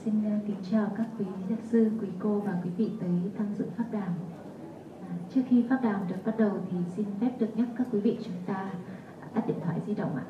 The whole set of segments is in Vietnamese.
Xin kính chào các quý giáo sư, quý cô và quý vị tới tham dự pháp đàm. Trước khi pháp đàm được bắt đầu thì xin phép được nhắc các quý vị chúng ta tắt điện thoại di động ạ.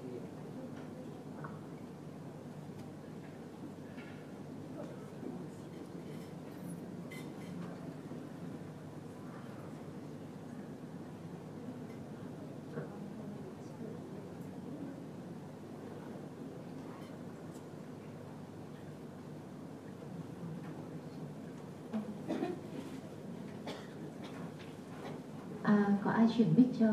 Có ai chuyển mic cho...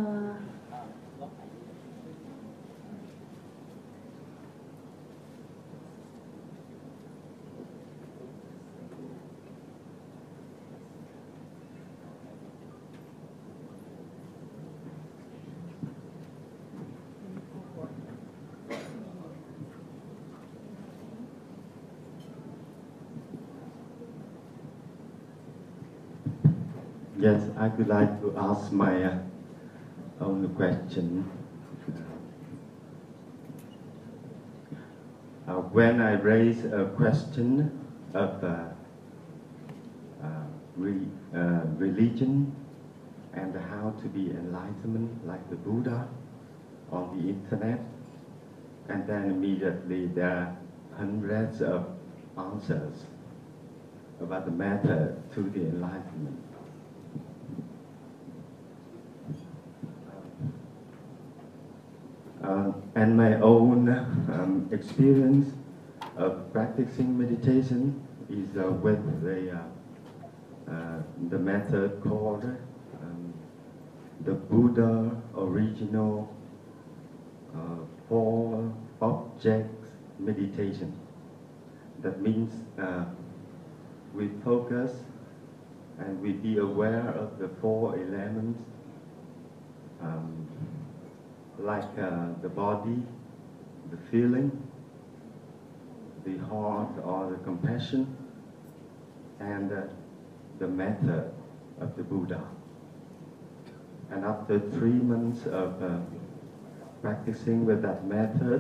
Yes, I would like to ask my own question. When I raise a question of religion and how to be enlightenment like the Buddha on the internet, and then immediately there are hundreds of answers about the method to the enlightenment. And my own experience of practicing meditation is with the method called the Buddha original four objects meditation. That means we focus and we be aware of the four elements, like the body, the feeling, the heart or the compassion, and the method of the Buddha. And after 3 months of practicing with that method,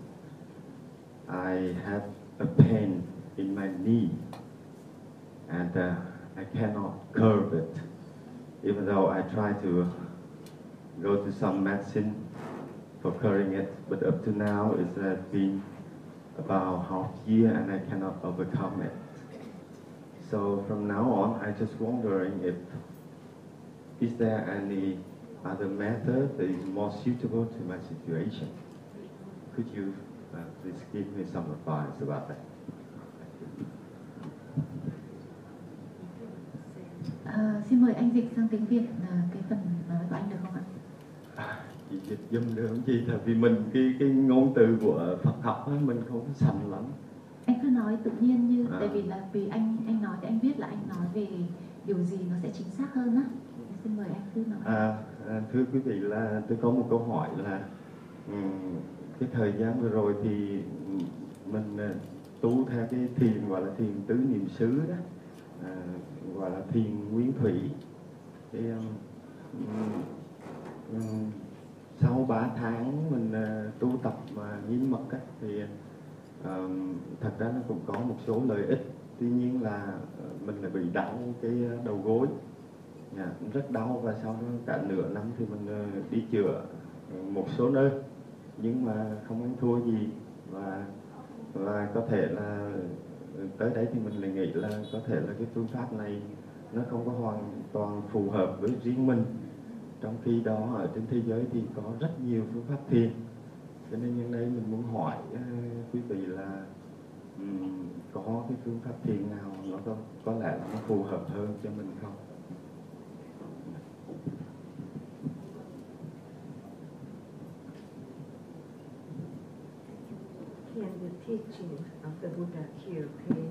I had a pain in my knee, and I cannot curve it, even though I try to go to some medicine for curing it, but up to now it has been about half year and I cannot overcome it. So from now on, I just wondering if is there any other method that is more suitable to my situation? Could you please give me some advice about that? Xin mời anh dịch sang tiếng Việt cái phần nói của anh được không ạ? Chị dịch giùm được không chị? Tại vì mình cái ngôn từ của Phật học ấy, mình không sành lắm. Anh cứ nói tự nhiên như tại vì anh nói thì anh biết là anh nói về điều gì nó sẽ chính xác hơn á. Xin mời anh cứ nói. Thưa quý vị, là tôi có một câu hỏi là cái thời gian vừa rồi thì mình tu theo cái thiền gọi là thiền tứ niệm xứ đó, gọi là thiền nguyên thủy. Thì sau 3 tháng mình tu tập nghiêm mật á, thì thật ra nó cũng có một số lợi ích. Tuy nhiên là mình lại bị đau cái đầu gối, rất đau, và sau đó cả nửa năm thì mình đi chữa một số nơi nhưng mà không ăn thua gì, và có thể là tới đấy thì mình lại nghĩ là có thể là cái phương pháp này nó không có hoàn toàn phù hợp với riêng mình, trong khi đó ở trên thế giới thì có rất nhiều phương pháp thiền. Cho nên nhân đây mình muốn hỏi quý vị là có cái phương pháp thiền nào nó có lẽ là nó phù hợp hơn cho mình không? Can the teaching of the Buddha cure pain?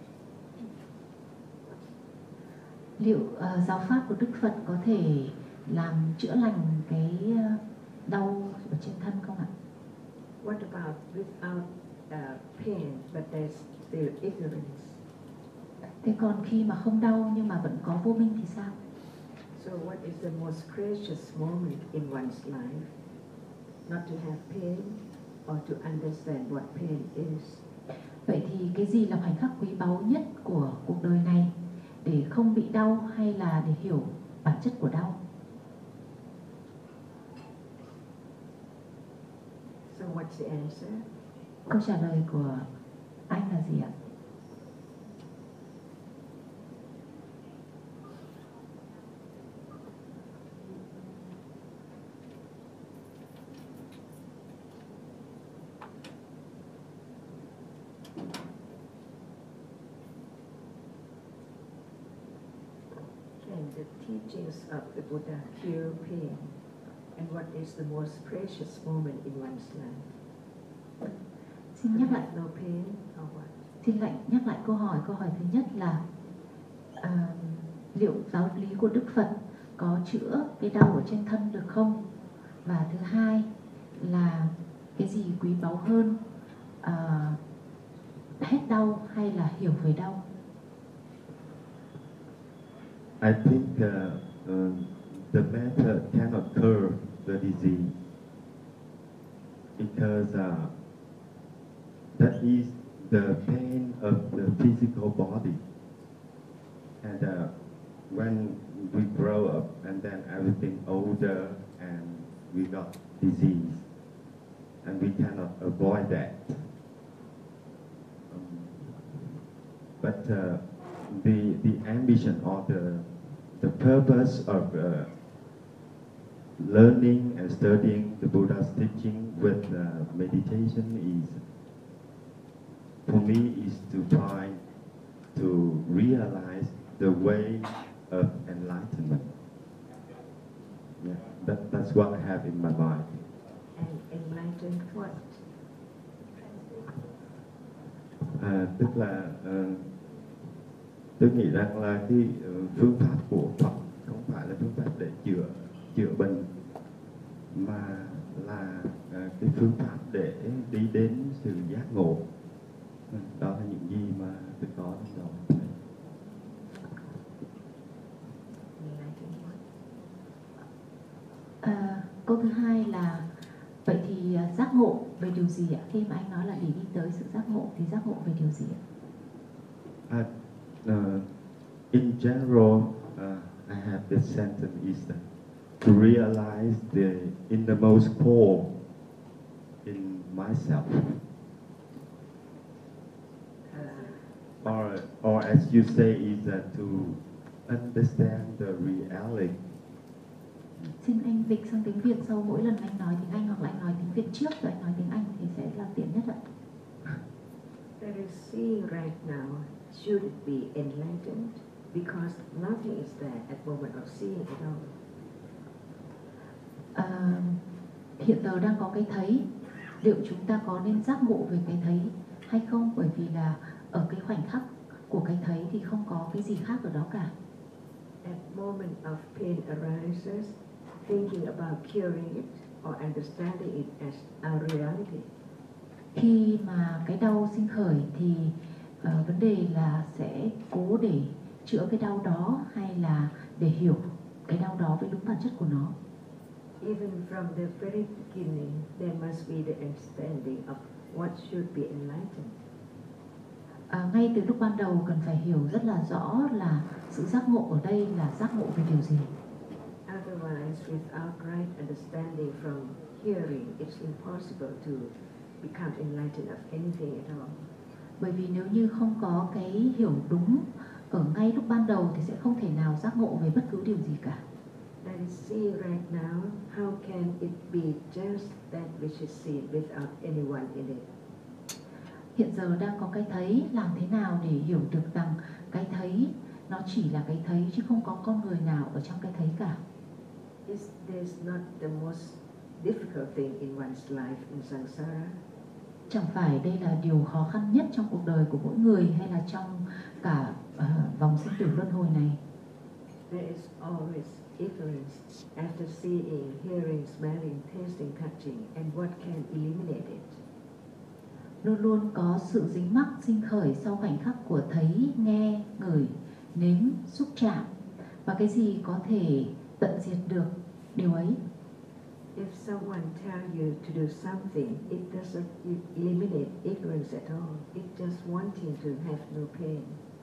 Liệu giáo pháp của Đức Phật có thể làm chữa lành cái đau ở trên thân không ạ? What about without pain but there's still ignorance? Thế còn khi mà không đau nhưng mà vẫn có vô minh thì sao? So what is the most precious moment in one's life? Not to have pain or to understand what pain is? Vậy thì cái gì là khoảnh khắc quý báu nhất của cuộc đời này để không bị đau hay là để hiểu bản chất của đau? So what's the answer? Câu trả lời của anh là gì ạ? Can the teachings of the Buddha cure pain? And what is the most precious moment in one's life? Xin nhắc lại, No pain or what? xin nhắc lại câu hỏi. Câu hỏi thứ nhất là liệu giáo lý của Đức Phật có chữa cái đau ở trên thân được không? Và thứ hai là cái gì quý báu hơn, hết đau hay là hiểu về đau? I think the method cannot cure the disease because that is the pain of the physical body. And when we grow up and then everything older and we got disease and we cannot avoid that. But the ambition or the purpose of learning and studying the Buddha's teaching with meditation is, for me, is to try to realize the way of enlightenment. Yeah, that's what I have in my mind. And enlightened what? Tức là tôi nghĩ rằng là cái phương pháp của Phật không phải là phương pháp để chữa bệnh, mà là cái phương pháp để đi đến sự giác ngộ. Đó là những gì mà tôi có trong đầu. Câu thứ hai là vậy thì giác ngộ về điều gì ạ? Khi mà anh nói là để đi tới sự giác ngộ thì giác ngộ về điều gì ạ? In general, I have this sentence is to realize the innermost core in myself. Or as you say, is to understand the reality. Xin anh dịch sang tiếng Việt sau mỗi lần anh nói tiếng Anh, hoặc là anh nói tiếng Việt trước rồi anh nói tiếng Anh thì sẽ là tiện nhất ạ. That is seeing right now, should it be enlightened? Because nothing is there at moment of seeing at all. Hiện giờ đang có cái thấy, liệu chúng ta có nên giác ngộ về cái thấy hay không? Bởi vì là ở cái khoảnh khắc của cái thấy thì không có cái gì khác ở đó cả. At moment of pain arises, thinking about curing it or understanding it as our reality. Khi mà cái đau sinh khởi thì vấn đề là sẽ cố để chữa cái đau đó hay là để hiểu cái đau đó với đúng bản chất của nó. Even from the very beginning, there must be the understanding of what should be enlightened. Ngay từ lúc ban đầu cần phải hiểu rất là rõ là sự giác ngộ ở đây là giác ngộ về điều gì. Otherwise, without right understanding from hearing, it's impossible to become enlightened of anything at all. Bởi vì nếu như không có cái hiểu đúng ở ngay lúc ban đầu thì sẽ không thể nào giác ngộ về bất cứ điều gì cả. That is seen right now, how can it be just that which is seen without anyone in it? Hiện giờ đang có cái thấy, làm thế nào để hiểu được rằng cái thấy nó chỉ là cái thấy chứ không có con người nào ở trong cái thấy cả. Is this not the most difficult thing in one's life in samsara? Chẳng phải đây là điều khó khăn nhất trong cuộc đời của mỗi người hay là trong cả vòng sinh tử luân hồi này? There is always ignorance after seeing, hearing, smelling, tasting, touching, and what can eliminate it? Luôn luôn có sự dính mắc sinh khởi sau khoảnh khắc của thấy, nghe, ngửi, nếm, xúc chạm, và cái gì có thể tận diệt được điều ấy? If someone tells you to do something, it doesn't eliminate ignorance at all. It's just wanting to have no pain.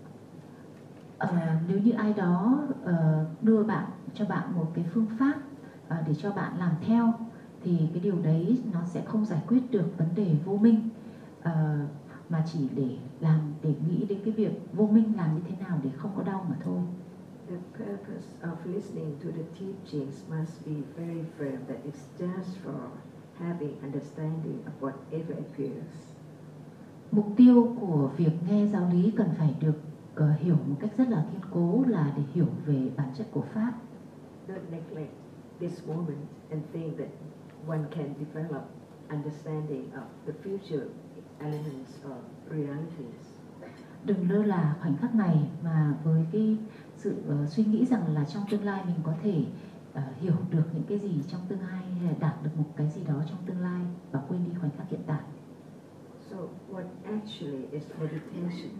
Nếu như ai đó đưa cho bạn một cái phương pháp để cho bạn làm theo, thì cái điều đấy nó sẽ không giải quyết được vấn đề vô minh, mà chỉ để nghĩ đến cái việc vô minh làm như thế nào để không có đau mà thôi. The purpose of listening to the teachings must be very firm that it's just for having understanding of whatever appears. Mục tiêu của việc nghe giáo lý cần phải được hiểu một cách rất là kiên cố, là để hiểu về bản chất của pháp. Don't neglect this moment and think that one can develop understanding of the future elements of realities. Đừng lơ là khoảnh khắc này mà với cái sự suy nghĩ rằng là trong tương lai mình có thể hiểu được những cái gì trong tương lai, hay là đạt được một cái gì đó trong tương lai và quên đi khoảnh khắc hiện tại. So what actually is meditation?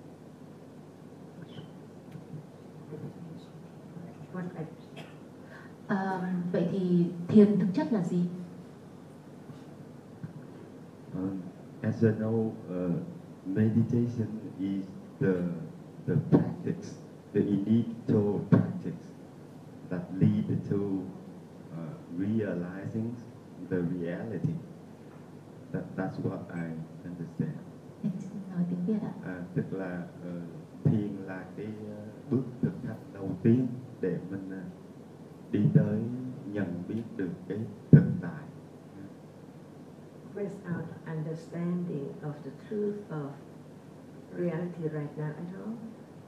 Vậy thì thiền thực chất là gì? As I know, meditation is the practice, the initial practice that lead to realizing the reality. That's what I understand. Em xin nói tiếng Việt ạ. Tức là thiền là cái bước thực hành đầu tiên để mình đi tới nhận biết được cái thực tại. Without understanding of the truth of reality right now at all,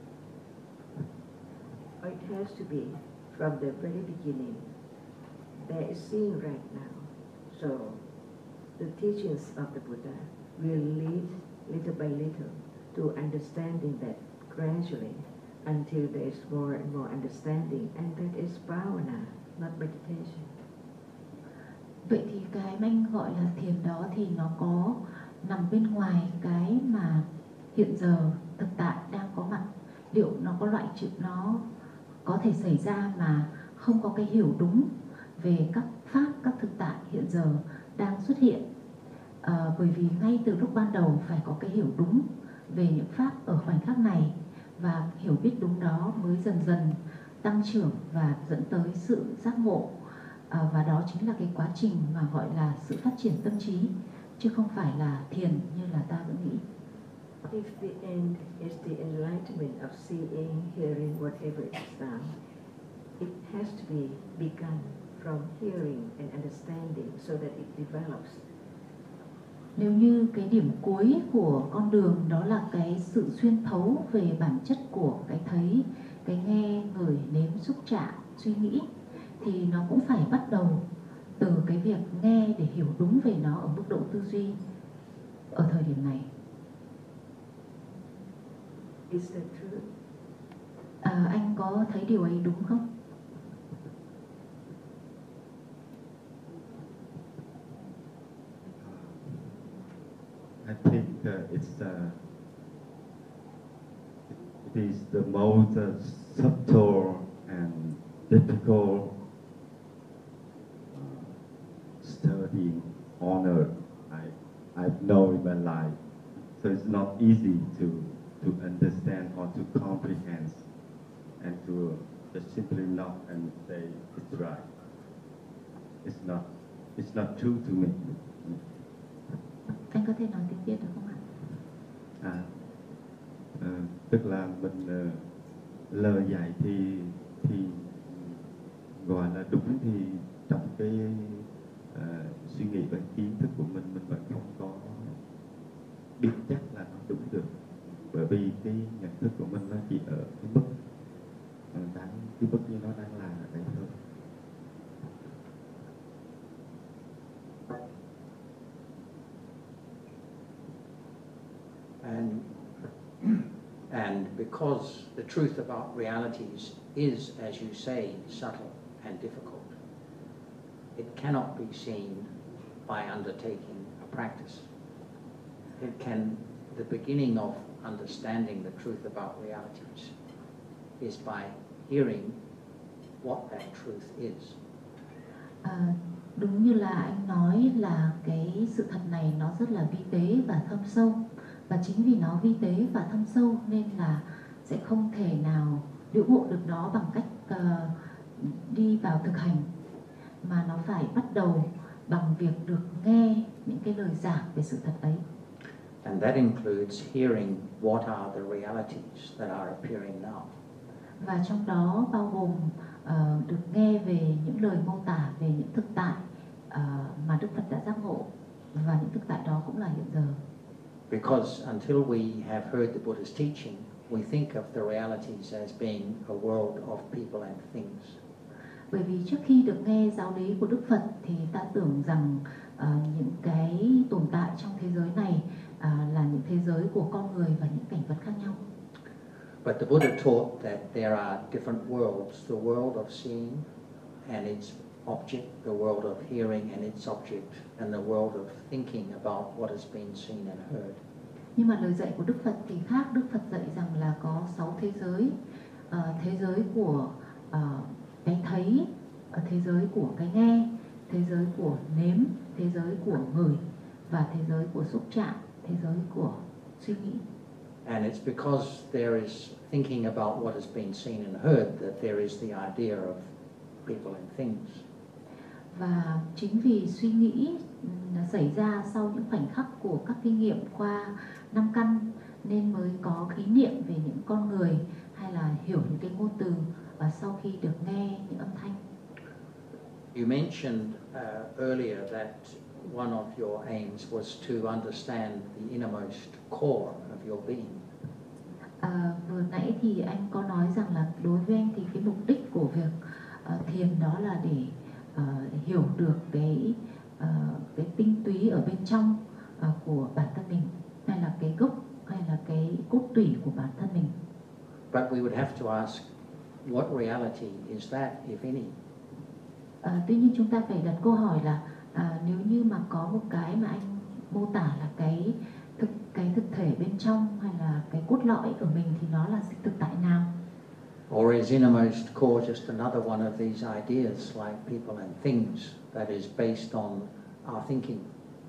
it has to be from the very beginning. There is seeing right now. So the teachings of the Buddha will lead little by little to understanding that gradually until there is more and more understanding, and that is bhavana, not meditation. Vậy thì cái anh gọi là thiền đó thì nó có nằm bên ngoài cái mà hiện giờ thực tại đang có mặt. Liệu nó có loại trừ, nó có thể xảy ra mà không có cái hiểu đúng về các pháp, các thực tại hiện giờ đang xuất hiện. Bởi vì ngay từ lúc ban đầu phải có cái hiểu đúng về những pháp ở khoảnh khắc này, và hiểu biết đúng đó mới dần dần tăng trưởng và dẫn tới sự giác ngộ. Và đó chính là cái quá trình mà gọi là sự phát triển tâm trí, chứ không phải là thiền như là ta vẫn nghĩ. If the end is the enlightenment of seeing, hearing, whatever it's done, it has to be begun from hearing and understanding so that it develops. Nếu như cái điểm cuối của con đường đó là cái sự xuyên thấu về bản chất của cái thấy, cái nghe, ngửi, nếm, xúc chạm, suy nghĩ, thì nó cũng phải bắt đầu từ cái việc nghe để hiểu đúng về nó ở mức độ tư duy ở thời điểm này. Is that true? Anh có thấy điều ấy đúng không? I think it is the most subtle and difficult study honor I've known in my life. So it's not easy to understand or to comprehend and to just simply knock and say it's right. It's not true to me. Anh có thể nói tiếng Việt được không ạ? Tức là mình lời dạy thì gọi là đúng, thì trong cái suy nghĩ và kiến thức của mình vẫn không có biết chắc là nó đúng được, bởi vì cái nhận thức của mình nó chỉ ở cái mức cái mức như nó đang là ở đây thôi. And because the truth about realities is, as you say, subtle and difficult, it cannot be seen by undertaking a practice. The beginning of understanding the truth about realities is by hearing what that truth is. Đúng như là anh nói là cái sự thật này nó rất là vi tế và thâm sâu. Và chính vì nó vi tế và thâm sâu nên là sẽ không thể nào liễu ngộ được nó bằng cách đi vào thực hành. Mà nó phải bắt đầu bằng việc được nghe những cái lời giảng về sự thật ấy. And that includes hearing what are the realities that are appearing now. Và trong đó bao gồm được nghe về những lời mô tả về những thực tại mà Đức Phật đã giác ngộ, và những thực tại đó cũng là hiện giờ. Because until we have heard the Buddha's teaching, we think of the realities as being a world of people and things. Bởi vì trước khi được nghe giáo lý của Đức Phật thì ta tưởng rằng những cái tồn tại trong thế giới này là những thế giới của con người và những cảnh vật khác nhau. But the Buddha taught that there are different worlds, the world of seeing and its object, the world of hearing and its object, and the world of thinking about what has been seen and heard. Nhưng mà lời dạy của Đức Phật thì khác. Đức Phật dạy rằng là có 6 thế giới. Thế giới của cái thấy, thế giới của cái nghe, thế giới của nếm, thế giới của ngửi, và thế giới của xúc chạm, thế giới của suy nghĩ. And it's because there is thinking about what has been seen and heard that there is the idea of people and things. Và chính vì suy nghĩ xảy ra sau những khoảnh khắc của các kinh nghiệm qua 5 căn nên mới có ý niệm về những con người hay là hiểu những cái ngôn từ sau khi được nghe những âm thanh. You mentioned earlier that one of your aims was to understand the innermost core of your being. Vừa nãy thì anh có nói rằng là đối với anh thì cái mục đích của việc thiền đó là để hiểu được cái tinh túy ở bên trong của bản thân mình, hay là cái gốc, hay là cái cốt tủy của bản thân mình. But we would have to ask, what reality is that, if any? Tuy nhiên chúng ta phải đặt câu hỏi là nếu như mà có một cái mà anh mô tả là cái thực thể bên trong hay là cái cốt lõi ở mình thì nó là thực tại nào? Or is innermost core just another one of these ideas like people and things that is based on our thinking?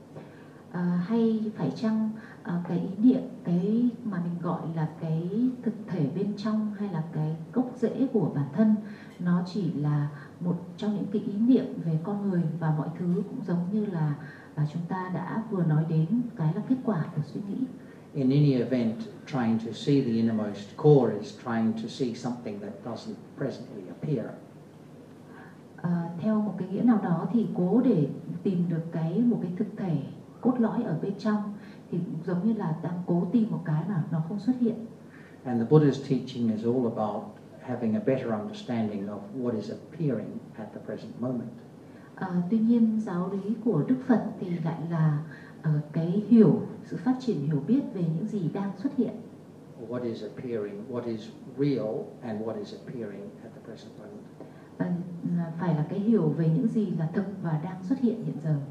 Hay phải chăng cái ý niệm, cái mà mình gọi là cái thực thể bên trong hay là cái gốc rễ của bản thân, nó chỉ là một trong những cái ý niệm về con người, và mọi thứ cũng giống như là chúng ta đã vừa nói đến, cái là kết quả của suy nghĩ. In any event, trying to see the innermost core is trying to see something that doesn't presently appear. Theo một cái nghĩa nào đó thì cố để tìm được một cái thực thể cốt lõi ở bên trong thì cũng giống như là đang cố tìm một cái mà nó không xuất hiện. And the Buddha's teaching is all about having a better understanding of what is appearing at the present moment. Tuy nhiên giáo lý của Đức Phật thì lại là cái sự phát triển hiểu biết về những gì đang xuất hiện. What is appearing, what is real, and what is appearing at the present moment. Phải là cái hiểu về những gì là thực và đang xuất hiện hiện giờ.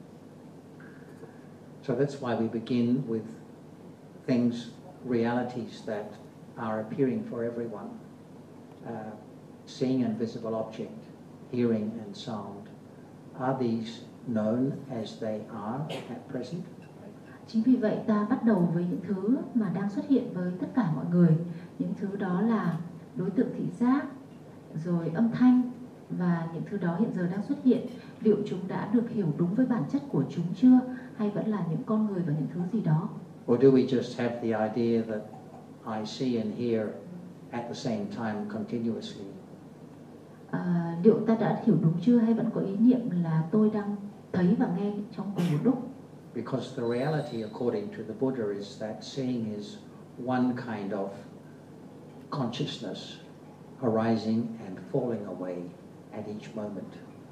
So that's why we begin with things, realities that are appearing for everyone. Seeing and visible object, hearing and sound. Are these known as they are at present? Chính vì vậy ta bắt đầu với những thứ mà đang xuất hiện với tất cả mọi người. Những thứ đó là đối tượng thị giác, rồi âm thanh, và những thứ đó hiện giờ đang xuất hiện. Liệu chúng đã được hiểu đúng với bản chất của chúng chưa? Hay vẫn là những con người và những thứ gì đó? Or do we just have the idea that I see and hear at the same time continuously? Liệu ta đã hiểu đúng chưa, hay vẫn có ý niệm là tôi đang thấy và nghe trong cùng một lúc? Because the reality according to the Buddha is that seeing is one kind of consciousness arising and falling away at each moment.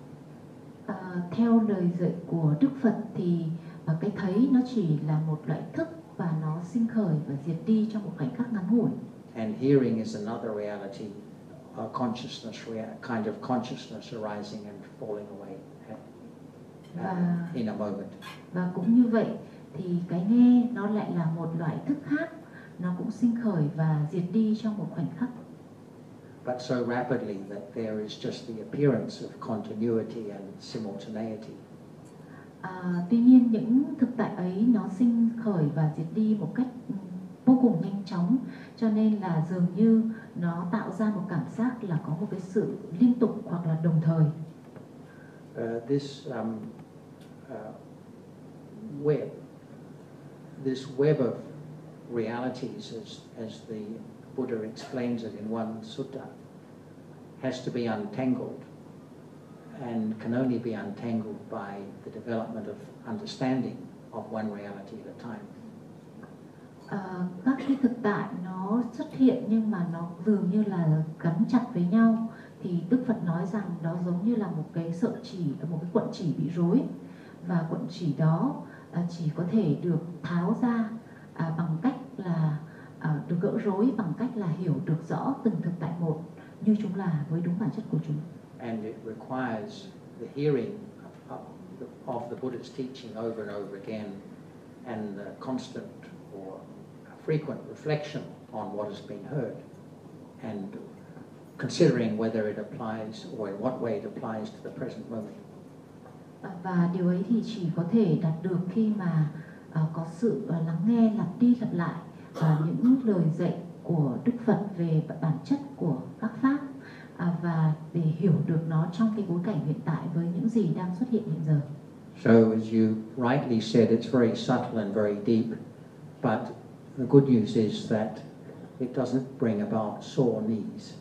Theo lời dạy của Đức Phật thì cái thấy nó chỉ là một loại thức và nó sinh khởi và diệt đi trong một khoảnh khắc ngắn ngủi. And hearing is another reality, a consciousness, kind of consciousness arising and falling away in a moment. Và cũng như vậy thì cái nghe nó lại là một loại thức khác, nó cũng sinh khởi và diệt đi trong một khoảnh khắc. but so rapidly that there is just the appearance of continuity and simultaneity. Tuy nhiên những thực tại ấy nó sinh khởi và diệt đi một cách vô cùng nhanh chóng, cho nên là dường như nó tạo ra một cảm giác là có một cái sự liên tục hoặc là đồng thời. This web of realities, as the Buddha explains it in one sutta, has to be untangled, and can only be untangled by the development of understanding of one reality at a time. Các cái thực tại nó xuất hiện nhưng mà nó dường như là gắn chặt với nhau, thì Đức Phật nói rằng đó giống như là một cái sợi chỉ, một cái cuộn chỉ bị rối, và cuộn chỉ đó chỉ có thể được tháo ra bằng cách là được gỡ rối bằng cách là hiểu được rõ từng thực tại một như chúng là với đúng bản chất của chúng. And it requires the hearing of the Buddha's teaching over and over again, and the constant or frequent reflection on what has been heard, and considering whether it applies or in what way it applies to the present moment. Và điều ấy thì chỉ có thể đạt được khi mà có sự lắng nghe lặp đi lặp lại những lời dạy của Đức Phật về bản chất của các pháp, và để hiểu được nó trong cái bối cảnh hiện tại với những gì đang xuất hiện hiện giờ. So as you rightly said, it's very subtle and very deep, but the good news is that it doesn't bring about sore knees.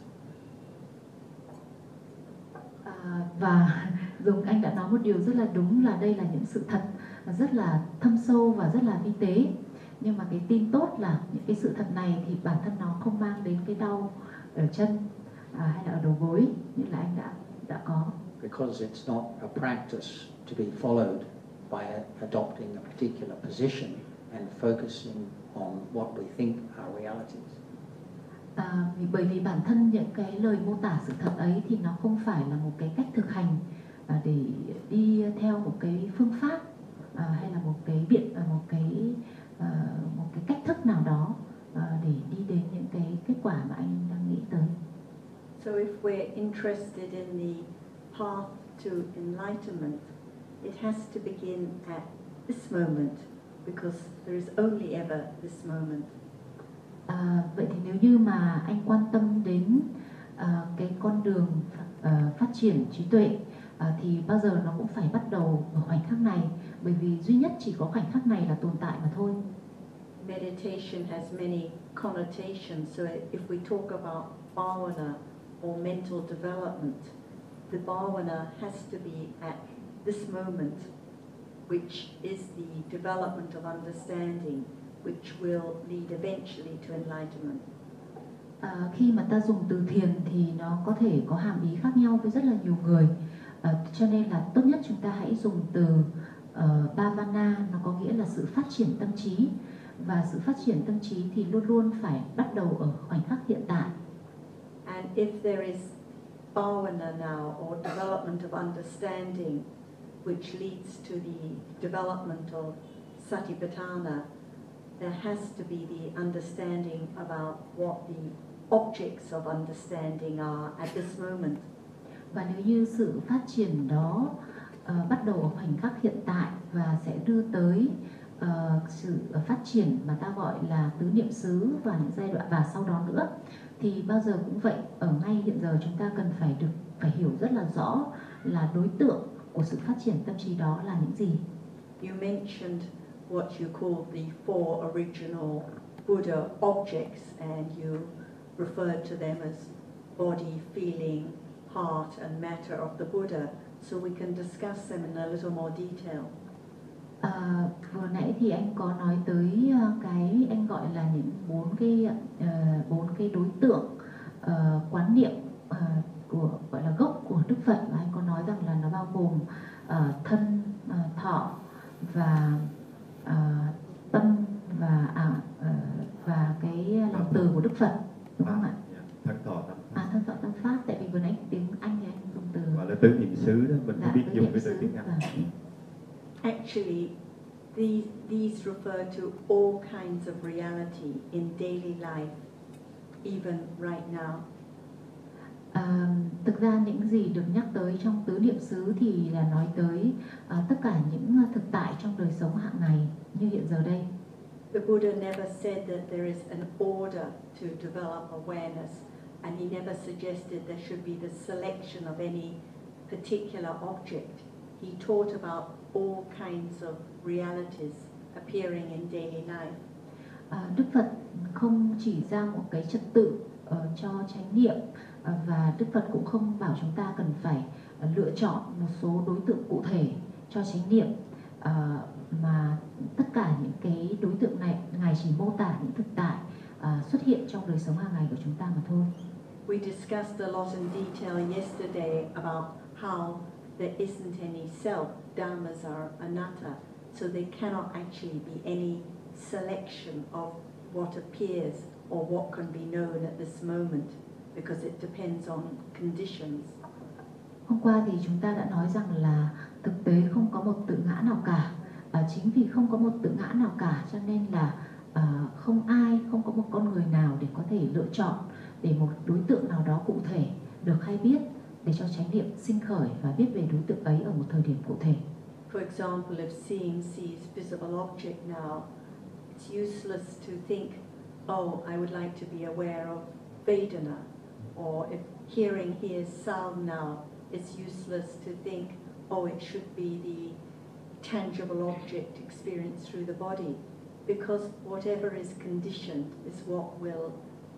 Và Dùng anh đã nói một điều rất là đúng, là đây là những sự thật rất là thâm sâu và rất là vi tế. Nhưng mà cái tin tốt là những cái sự thật này thì bản thân nó không mang đến cái đau ở chân hay là ở đầu gối như là anh đã có. Because it's not a practice to be followed by adopting a particular position and focusing on what we think are realities. Bởi vì bản thân những cái lời mô tả sự thật ấy thì nó không phải là một cái cách thực hành để đi theo một cái phương pháp hay là một cái cách thức nào đó để đi đến những cái kết quả mà anh đang nghĩ tới. So if we're interested in the path to enlightenment, it has to begin at this moment, because there is only ever this moment. Vậy thì nếu như mà anh quan tâm đến cái con đường phát triển trí tuệ thì bao giờ nó cũng phải bắt đầu ở khoảnh khắc này, bởi vì duy nhất chỉ có khoảnh khắc này là tồn tại mà thôi. Meditation has many connotations, so if we talk about bhavana or mental development, the bhavana has to be at this moment, which is the development of understanding, which will lead eventually to enlightenment. Khi mà ta dùng từ thiền thì nó có thể có hàm ý khác nhau với rất là nhiều người, cho nên là tốt nhất chúng ta hãy dùng từ bhavana, nó có nghĩa là sự phát triển tâm trí, và sự phát triển tâm trí thì luôn luôn phải bắt đầu ở khoảnh khắc hiện tại. And if there is bhavana now, or development of understanding, which leads to the development of satipatthana, there has to be the understanding about what the objects of understanding are at this moment. Và nếu như sự phát triển đó bắt đầu ở khoảnh khắc hiện tại và sẽ đưa tới sự phát triển mà ta gọi là tứ niệm xứ và những giai đoạn và sau đó nữa, thì bao giờ cũng vậy, ở ngay hiện giờ chúng ta cần phải hiểu rất là rõ là đối tượng của sự phát triển tâm trí đó là những gì. You mentioned what you call the four original Buddha objects, and you referred to them as body, feeling, heart and matter of the Buddha, so we can discuss them in a little more detail. Vừa nãy thì anh có nói tới cái anh gọi là những bốn cái đối tượng quán niệm của gọi là gốc của Đức Phật, và anh có nói rằng là nó bao gồm thân, thọ và tâm và cái lòng từ của Đức Phật, đúng không ạ? Thân thọ tâm pháp. Thân thọ tâm pháp, tại vì vừa nãy tiếng Anh thì anh dùng từ gọi là tứ niệm xứ đó, mình không biết dùng cái từ tiếng Anh. Actually, these refer to all kinds of reality in daily life, even right now. Thực ra những gì được nhắc tới trong tứ niệm xứ thì là nói tới tất cả những thực tại trong đời sống hàng ngày như hiện giờ đây. The Buddha never said that there is an order to develop awareness, and he never suggested there should be the selection of any particular object. He taught about all kinds of realities appearing in daily life. Đức Phật không chỉ ra một cái trật tự cho chánh niệm, và Đức Phật cũng không bảo chúng ta cần phải lựa chọn một số đối tượng cụ thể cho chánh niệm, mà tất cả những cái đối tượng này Ngài chỉ mô tả những thực tại xuất hiện trong đời sống hàng ngày của chúng ta mà thôi. We discussed a lot in detail yesterday about how there isn't any self, dhammas are anatta, so there cannot actually be any selection of what appears or what can be known at this moment, because it depends on conditions. Hôm qua thì chúng ta đã nói rằng là thực tế không có một tự ngã nào cả. Chính vì không có một tự ngã nào cả cho nên là không có một con người nào để có thể lựa chọn để một đối tượng nào đó cụ thể được hay biết để cho chánh niệm sinh khởi và biết về đối tượng ấy ở một thời điểm cụ thể. For example, if seeing sees visible object now, it's useless to think, oh, I would like to be aware of Vedana. Or if hearing hears sound now, it's useless to think, oh, it should be the tangible object experienced through the body. Because whatever is conditioned is what will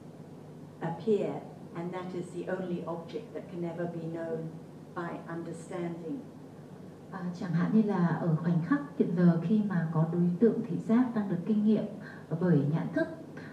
appear, and that is the only object that can never be known by understanding. Chẳng hạn như là ở khoảnh khắc hiện giờ khi mà có đối tượng thị giác đang được kinh nghiệm bởi nhãn thức,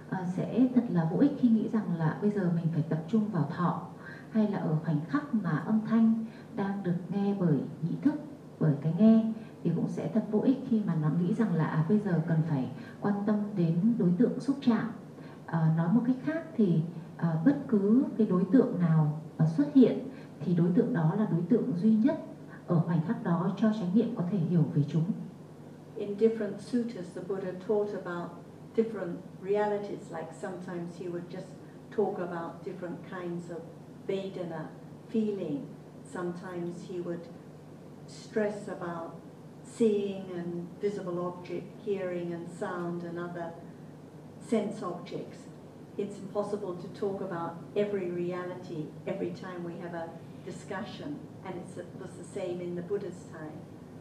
sẽ thật là vô ích khi nghĩ rằng là bây giờ mình phải tập trung vào thọ, hay là ở khoảnh khắc mà âm thanh đang được nghe bởi nhĩ thức, bởi cái nghe, thì cũng sẽ thật vô ích khi mà nó nghĩ rằng là bây giờ cần phải quan tâm đến đối tượng xúc chạm. Nói một cách khác thì bất cứ cái đối tượng nào xuất hiện thì đối tượng đó là đối tượng duy nhất ở khoảnh khắc đó cho chánh niệm có thể hiểu về chúng. In different suttas, the Buddha taught about different realities, like sometimes he would just talk about different kinds of Vedana, feeling. Sometimes he would stress about seeing and visible object, hearing and sound and other sense objects. It's impossible to talk about every reality every time we have a discussion, and it was the same in the Buddha's time.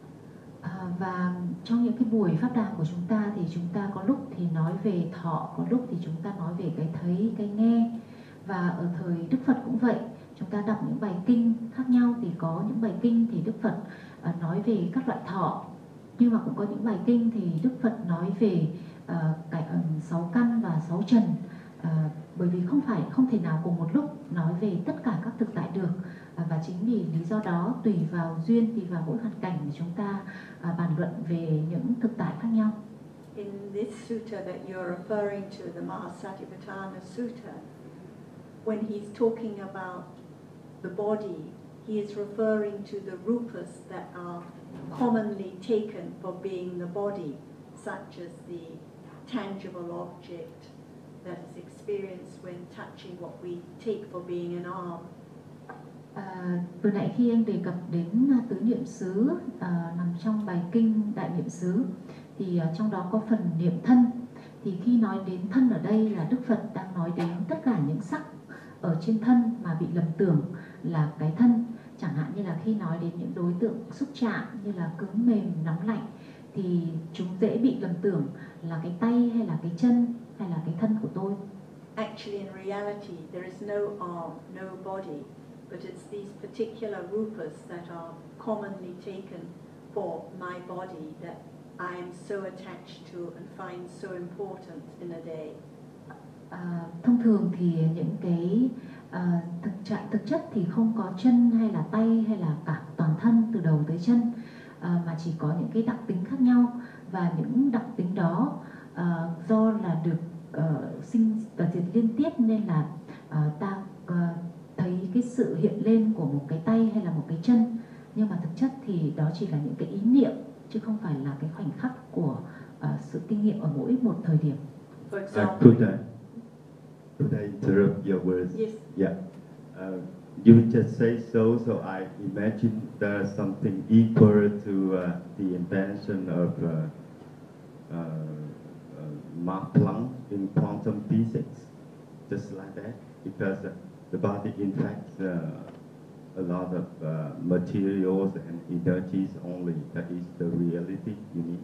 Và trong những cái buổi pháp đàm của chúng ta thì chúng ta có lúc thì nói về thọ, có lúc thì chúng ta nói về cái thấy, cái nghe. Và ở thời Đức Phật cũng vậy, chúng ta đọc những bài kinh khác nhau thì có những bài kinh thì Đức Phật nói về các loại thọ, nhưng mà cũng có những bài kinh thì Đức Phật nói về cái 6 căn và 6 trần, bởi vì không thể nào cùng một lúc nói về tất cả các thực tại được, và chính vì lý do đó tùy vào duyên, tùy vào mỗi hoàn cảnh thì chúng ta bàn luận về những thực tại khác nhau. In this sutta that you're referring to, the Mahasatipatthana Sutta, when he's talking about the body, he is referring to the rupas that are commonly taken for being the body, such as the tangible object that is experienced when touching what we take for being an arm. Vừa nãy khi anh đề cập đến tứ niệm xứ nằm trong bài kinh Đại Niệm xứ, thì trong đó có phần niệm thân. Thì khi nói đến thân ở đây là Đức Phật đang nói đến tất cả những sắc ở trên thân mà bị lầm tưởng là cái thân. Chẳng hạn như là khi nói đến những đối tượng xúc chạm như là cứng, mềm, nóng, lạnh, thì chúng dễ bị lầm tưởng là cái tay hay là cái chân hay là cái thân của tôi. Actually, in reality, there is no arm, no body, but it's these particular rupas that are commonly taken for my body that I am so attached to and find so important in a day. Thông thường thì những cái thực chất thì không có chân hay là tay hay là cả toàn thân từ đầu tới chân, mà chỉ có những cái đặc tính khác nhau, và những đặc tính đó do là được sinh và diệt liên tiếp nên là ta thấy cái sự hiện lên của một cái tay hay là một cái chân, nhưng mà thực chất thì đó chỉ là những cái ý niệm chứ không phải là cái khoảnh khắc của sự kinh nghiệm ở mỗi một thời điểm. For example, Could I interrupt your words? Yes. Yeah. You just say so I imagine there's something equal to the invention of Max Planck in quantum physics, just like that, because the body in fact a lot of materials and energies only. That is the reality you need.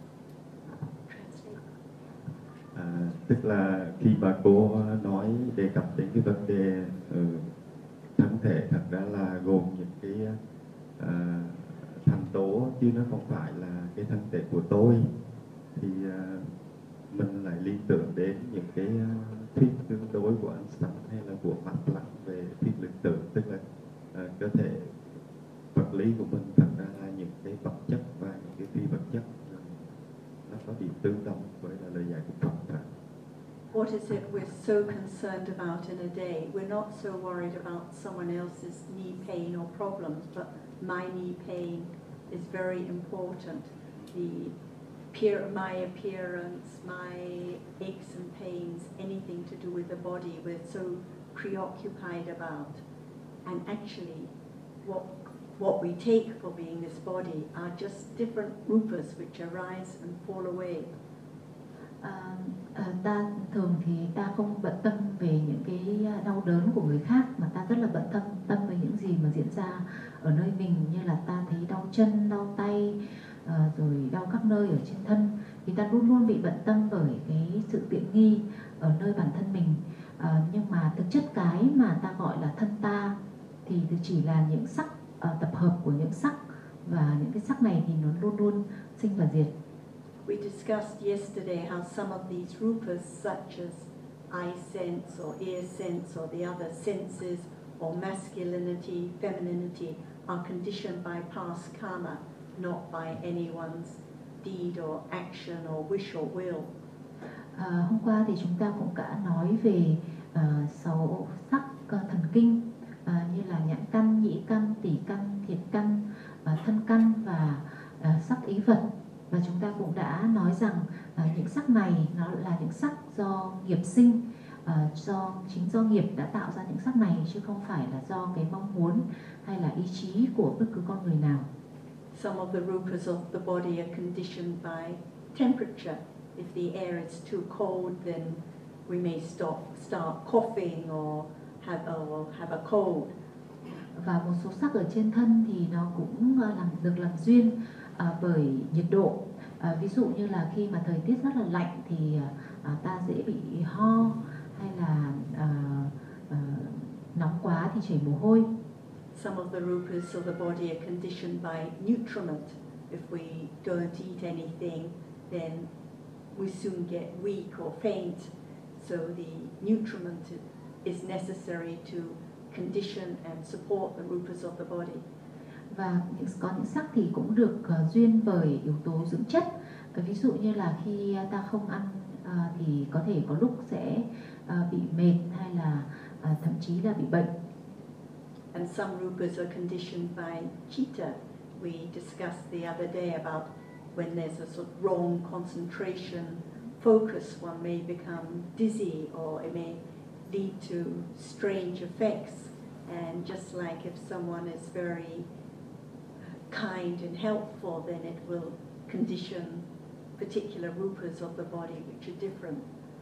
Tức là khi mà cô nói đề cập đến cái vấn đề thân thể thật ra là gồm những cái thành tố chứ nó không phải là cái thân thể của tôi, thì mình lại liên tưởng đến những cái thuyết tương đối của Einstein hay là của Max Planck về thuyết lượng tử, tức là cơ thể vật lý của mình thật ra là những cái vật chất và những cái phi vật chất nó có điểm tương đồng với là lời dạy của Phật. What is it we're so concerned about in a day? We're not so worried about someone else's knee pain or problems, but my knee pain is very important. My appearance, my aches and pains, anything to do with the body, we're so preoccupied about. And actually, what we take for being this body are just different rupas which arise and fall away. Ta thường thì ta không bận tâm về những cái đau đớn của người khác, mà ta rất là bận tâm về những gì mà diễn ra ở nơi mình, như là ta thấy đau chân, đau tay, rồi đau các nơi ở trên thân, thì ta luôn luôn bị bận tâm bởi cái sự tiện nghi ở nơi bản thân mình. Nhưng mà thực chất cái mà ta gọi là thân ta thì chỉ là những sắc, tập hợp của những sắc, và những cái sắc này thì nó luôn luôn sinh và diệt. We discussed yesterday how some of these rupas, such as eye sense or ear sense or the other senses, or masculinity, femininity, are conditioned by past karma, not by anyone's deed or action or wish or will. Hôm qua thì chúng ta cũng đã nói về 6 sắc thần kinh, như là nhãn căn, nhĩ căn, tỷ căn, thiệt căn, thân căn và sắc ý vật. Và chúng ta cũng đã nói rằng những sắc này nó là những sắc do nghiệp sinh, chính do nghiệp đã tạo ra những sắc này, chứ không phải là do cái mong muốn hay là ý chí của bất cứ con người nào. Some of the rupas of the body are conditioned by temperature. If the air is too cold, then we may start coughing or have a cold. Và một số sắc ở trên thân thì nó cũng được làm duyên bởi nhiệt độ. Ví dụ như là khi mà thời tiết rất là lạnh thì ta dễ bị ho, hay là nóng quá thì chảy mồ hôi. Some of the rupas of the body are conditioned by nutriment. If we don't eat anything, then we soon get weak or faint. So the nutriment is necessary to condition and support the rupas of the body. Và có những sắc thì cũng được duyên bởi yếu tố dưỡng chất. Ví dụ như là khi ta không ăn thì có thể có lúc sẽ bị mệt, hay là thậm chí là bị bệnh. And some rupas are conditioned by chitta. We discussed the other day about when there's a sort of wrong concentration, focus, one may become dizzy, or it may lead to strange effects. And just like if someone is very kind and helpful, then it will condition particular rupas of the body which are different.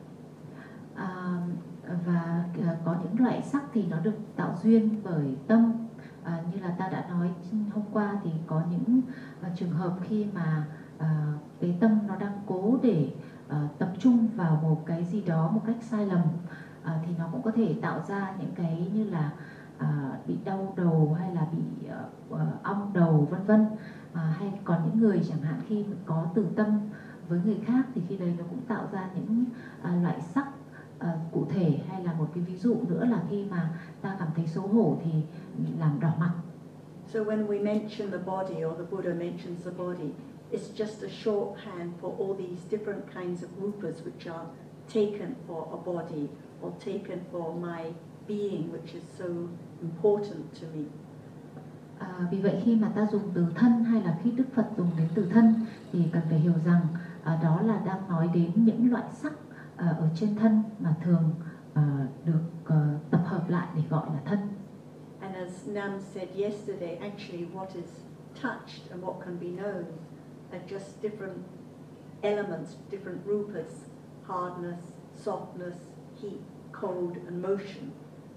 Và có những loại sắc thì nó được tạo duyên bởi tâm. Như là ta đã nói hôm qua, thì có những trường hợp khi mà cái tâm nó đang cố để tập trung vào một cái gì đó một cách sai lầm, thì nó cũng có thể tạo ra những cái như là bị đau đầu, hay là bị ong đầu, vân vân. Hay còn những người chẳng hạn khi có từ tâm với người khác, thì khi đấy nó cũng tạo ra những loại sắc cụ thể. Hay là một cái ví dụ nữa là khi mà ta cảm thấy xấu hổ thì bị làm đỏ mặt. So when we mention the body, or the Buddha mentions the body, it's just a shorthand for all these different kinds of rupas which are taken for a body, or taken for my being, which is so important to me. Vì vậy khi mà ta dùng từ thân, hay là khi Đức Phật dùng đến từ thân, thì cần phải hiểu rằng đó là đang nói đến những loại sắc ở trên thân mà thường được tập hợp lại để gọi là thân. as Nam said yesterday, actually what is touched and what can be known are just different elements, different rupas, hardness, softness, heat, cold and motion.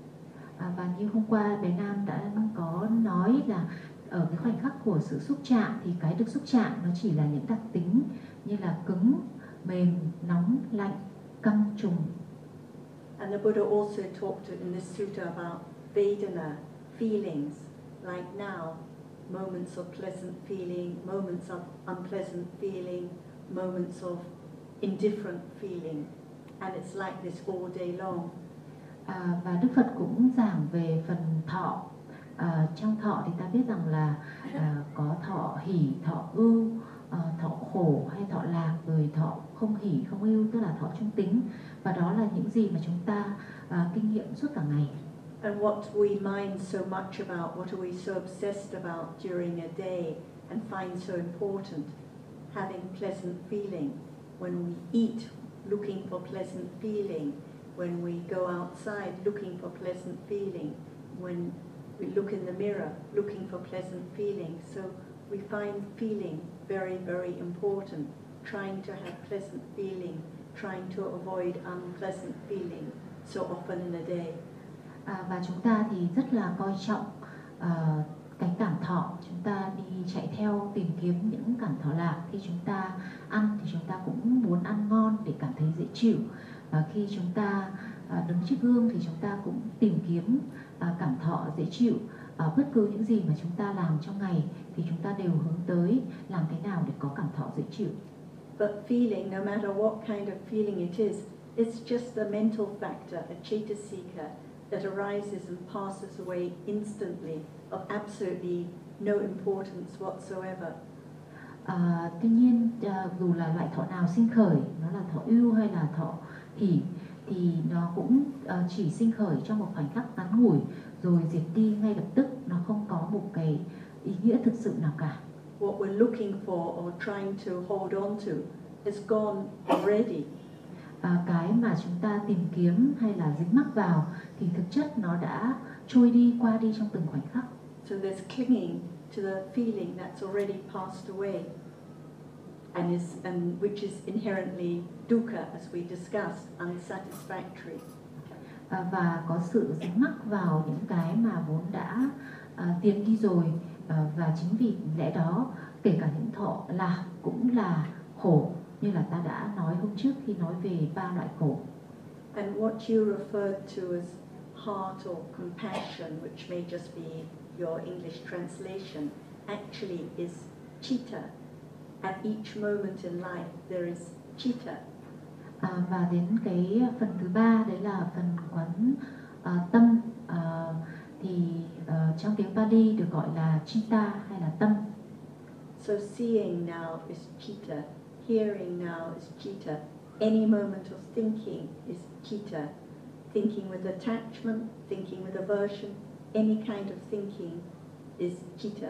Và như hôm qua bé Nam đã có nói là ở cái khoảnh khắc của sự xúc chạm thì cái được xúc chạm nó chỉ là những đặc tính như là cứng, mềm, nóng, lạnh, căng, trùng. And the Buddha also talked in this sutta about Vedana, feelings, like now, moments of pleasant feeling, moments of unpleasant feeling, moments of indifferent feeling. And it's like this all day long. Và Đức Phật cũng giảng về phần thọ. Trong thọ thì ta biết rằng là có thọ hỷ, thọ ưu, thọ khổ hay thọ lạc, rồi thọ không hỷ, không ưu, tức là thọ trung tính. Và đó là những gì mà chúng ta kinh nghiệm suốt cả ngày. And what we mind so much about, what are we so obsessed about during a day and find so important? Having pleasant feeling. When we eat, looking for pleasant feeling. When we go outside, looking for pleasant feeling. When we look in the mirror, looking for pleasant feeling. So we find feeling very, very important. Trying to have pleasant feeling, trying to avoid unpleasant feeling so often in a day. Và chúng ta thì rất là coi trọng cái cảm thọ. Chúng ta đi chạy theo tìm kiếm những cảm thọ lạc. Khi chúng ta ăn thì chúng ta cũng muốn ăn ngon để cảm thấy dễ chịu. Và khi chúng ta đứng trước gương thì chúng ta cũng tìm kiếm cảm thọ dễ chịu. Bất cứ những gì mà chúng ta làm trong ngày thì chúng ta đều hướng tới làm thế nào để có cảm thọ dễ chịu. But feeling, no matter what kind of feeling it is, it's just a mental factor, a cetasika that arises and passes away instantly, of absolutely no importance whatsoever. Tuy nhiên dù là loại thọ nào sinh khởi, nó là thọ ưu hay là thọ hỷ, thì nó cũng chỉ sinh khởi trong một khoảnh khắc ngắn ngủi rồi diệt đi ngay lập tức, nó không có một cái ý nghĩa thực sự nào cả. What we're looking for or trying to hold on to is gone already. Cái mà chúng ta tìm kiếm hay là dính mắc vào thì thực chất nó đã trôi đi, qua đi trong từng khoảnh khắc. So there's clinging to the feeling that's already passed away, and which is inherently dukkha, as we discussed, unsatisfactory. Và có sự dính mắc vào những cái mà vốn đã tiệt đi rồi, và chính vì lẽ đó kể cả những thọ lạc cũng là khổ, như là ta đã nói hôm trước khi nói về 3 loại khổ. And what you referred to as heart or compassion, which may just be your English translation, actually is citta. At each moment in life there is citta. Và đến cái phần thứ 3 đấy là phần quán tâm, thì trong tiếng Pali được gọi là citta hay là tâm. So seeing now is citta, hearing now is citta, any moment of thinking is citta, thinking with attachment, thinking with aversion, any kind of thinking is citta.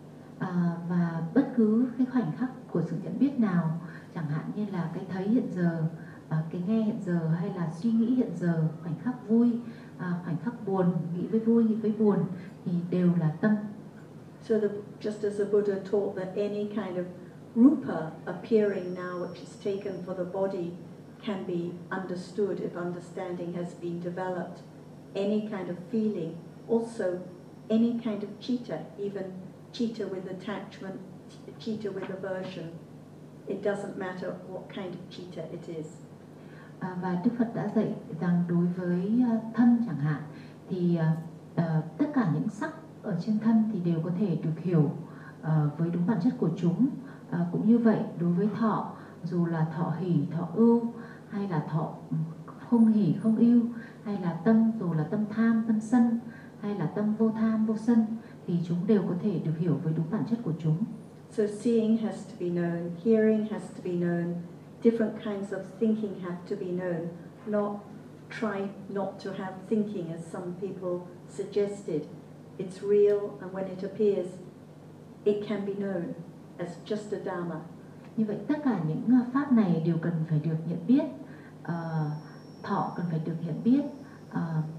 Và bất cứ cái khoảnh khắc của sự nhận biết nào, chẳng hạn như là cái thấy hiện giờ, cái nghe hiện giờ, hay là suy nghĩ hiện giờ, khoảnh khắc vui, khoảnh khắc buồn, nghĩ với vui, nghĩ với buồn, thì đều là tâm. So just as the Buddha taught that any kind of rupa appearing now which is taken for the body can be understood if understanding has been developed, any kind of feeling, also any kind of citta, even citta with attachment, citta with aversion, it doesn't matter what kind of citta it is. Và Đức Phật đã dạy rằng đối với thân chẳng hạn thì tất cả những sắc ở trên thân thì đều có thể được hiểu với đúng bản chất của chúng. Cũng như vậy đối với thọ, dù là thọ hỷ, thọ ưu, hay là thọ không hỷ, không ưu, hay là tâm, dù là tâm tham, tâm sân, hay là tâm vô tham, vô sân, thì chúng đều có thể được hiểu với đúng bản chất của chúng. So seeing has to be known, hearing has to be known, different kinds of thinking have to be known, not try not to have thinking as some people suggested. It's real, and when it appears, it can be known as just a Dhamma. Như vậy tất cả những pháp này đều cần phải được nhận biết, thọ cần phải được nhận biết, những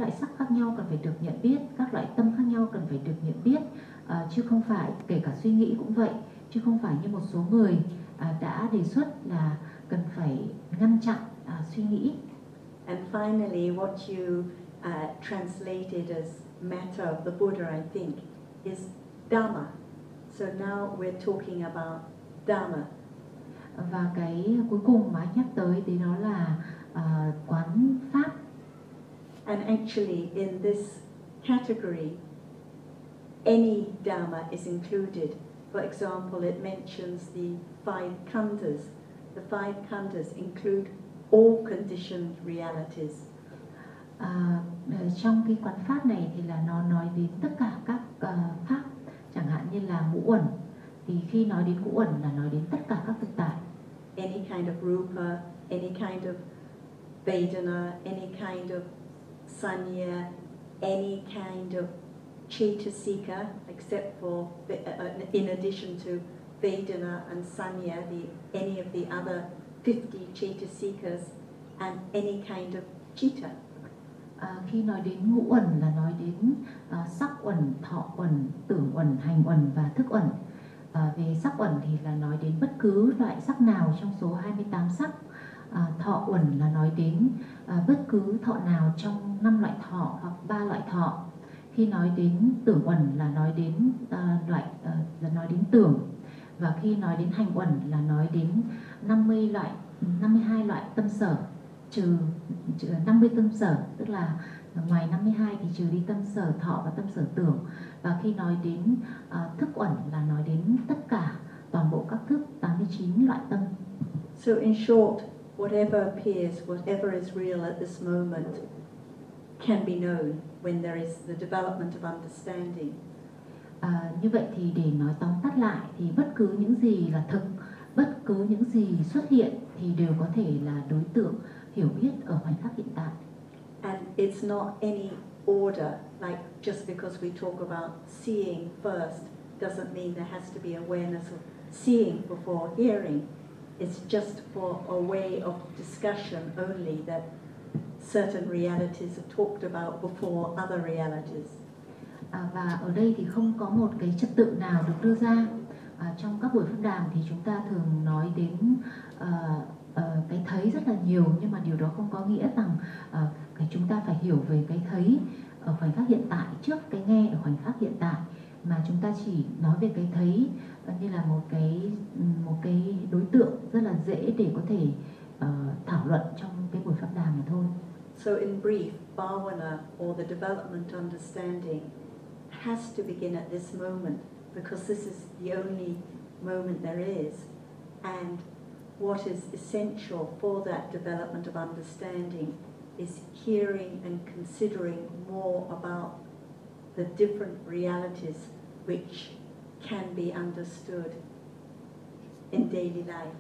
loại sắc khác nhau cần phải được nhận biết, các loại tâm khác nhau cần phải được nhận biết, chứ không phải, kể cả suy nghĩ cũng vậy, chứ không phải như một số người đã đề xuất là cần phải ngăn chặn suy nghĩ. And finally, what you translated as matter of the Buddha, I think, is Dhamma. So now we're talking about Dhamma. Và cái cuối cùng mà anh nhắc tới thì đó là quán pháp. And actually, in this category, any Dhamma is included. For example, it mentions the 5 khandhas. The 5 khandhas include all conditioned realities. Trong cái quán pháp này thì là nó nói đến tất cả các pháp, chẳng hạn như là ngũ uẩn. Thì khi nói đến ngũ uẩn là nói đến tất cả các thực tại. Any kind of rupa, any kind of vedana, any kind of sanya, any kind of cetasika, except for, in addition to vedana and sanya, any of the other 50 cetasikas, and any kind of citta. Khi nói đến ngũ uẩn là nói đến sắc uẩn, thọ uẩn, tưởng uẩn, hành uẩn và thức uẩn. Về sắc uẩn thì là nói đến bất cứ loại sắc nào trong số 28 sắc. Thọ uẩn là nói đến bất cứ thọ nào trong 5 loại thọ hoặc 3 loại thọ. Khi nói đến tưởng uẩn là nói đến nói đến tưởng. Và khi nói đến hành uẩn là nói đến 52 loại tâm sở, trừ 50 tâm sở, tức là ngoài 52 thì trừ đi tâm sở thọ và tâm sở tưởng. Và khi nói đến thức uẩn là nói đến tất cả, toàn bộ các thức, 89 loại tâm. So in short, whatever appears, whatever is real at this moment can be known when there is the development of understanding. Như vậy thì để nói tóm tắt lại thì bất cứ những gì là thực, bất cứ những gì xuất hiện thì đều có thể là đối tượng hiểu biết ở khoảnh khắc hiện tại. And it's not any order, like just because we talk about seeing first doesn't mean there has to be awareness of seeing before hearing. It's just for a way of discussion only that certain realities are talked about before other realities. Và ở đây thì không có một cái trật tự nào được đưa ra. Trong các buổi pháp đàm thì chúng ta thường nói đến cái thấy rất là nhiều, nhưng mà điều đó không có nghĩa rằng cái chúng ta phải hiểu về cái thấy ở khoảnh khắc hiện tại trước cái nghe ở khoảnh khắc hiện tại, mà chúng ta chỉ nói về cái thấy như là một cái đối tượng rất là dễ để có thể thảo luận trong cái buổi pháp đàm mà thôi. So in brief, bhavana or the development understanding has to begin at this moment, because this is the only moment there is, and what is essential for that development of understanding is hearing and considering more about the different realities which can be understood in daily life.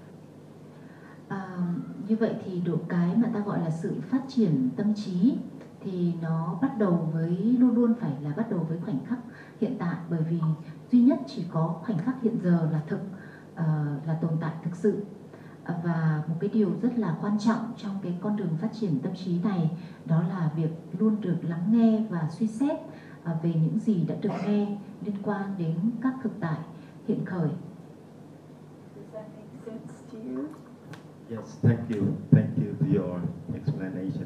Như vậy thì cái mà ta gọi là sự phát triển tâm trí thì nó bắt đầu với, luôn luôn phải là bắt đầu với khoảnh khắc hiện tại, bởi vì duy nhất chỉ có khoảnh khắc hiện giờ là thực, là tồn tại thực sự. Và một cái điều rất là quan trọng trong cái con đường phát triển tâm trí này, đó là việc luôn được lắng nghe và suy xét về những gì đã được nghe liên quan đến các thực tại hiện khởi. Does that make sense to you? Yes, thank you. Thank you for your explanation.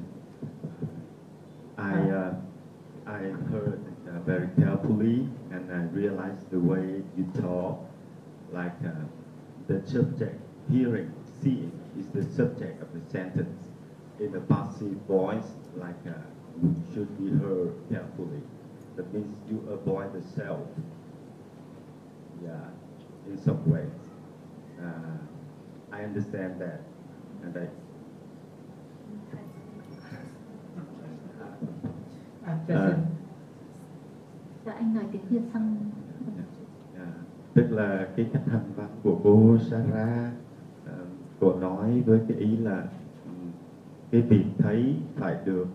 I heard it very carefully, and I realized the way you talk, like the subject hearing, seeing is the subject of the sentence. In a passive voice, like should be heard carefully. That means you avoid the self. Yeah, in some ways. I understand that, and I. Dạ, anh nói tiếng Việt xong. Tức là cái cách hành văn của cô Sarah, cô nói với cái ý là cái việc thấy phải được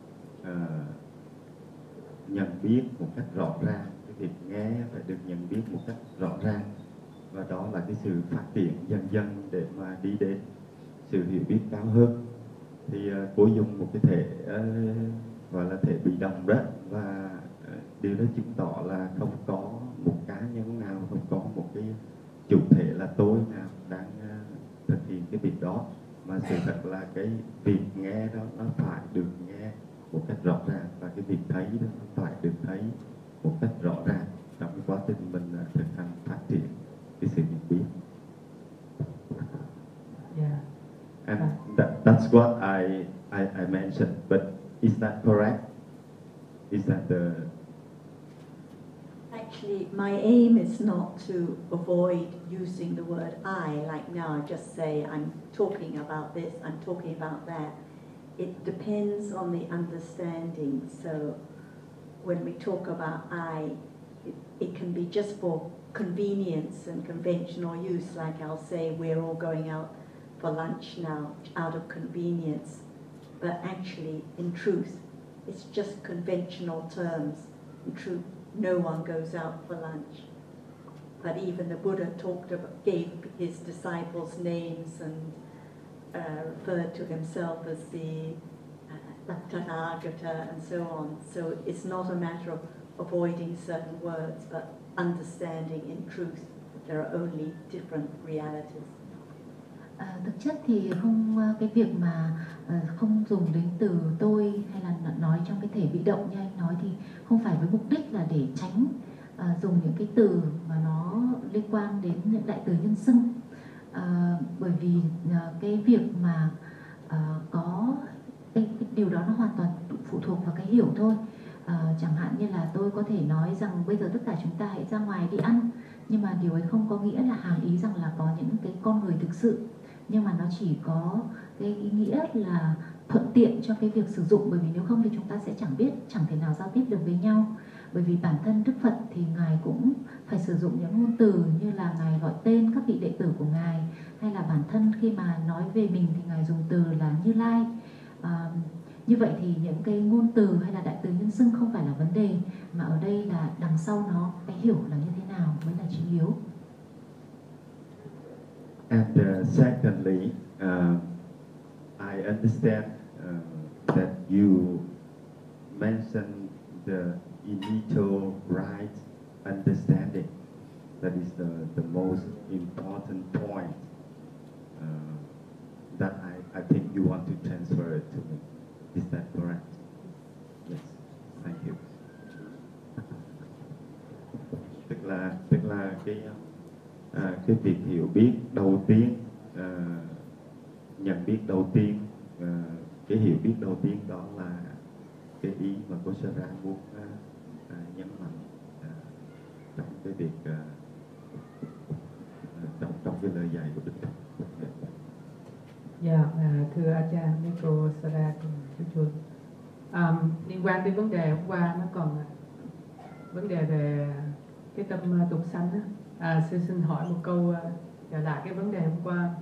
nhận biết một cách rõ ràng, cái việc nghe phải được nhận biết một cách rõ ràng, và đó là cái sự phát triển dần dần để mà đi đến sự hiểu biết cao hơn. Thì cô dùng một cái thể gọi là thể bị động đó, và điều đó chứng tỏ là không có một cá nhân nào, không có một cái chủ thể là tôi nào đang thực hiện cái việc đó, mà sự thật là cái việc nghe đó nó phải được nghe một cách rõ ràng, và cái việc thấy đó nó phải được thấy một cách rõ ràng trong cái quá trình mình thực hành phát triển cái sự nhận biết. Yeah. And that's what I mentioned, but is that correct? Is that the... Actually, my aim is not to avoid using the word I, like now I just say I'm talking about this, I'm talking about that. It depends on the understanding. So when we talk about I, it can be just for convenience and conventional use, like I'll say we're all going out for lunch now out of convenience. But actually, in truth, it's just conventional terms. In truth, no one goes out for lunch. But even the Buddha gave his disciples names and referred to himself as the Tathagata and so on. So it's not a matter of avoiding certain words, but understanding in truth that there are only different realities. Thực chất thì không, cái việc mà không dùng đến từ tôi hay là nói trong cái thể bị động như anh nói thì không phải với mục đích là để tránh dùng những cái từ mà nó liên quan đến những đại từ nhân xưng, bởi vì cái việc mà có cái điều đó nó hoàn toàn phụ thuộc vào cái hiểu thôi. Chẳng hạn như là tôi có thể nói rằng bây giờ tất cả chúng ta hãy ra ngoài đi ăn, nhưng mà điều ấy không có nghĩa là hàm ý rằng là có những cái con người thực sự, nhưng mà nó chỉ có cái ý nghĩa là thuận tiện cho cái việc sử dụng, bởi vì nếu không thì chúng ta sẽ chẳng thể nào giao tiếp được với nhau. Bởi vì bản thân Đức Phật thì Ngài cũng phải sử dụng những ngôn từ như là Ngài gọi tên các vị đệ tử của Ngài, hay là bản thân khi mà nói về mình thì Ngài dùng từ là Như Lai. Như vậy thì những cái ngôn từ hay là đại từ nhân xưng không phải là vấn đề, mà ở đây là đằng sau nó cái hiểu là như thế nào mới là chính yếu. And secondly, I understand that you mentioned the initial right understanding. That is the most important point that I think you want to transfer it to me. Is that correct? Yes. Thank you. Tức là cái việc hiểu biết đầu tiên, nhận biết đầu tiên, cái hiểu biết đầu tiên đó là cái ý mà cô Sarah muốn nhấn mạnh trong cái việc trong cái lời dạy của Đức Phật. Dạ, thưa Ajahn, với cô Sarah, chú Chuân. Liên quan đến vấn đề hôm qua nó còn vấn đề về cái tâm tục sanh á. Xin hỏi một câu trở lại cái vấn đề hôm qua.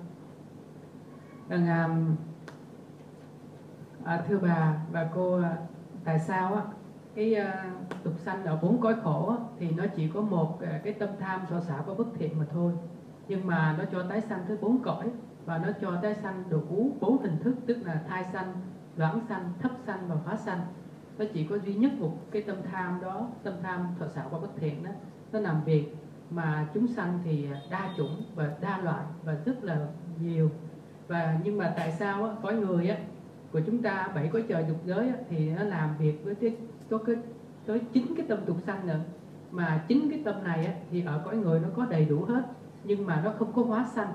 Thưa bà và cô, tại sao á cái tục sanh ở 4 cõi khổ á, thì nó chỉ có một cái tâm tham sở xả và bất thiện mà thôi, nhưng mà nó cho tái sanh tới 4 cõi, và nó cho tái sanh đủ 4 hình thức, tức là thai sanh, loãng sanh, thấp sanh và phá sanh. Nó chỉ có duy nhất một cái tâm tham đó, tâm tham thọ xảo và bất thiện đó, nó làm việc. Mà chúng sanh thì đa chủng và đa loại và rất là nhiều. Nhưng mà tại sao á, cõi người á của chúng ta 7 cõi trời dục giới á, thì nó làm việc với tới 9 cái tâm tục sanh nữa. Mà 9 cái tâm này á, thì ở cõi người nó có đầy đủ hết, nhưng mà nó không có hóa sanh.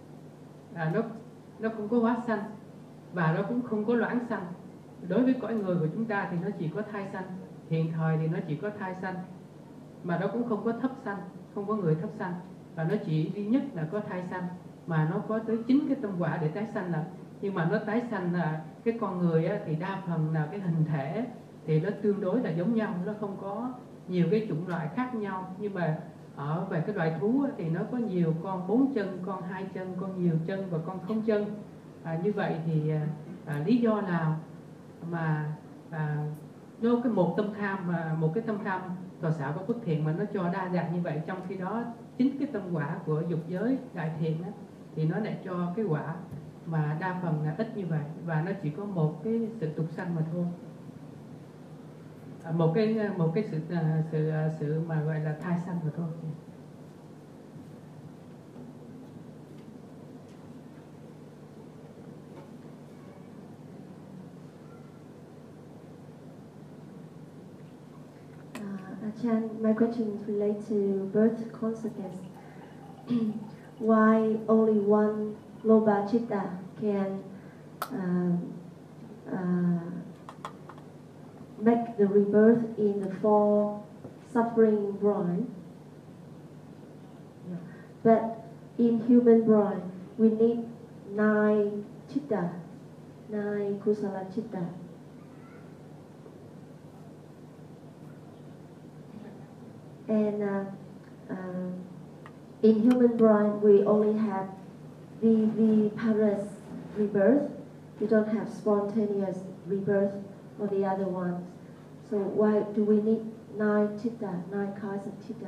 Nó không có hóa sanh và nó cũng không có loãng sanh. Đối với cõi người của chúng ta thì nó chỉ có thai sanh, hiện thời thì nó chỉ có thai sanh, mà nó cũng không có thấp sanh, không có người thấp sanh, và nó chỉ duy nhất là có thai sanh, mà nó có tới 9 cái tâm quả để tái sanh. Nhưng mà nó tái sanh là cái con người á, thì đa phần là cái hình thể thì nó tương đối là giống nhau, nó không có nhiều cái chủng loại khác nhau. Nhưng mà ở về cái loại thú á, thì nó có nhiều con 4 chân, con 2 chân, con nhiều chân và con không chân. Như vậy thì lý do nào mà do cái một tâm tham, một cái tâm tham thọ xảo và bất thiện mà nó cho đa dạng như vậy, trong khi đó 9 cái tâm quả của dục giới đại thiện á, thì nó lại cho cái quả mà đa phần là ít như vậy, và nó chỉ có một cái sự tục sanh mà thôi. một cái sự mà gọi là thai sanh mà thôi. Achan, my question relates to birth consciousness. Why only one Loba Chitta can make the rebirth in the four suffering brain? Yeah. But in human brain, we need 9 Chitta, 9 Kusala Chitta. And in human brain, we only have viviparous rebirth. We don't have spontaneous rebirth for the other ones. So why do we need 9 chitta, 9 kinds of chitta?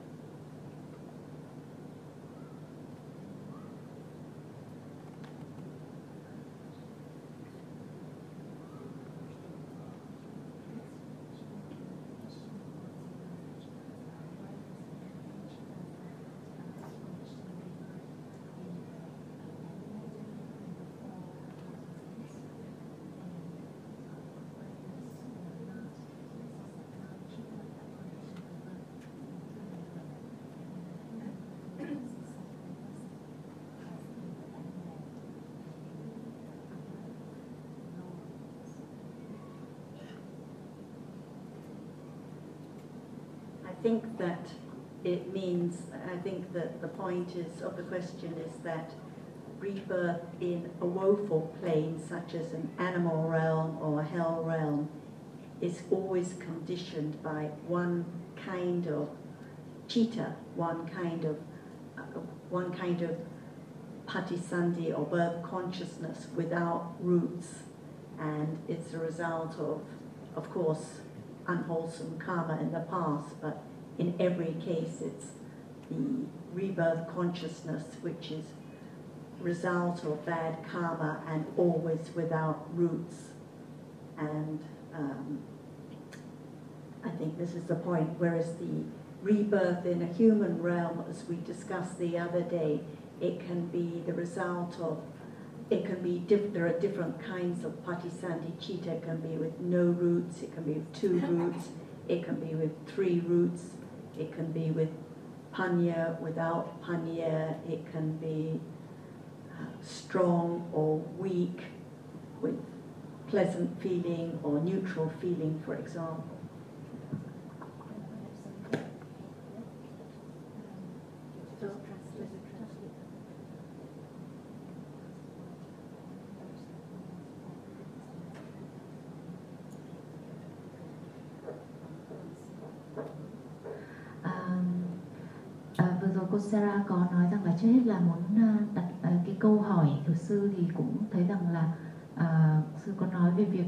I think that it means, I think that the point is of the question is that rebirth in a woeful plane, such as an animal realm or a hell realm, is always conditioned by one kind of chitta, one kind of patisandhi or birth consciousness without roots, and it's a result of course, unwholesome karma in the past, but in every case it's the rebirth consciousness which is result of bad karma and always without roots. And I think this is the point, whereas the rebirth in a human realm, as we discussed the other day, it can be the result of, it can be, there are different kinds of patisandhi chitta. It can be with no roots, it can be with 2 roots, it can be with 3 roots, it can be with panya, without panya, it can be strong or weak, with pleasant feeling or neutral feeling, for example. Vừa rồi cô Sarah có nói rằng là trước hết là muốn đặt cái câu hỏi luật sư, thì cũng thấy rằng là sư có nói về việc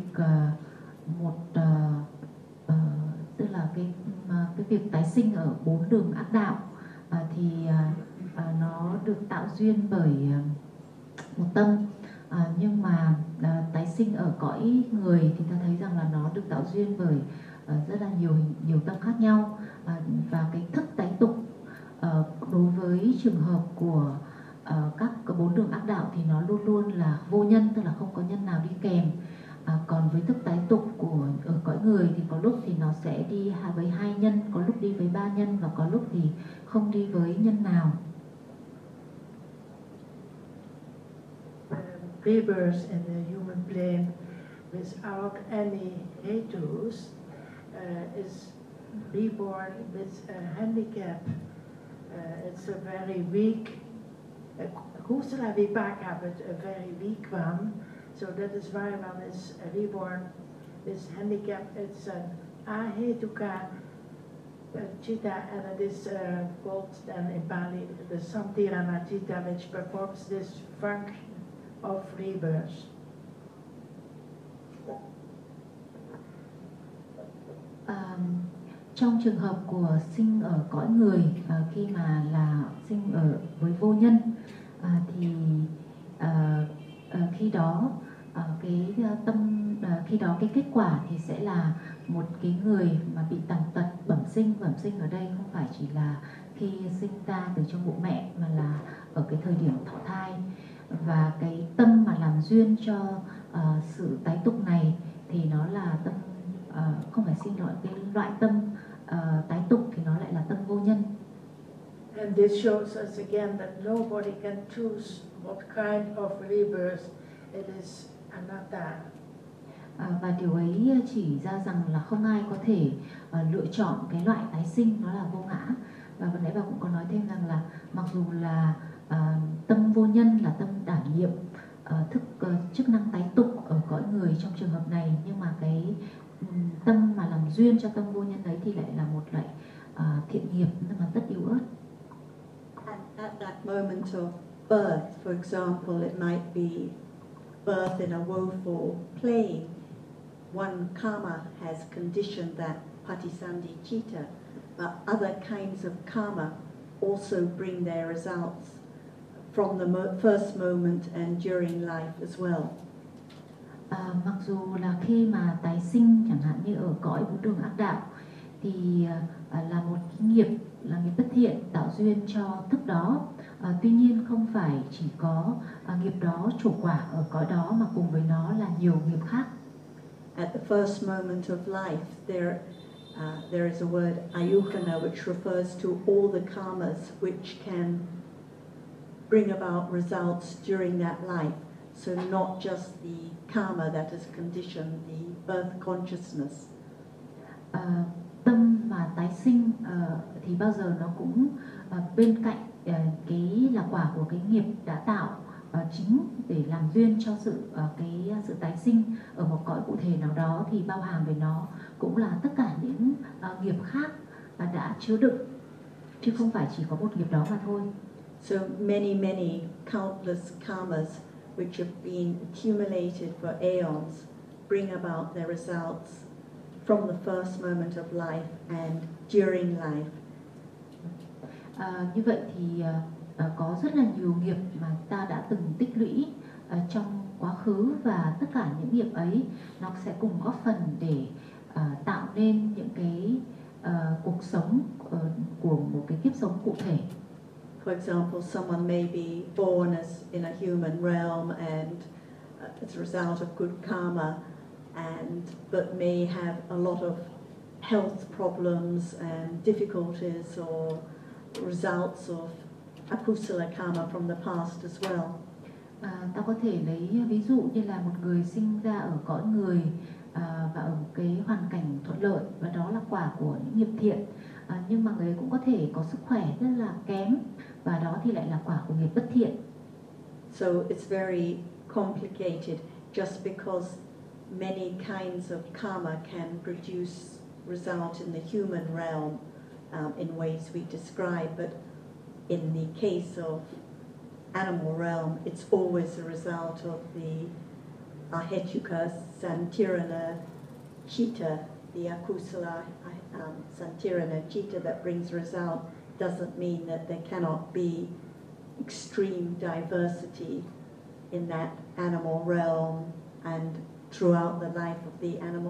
tức là cái việc tái sinh ở 4 đường ác đạo, thì nó được tạo duyên bởi một tâm, nhưng mà tái sinh ở cõi người thì ta thấy rằng là nó được tạo duyên bởi rất là nhiều tâm khác nhau, và cái thức tái tục đối với trường hợp của các 4 đường ác đạo thì nó luôn luôn là vô nhân, tức là không có nhân nào đi kèm. Còn với thức tái tục ở cõi người thì có lúc thì nó sẽ đi với 2 nhân, có lúc đi với 3 nhân, và có lúc thì không đi với nhân nào. Rebirth in the human plane without any hetus is reborn with a handicap. It's a very weak, Kusala Vipaka, but a very weak one. So that is why one is reborn with handicap. It's an ahetuka chitta, and it is called then in Pali the Samtirana chitta, which performs this function of rebirth. Trong trường hợp của sinh ở cõi người, khi mà là sinh ở với vô nhân, thì khi đó cái kết quả thì sẽ là một cái người mà bị tàn tật bẩm sinh ở đây không phải chỉ là khi sinh ra từ trong bụng mẹ mà là ở cái thời điểm thọ thai, và cái tâm mà làm duyên cho sự tái tục này thì nó là tâm không phải xin lỗi, cái loại tâm tái tục thì nó lại là tâm vô nhân. And this shows us again that nobody can choose what kind of rebirth. It is anatta. Và điều ấy chỉ ra rằng là không ai có thể lựa chọn cái loại tái sinh, nó là vô ngã. Và vừa nãy bà cũng có nói thêm rằng là mặc dù là tâm vô nhân là tâm đảm nhiệm chức năng tái tục ở cõi người trong trường hợp này, nhưng mà cái tâm mà làm duyên cho tâm vô nhân ấy thì lại là một loại thiện nghiệp nhưng mà tất yếu ớt. At that moment of birth, for example, it might be birth in a woeful plane. One karma has conditioned that patisandi citta, but other kinds of karma also bring their results from the first moment and during life as well. Mặc dù là khi mà tái sinh chẳng hạn như ở cõi bốn đường ác đạo thì là một cái nghiệp, là nghiệp bất thiện tạo duyên cho thức đó. Tuy nhiên không phải chỉ có nghiệp đó trổ quả ở cõi đó mà cùng với nó là nhiều nghiệp khác. At the first moment of life, there is a word ayukana which refers to all the karmas which can bring about results during that life. So not just the karma that has conditioned the birth consciousness. Tâm mà tái sinh thì bao giờ nó cũng bên cạnh cái là quả của cái nghiệp đã tạo chính để làm duyên cho sự tái sinh ở một cõi cụ thể nào đó, thì bao hàm về nó cũng là tất cả những nghiệp khác đã chứa đựng, chứ không phải chỉ có một nghiệp đó mà thôi. So many countless karmas which have been accumulated for aeons bring about their results from the first moment of life and during life. Như vậy thì có rất là nhiều nghiệp mà ta đã từng tích lũy trong quá khứ, và tất cả những nghiệp ấy nó sẽ cùng góp phần để tạo nên những cái cuộc sống của một cái kiếp sống cụ thể. For example, someone may be born in a human realm and as a result of good karma, but may have a lot of health problems and difficulties or results of akusala karma from the past as well. Ta có thể lấy ví dụ như là một người sinh ra ở cõi người và ở một cái hoàn cảnh thuận lợi, và đó là quả của những nghiệp thiện, nhưng mà người ấy cũng có thể có sức khỏe rất là kém, và đó thì lại là quả của nghiệp bất thiện. So it's very complicated just because many kinds of karma can produce result in the human realm in ways we describe, but in the case of animal realm, it's always a result of the ahetuka santirana citta, the akusala santirana citta that brings result. Doesn't mean that there cannot be extreme diversity in that animal realm and throughout the life of the animal.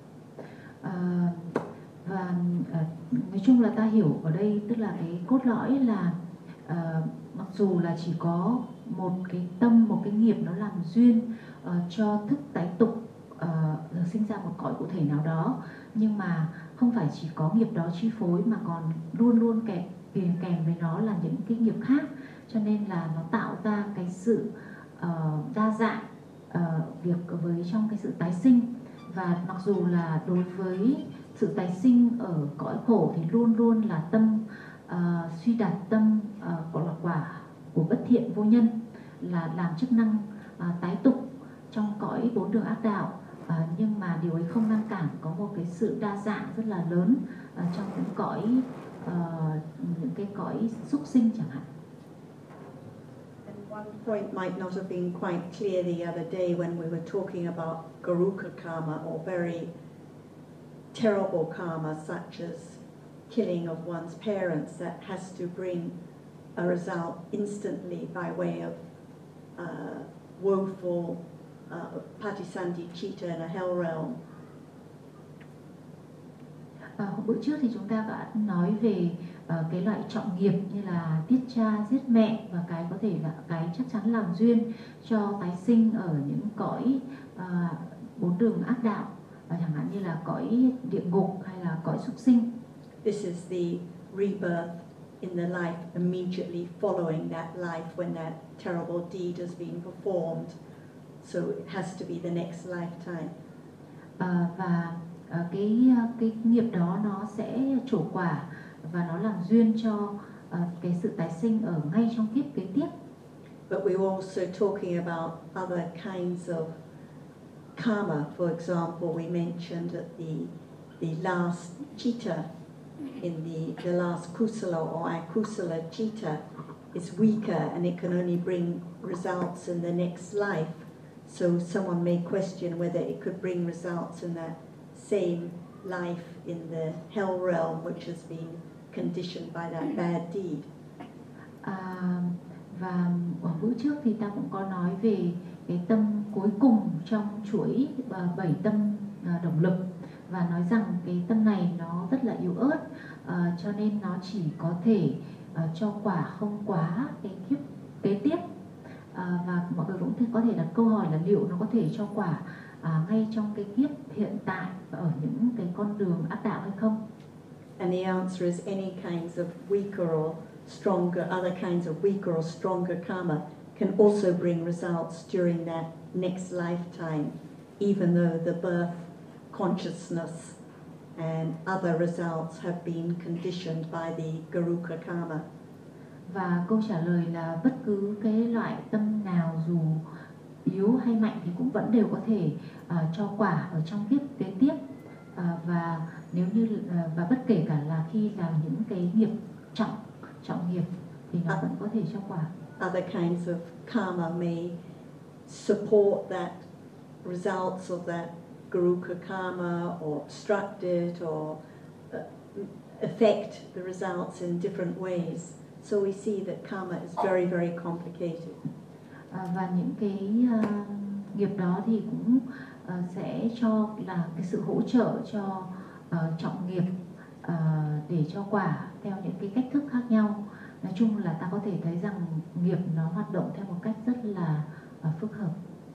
Và nói chung là ta hiểu ở đây tức là cái cốt lõi là mặc dù là chỉ có một cái tâm, một cái nghiệp nó làm duyên cho thức tái tục sinh ra một cõi cụ thể nào đó, nhưng mà không phải chỉ có nghiệp đó chi phối mà còn luôn luôn kèm với nó là những cái nghiệp khác, cho nên là nó tạo ra cái sự đa dạng việc với trong cái sự tái sinh. Và mặc dù là đối với sự tái sinh ở cõi khổ thì luôn luôn là tâm suy đạt tâm gọi là quả của bất thiện vô nhân, là làm chức năng tái tục trong cõi bốn đường ác đạo, nhưng mà điều ấy không ngăn cản có một cái sự đa dạng rất là lớn trong những cái cõi súc sinh chẳng hạn. One point might not have been quite clear the other day when we were talking about Garuka karma, or very terrible karma such as killing of one's parents that has to bring a result instantly by way of woeful patisandi citta in a hell realm. Bữa trước thì chúng ta đã nói về cái loại trọng nghiệp như là tiết cha, giết mẹ, và cái có thể là cái chắc chắn làm duyên cho tái sinh ở những cõi bốn đường ác đạo, chẳng hạn như là cõi địa ngục hay là cõi súc sinh. This is the rebirth in the life immediately following that life when that terrible deed has been performed. So it has to be the next lifetime. Và cái nghiệp đó nó sẽ trổ quả và nó làm duyên cho cái sự tái sinh ở ngay trong kiếp kế tiếp. But we were also talking about other kinds of karma. For example, we mentioned that the last chitta in the last kusala or akusala chitta is weaker and it can only bring results in the next life. So someone may question whether it could bring results in that same life in the hell realm, which has been conditioned by that bad deed. Và ở bữa trước thì ta cũng có nói về cái tâm cuối cùng trong chuỗi 7 tâm động lực, và nói rằng cái tâm này nó rất là yếu ớt, cho nên nó chỉ có thể cho quả không quá cái kiếp kế tiếp. Và mọi người cũng có thể đặt câu hỏi là liệu nó có thể cho quả ngay trong cái kiếp hiện tại và ở những cái con đường ác đạo hay không? And the answer is any kinds of weaker or stronger, other kinds of weaker or stronger karma can also bring results during that next lifetime, even though the birth consciousness and other results have been conditioned by the Garuka karma. Và câu trả lời là bất cứ cái loại tâm nào dù yếu hay mạnh thì cũng vẫn đều có thể cho quả ở trong kiếp kế tiếp, và nếu như và bất kể cả là khi làm những cái nghiệp trọng nghiệp thì nó vẫn có thể cho quả. Other kinds of karma may support that results of that Garuka karma or obstruct it or affect the results in different ways. So we see that karma is very, very complicated. Và những cái nghiệp đó thì cũng sẽ cho là cái sự hỗ trợ cho trọng nghiệp để cho quả theo những cái cách thức khác nhau. Nói chung là ta có thể thấy rằng nghiệp nó hoạt động theo một cách rất là phức hợp.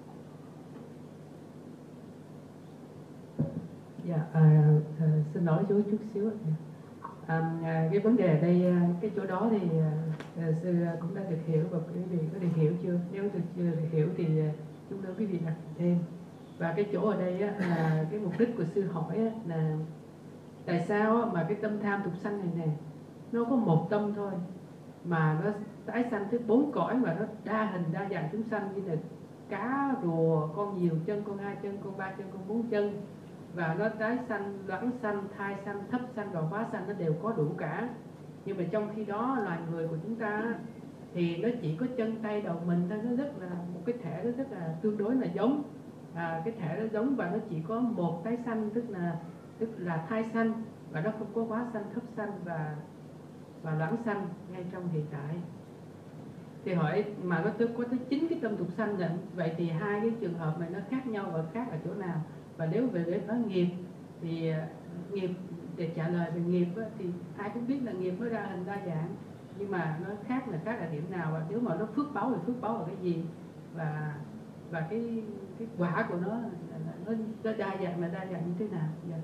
Dạ, xin lỗi chú chút xíu. Cái vấn đề ở đây, cái chỗ đó thì sư cũng đã được hiểu và quý vị có được hiểu chưa? Nếu chưa được hiểu thì chúng tôi quý vị đặt thêm. Và cái chỗ ở đây là cái mục đích của sư hỏi là tại sao mà cái tâm tham tục sanh này nè, nó có một tâm thôi mà nó tái sanh tới 4 cõi, mà nó đa hình đa dạng chúng sanh như là cá, rùa, con nhiều chân, con 2 chân, con 3 chân, con 4 chân, và nó tái sanh, loãng sanh, thai sanh, thấp sanh và hóa sanh nó đều có đủ cả. Nhưng mà trong khi đó loài người của chúng ta thì nó chỉ có chân tay đầu mình thôi, nó rất là một cái thể nó rất là tương đối là giống, cái thể nó giống và nó chỉ có một tái sanh, tức là thai sanh, và nó không có hóa sanh, thấp sanh và loãng sanh ngay trong hiện tại. Thì hỏi mà nó có tới 9 cái tâm tục sanh lận, vậy thì hai cái trường hợp này nó khác nhau và khác ở chỗ nào? Và nếu về để nói nghiệp thì nghiệp, để trả lời về nghiệp thì ai cũng biết là nghiệp nó đa hình đa dạng, nhưng mà nó khác ở điểm nào, và nếu mà nó phước báo thì phước báo là cái gì, và cái quả của nó đa dạng như thế nào? Dạ.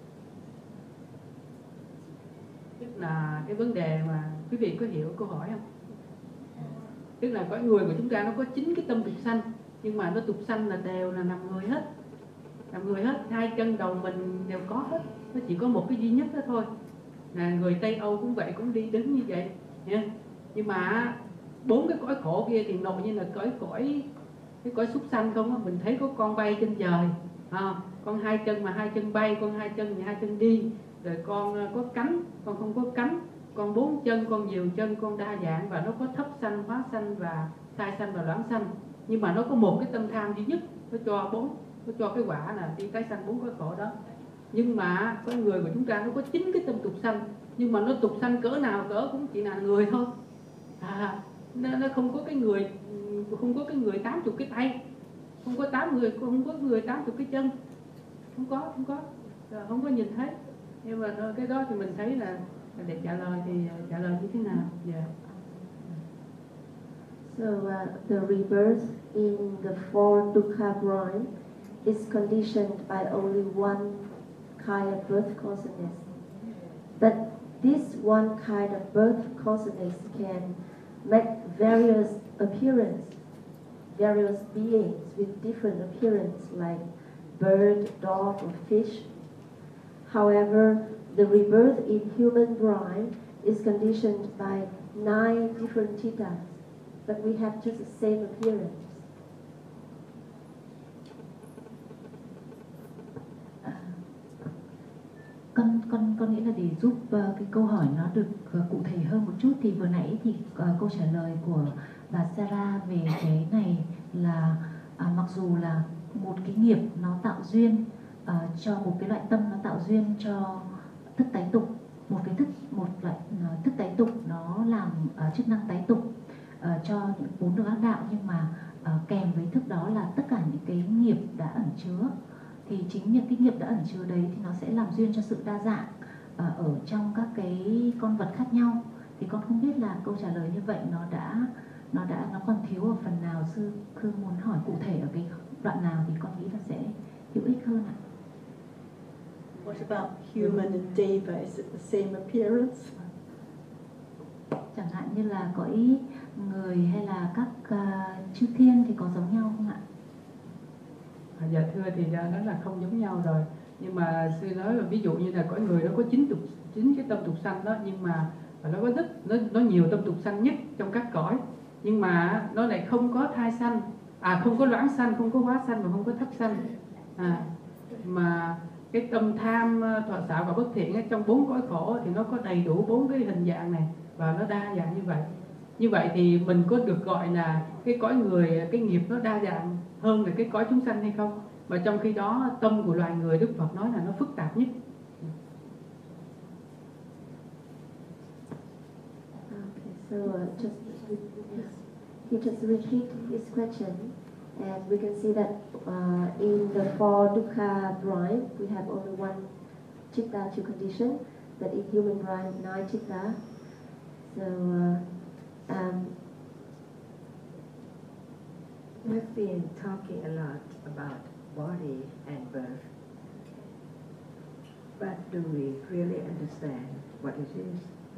Tức là cái vấn đề mà quý vị có hiểu câu hỏi không? Tức là cõi người của chúng ta nó có 9 cái tâm tục sanh, nhưng mà nó tục sanh là đều là nằm người hết. Nằm người hết, 2 chân đầu mình đều có hết. Nó chỉ có một cái duy nhất đó thôi. Là người Tây Âu cũng vậy, cũng đi đứng như vậy nha. Nhưng mà 4 cái cõi khổ kia thì nội như là cái cõi súc sanh không á. Mình thấy có con bay trên trời, con 2 chân mà 2 chân bay, con 2 chân thì 2 chân đi. Rồi con có cánh, con không có cánh, con 4 chân, con nhiều chân, con đa dạng, và nó có thấp sanh, hóa sanh và thai sanh và loãng sanh. Nhưng mà nó có một cái tâm tham duy nhất, nó cho cái quả là đi tái sanh 4 cõi khổ đó. Nhưng mà con người của chúng ta nó có 9 cái tâm tục sanh, nhưng mà nó tục sanh cỡ nào cỡ cũng chỉ là người thôi. Nó không có cái người 80 cái tay, không có người 80 cái chân, không có nhìn thấy. Nhưng mà cái đó thì mình thấy là để trả lời thì trả lời như thế nào? Yeah. So the rebirth in the four dukkha brine is conditioned by only one kind of birth consciousness. But this one kind of birth consciousness can make various appearance, various beings with different appearance like bird, dog, or fish. However, the rebirth in human brine is conditioned by 9 different chittas, but we have just the same appearance. Con nghĩ là để giúp cái câu hỏi nó được cụ thể hơn một chút thì vừa nãy thì câu trả lời của bà Sarah về cái này là mặc dù là một cái nghiệp nó tạo duyên cho một cái loại tâm nó tạo duyên cho thức tái tục, một loại thức tái tục nó làm chức năng tái tục cho những 4 đường ác đạo, nhưng mà kèm với thức đó là tất cả những cái nghiệp đã ẩn chứa, thì chính những cái nghiệp đã ẩn chứa đấy thì nó sẽ làm duyên cho sự đa dạng ở trong các cái con vật khác nhau. Thì con không biết là câu trả lời như vậy nó còn thiếu ở phần nào. Sư Khương muốn hỏi cụ thể ở cái đoạn nào thì con nghĩ là sẽ hữu ích hơn ạ. What about human and deva? Is it the same appearance? Chẳng hạn như là cõi người hay là các chư thiên thì có giống nhau không ạ? Dạ thưa, thì nó là không giống nhau rồi. Nhưng mà sư nói là ví dụ như là cõi người nó có 9 cái tâm tục sanh đó, nhưng mà nó có nó nhiều tâm tục sanh nhất trong các cõi, nhưng mà nó lại không có thai sanh, không có loãng sanh, không có hóa sanh và không có thấp sanh. Mà cái tâm tham, thọ xảo và bất thiện ấy, trong 4 cõi khổ thì nó có đầy đủ 4 cái hình dạng này và nó đa dạng như vậy. Như vậy thì mình có được gọi là cái cõi người, cái nghiệp nó đa dạng hơn là cái cõi chúng sanh hay không? Và trong khi đó tâm của loài người Đức Phật nói là nó phức tạp nhất. Okay, so he just repeat his question, and we can see that in the four dukkha brine we have only one chitta to condition, but in human brine 9 chitta. So we've been talking a lot about body and birth, but do we really understand what it is?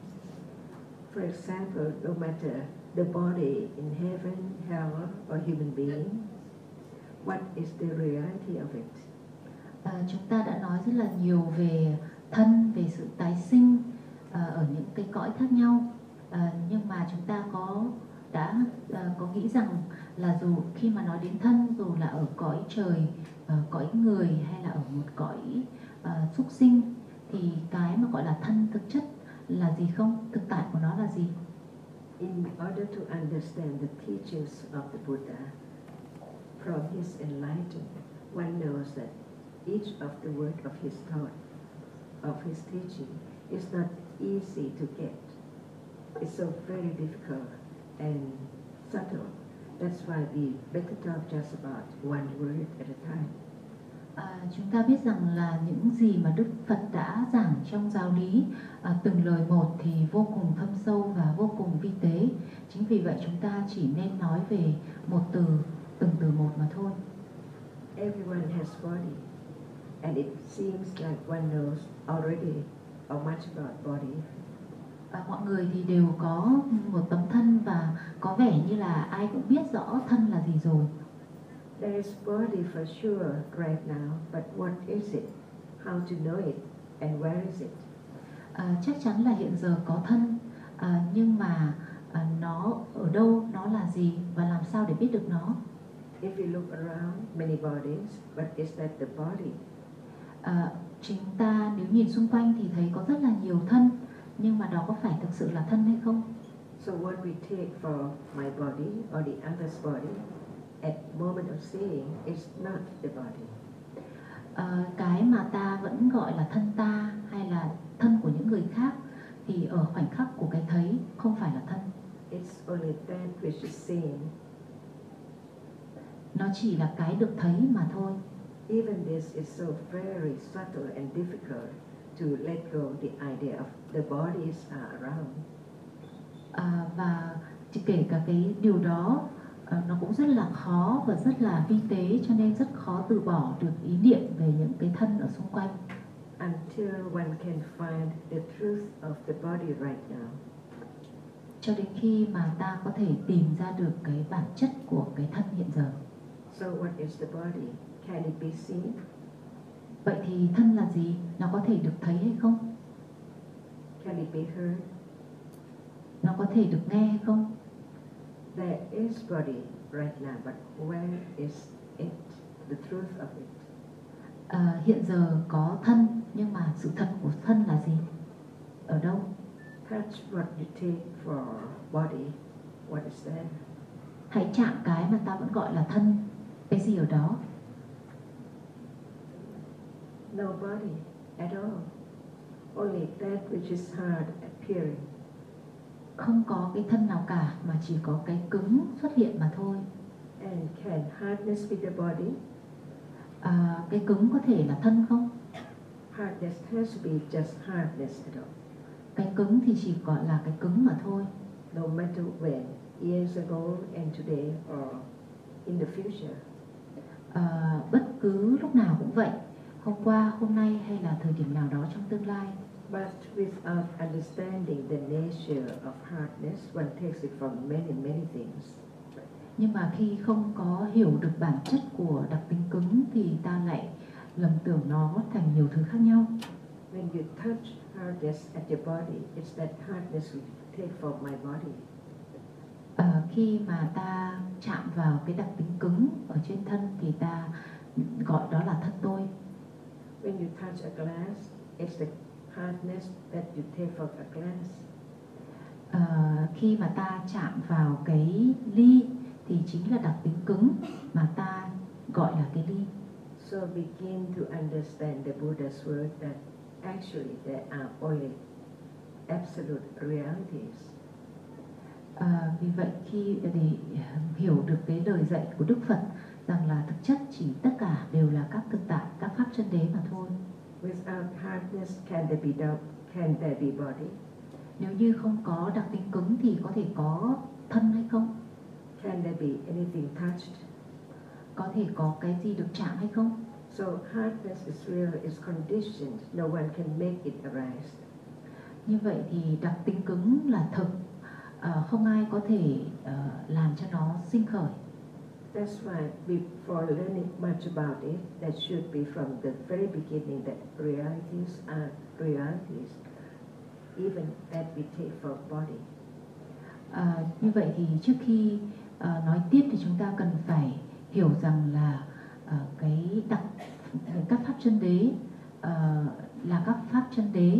For example, no matter the body in heaven, hell, or human being, what is the reality of it? Chúng ta đã nói rất là nhiều về thân, về sự tái sinh ở những cái cõi khác nhau, nhưng mà chúng ta đã có nghĩ rằng là dù khi mà nói đến thân, dù là ở cõi trời, cõi người hay là ở một cõi súc sinh, thì cái mà gọi là thân thực chất là gì không? Thực tại của nó là gì? In order to understand the teachings of the Buddha, from his enlightenment, one knows that each of the word of his thought, of his teaching, is not easy to get. It's so very difficult and subtle. That's why we better talk just about one word at a time. Chúng ta biết rằng là những gì mà Đức Phật đã giảng trong giáo lý, từng lời một thì vô cùng thâm sâu và vô cùng vi tế. Chính vì vậy chúng ta chỉ nên nói về một từ, từng từ một mà thôi. Everyone has body, and it seems like one knows already how much about body. Mọi người thì đều có một tấm thân và có vẻ như là ai cũng biết rõ thân là gì rồi. There is body for sure right now, but what is it? How to know it? And where is it? Chắc chắn là hiện giờ có thân, nhưng mà nó ở đâu, nó là gì và làm sao để biết được nó? If you look around, many bodies, but is that the body? Chúng ta nếu nhìn xung quanh thì thấy có rất là nhiều thân, nhưng mà đó có phải thực sự là thân hay không? So what we take for my body or the other's body at moment of seeing is not the body. Cái mà ta vẫn gọi là thân ta hay là thân của những người khác thì ở khoảnh khắc của cái thấy không phải là thân. It's only that which is seen. Nó chỉ là cái được thấy mà thôi. Even this is so very subtle and difficult to let go the idea of the bodies are around. Và kể cả cái điều đó nó cũng rất là khó và rất là vi tế, cho nên rất khó từ bỏ được ý niệm về những cái thân ở xung quanh. Until one can find the truth of the body right now. Cho đến khi mà ta có thể tìm ra được cái bản chất của cái thân hiện giờ. So what is the body? Can it be seen? Vậy thì thân là gì? Nó có thể được thấy hay không? Can it be heard? Nó có thể được nghe hay không? There is body right now, but where is it? The truth of it. Hiện giờ có thân, nhưng mà sự thật của thân là gì? Ở đâu? Touch what you take for body. What is that? Hãy chạm cái mà ta vẫn gọi là thân. Cái gì ở đó? No body at all. Only that which is hard appearing. Không có cái thân nào cả, mà chỉ có cái cứng xuất hiện mà thôi. And can hardness be the body? Cái cứng có thể là thân không? Hardness has to be just hardness at all. Cái cứng thì chỉ gọi là cái cứng mà thôi. No matter when, years ago and today or in the future. Bất cứ lúc nào cũng vậy, hôm qua, hôm nay hay là thời điểm nào đó trong tương lai. But without understanding the nature of hardness, one takes it from many things. Nhưng mà khi không có hiểu được bản chất của đặc tính cứng thì ta lại lầm tưởng nó thành nhiều thứ khác nhau. When you touch hardness at your body, it's that hardness we take for my body. Khi mà ta chạm vào cái đặc tính cứng ở trên thân thì ta gọi đó là thân tôi. When you touch a glass, it's the hardness that you take for a glass. Khi mà ta chạm vào cái ly thì chính là đặc tính cứng mà ta gọi là cái ly. So begin to understand the Buddha's word that actually there are only absolute realities. Vì vậy khi để hiểu được cái lời dạy của Đức Phật rằng là thực chất chỉ tất cả đều là các thực tại, các pháp chân đế mà thôi. Without hardness, can there be body? Nếu như không có đặc tính cứng thì có thể có thân hay không? Can there be anything touched? Có thể có cái gì được chạm hay không? So hardness is real, is conditioned. No one can make it arise. Như vậy thì đặc tính cứng là thực, không ai có thể làm cho nó sinh khởi. That's why before learning much about it, that should be from the very beginning that realities are realities, even that we take for body. Như vậy thì trước khi nói tiếp thì chúng ta cần phải hiểu rằng là các pháp chân đế là các pháp chân đế.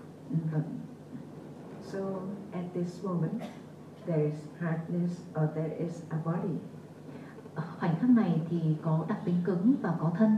So at this moment, there is hardness or there is a body. Khoảnh khắc này thì có đặc tính cứng và có thân.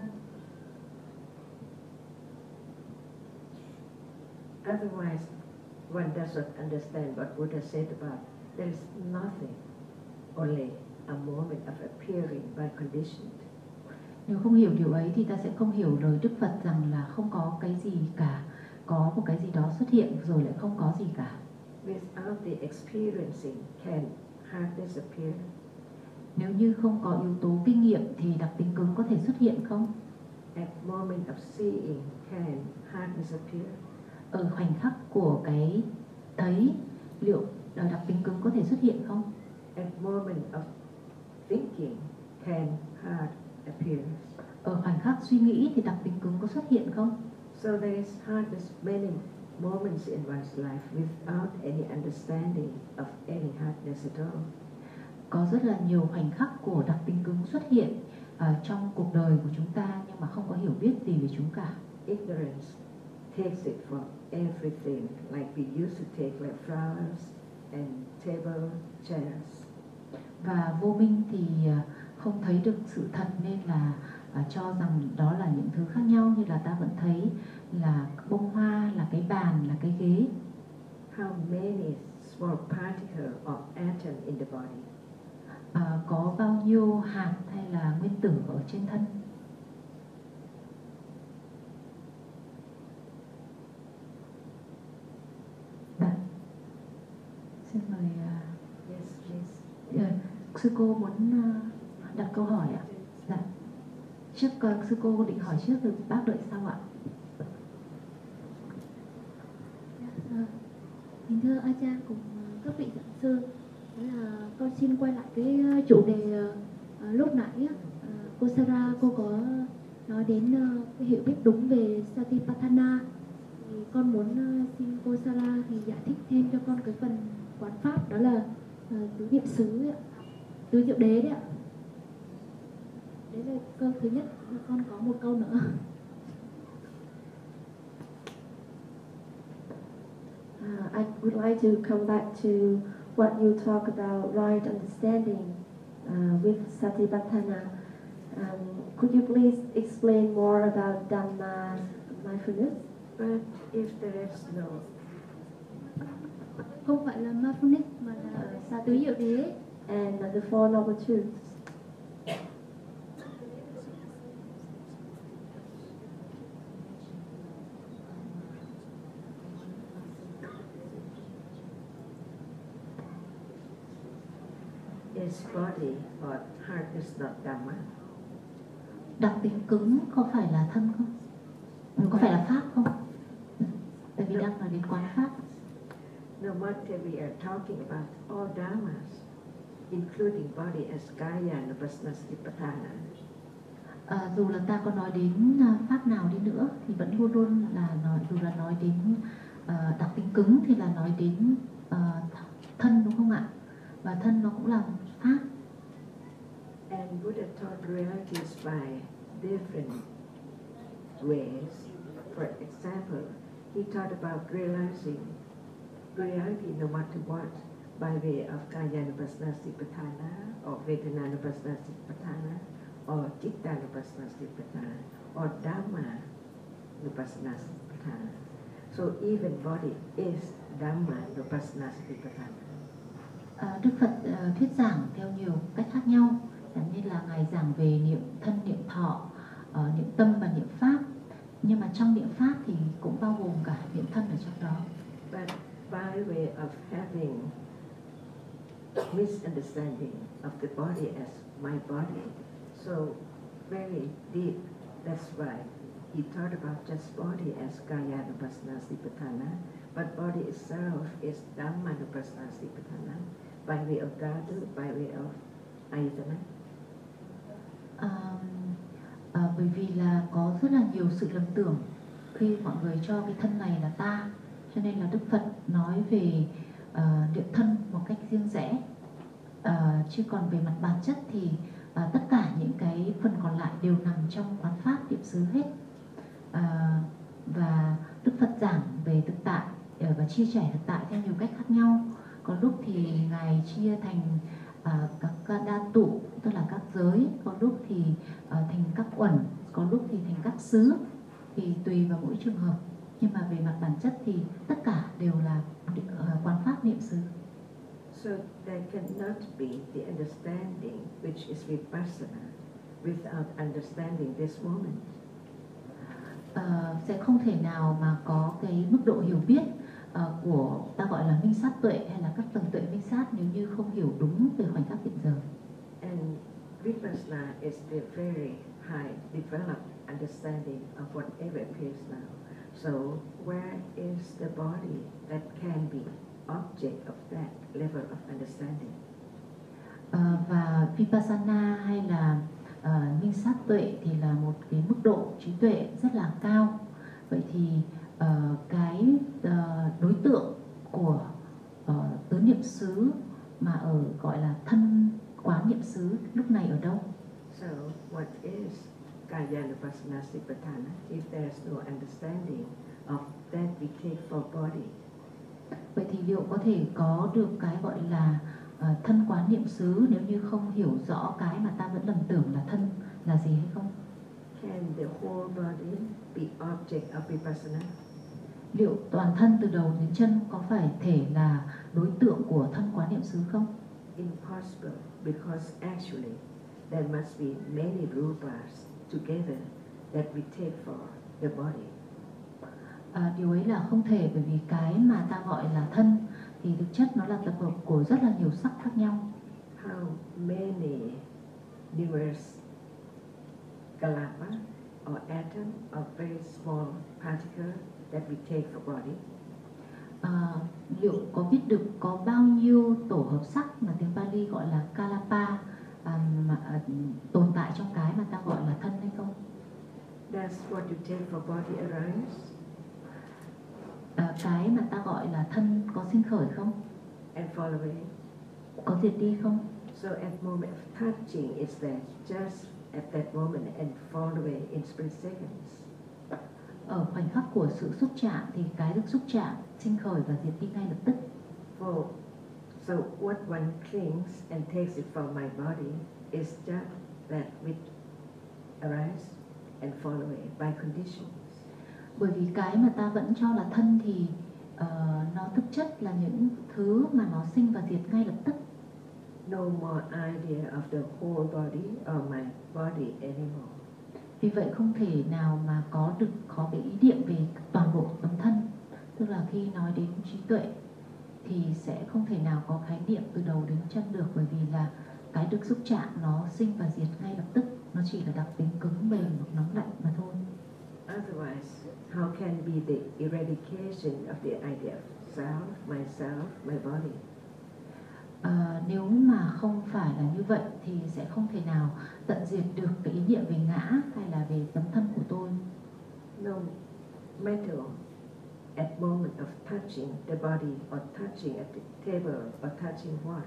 Otherwise, one doesn't understand what Buddha said about there is nothing, only a moment of appearing by conditioned. Nếu không hiểu điều ấy thì ta sẽ không hiểu lời Đức Phật rằng là không có cái gì cả, có một cái gì đó xuất hiện rồi lại không có gì cả. Without the experiencing, can hardness appear? Nếu như không có yếu tố kinh nghiệm thì đặc tính cứng có thể xuất hiện không? At moment of seeing, can hardness appear? Ở khoảnh khắc của cái thấy, liệu đặc tính cứng có thể xuất hiện không? At moment of thinking, can hard appear? Ở khoảnh khắc suy nghĩ thì đặc tính cứng có xuất hiện không? So there is hardness many moments in one's life without any understanding of any hardness at all. Có rất là nhiều khoảnh khắc của đặc tính cứng xuất hiện trong cuộc đời của chúng ta nhưng mà không có hiểu biết gì về chúng cả. Ignorance takes it for everything, like we used to take like flowers and table, chairs. Và vô minh thì không thấy được sự thật nên là cho rằng đó là những thứ khác nhau, như là ta vẫn thấy là bông hoa, là cái bàn, là cái ghế. How many small particles or atoms in the body? Có bao nhiêu hạt hay là nguyên tử ở trên thân? Dạ. Xin mời Yes, please. sư cô muốn đặt câu hỏi ạ. Dạ. Trước sư cô định hỏi trước rồi bác đợi sau ạ. Kính thưa A Cha cùng các vị giảng sư, con xin quay lại cái chủ đề lúc nãy cô Sarah cô có nói đến cái hiểu biết đúng về Satipatthana, thì con muốn xin cô Sarah thì giải thích thêm cho con cái phần quán pháp, đó là tứ niệm xứ, tứ diệu đế đấy ạ. Đấy là câu thứ nhất. Con có một câu nữa. I would like to come back to what you talk about right understanding with Satipatthana. Could you please explain more about Dhamma mindfulness? But if there is no Không phải là mindfulness mà là tứ diệu đế And the Four Noble Truths. is body or heart is not Dhamma. Đặc tính cứng có phải là thân không? Có phải là pháp không? Tại vì đang nói đến quán pháp. No matter we are talking about all Dhammas, including body as Kaya and Vasnasthipatthana. Dù là ta có nói đến pháp nào đi nữa thì vẫn luôn luôn là dù là nói đến đặc tính cứng thì là nói đến thân, đúng không ạ? Và thân nó cũng là pháp. And Buddha taught realities by different ways. For example, he taught about realizing reality no matter what by way of Kayanupasnasthipatthana or Vedananupasnasthipatthana or Chittanupasnasthipatthana or Dhammanupasnasthipatthana. So even body is Dhammanupasnasthipatthana. Đức Phật thuyết giảng theo nhiều cách khác nhau, chẳng như là Ngài giảng về niệm thân, niệm thọ, niệm tâm và niệm pháp. Nhưng mà trong niệm pháp thì cũng bao gồm cả niệm thân ở trong đó. But by way of having misunderstanding of the body as my body, so very deep, that's why he taught about just body as Kayanupasnasthipatthana, but body itself is Dhammanupasnasthipatthana by way of dhatu, by way of ayatana. Bởi vì là có rất là nhiều sự lầm tưởng khi mọi người cho cái thân này là ta, cho nên là Đức Phật nói về niệm thân một cách riêng rẽ. Chứ còn về mặt bản chất thì tất cả những cái phần còn lại đều nằm trong quán pháp niệm xứ hết. Và Đức Phật giảng về thực tại và chia sẻ thực tại theo nhiều cách khác nhau. Có lúc thì Ngài chia thành các đa tụ, tức là các giới, có lúc thì thành các uẩn, có lúc thì thành các xứ, thì tùy vào mỗi trường hợp. Nhưng mà về mặt bản chất thì tất cả đều là quán pháp niệm xứ. So there cannot be the understanding which is vipassana without understanding this moment. Sẽ không thể nào mà có cái mức độ hiểu biết của ta gọi là minh sát tuệ hay là các tầng tuệ minh sát nếu như không hiểu đúng về khoảnh khắc hiện giờ. And vipassana is the very high developed understanding of whatever appears now. So where is the body that can be object of that level of understanding? Và vipassana hay là minh sát tuệ thì là một cái mức độ trí tuệ rất là cao. Vậy thì cái đối tượng của tứ niệm xứ mà ở gọi là thân quán niệm xứ lúc này ở đâu? So what is Kayanupasnasthipatthana if there's no understanding of that we take for body? Vậy thì liệu có thể có được cái gọi là thân quán niệm xứ nếu như không hiểu rõ cái mà ta vẫn lầm tưởng là thân là gì hay không? Can the whole body be object of vipassana? Liệu toàn thân từ đầu đến chân có phải thể là đối tượng của thân quán niệm xứ không? Impossible, because actually there must be many rupas together that we take for the body. Điều ấy là không thể, bởi vì cái mà ta gọi là thân thì thực chất nó là tập hợp của rất là nhiều sắc khác nhau. How many numerous kalapa or atom or very small particle that we take for body? Liệu có biết được có bao nhiêu tổ hợp sắc mà tiếng Pali gọi là kalapa tồn tại trong cái mà ta gọi là thân hay không? Does what you take for body arise? Cái mà ta gọi là thân có sinh khởi không? And fall away? Có diệt đi không? So at moment of touching is there just at that moment and fall away in split seconds. Ở khoảnh khắc của sự xúc chạm thì cái được xúc chạm sinh khởi và diệt đi ngay lập tức. So what one clings and takes it from my body is just that which arise and fall away by conditions. Bởi vì cái mà ta vẫn cho là thân thì nó thực chất là những thứ mà nó sinh và diệt ngay lập tức. No more idea of the whole body or my body anymore. Vì vậy không thể nào mà có cái ý niệm về toàn bộ tấm thân. Tức là khi nói đến trí tuệ thì sẽ không thể nào có khái niệm từ đầu đến chân được, bởi vì là cái được xúc chạm nó sinh và diệt ngay lập tức. Nó chỉ là đặc tính cứng mềm hoặc nóng lạnh mà thôi. Otherwise, how can be the eradication of the idea of self, myself, my body? Nếu mà không phải là như vậy thì sẽ không thể nào tận diệt được cái ý niệm về ngã hay là về tấm thân của tôi. No matter at moment of touching the body or touching at the table or touching what?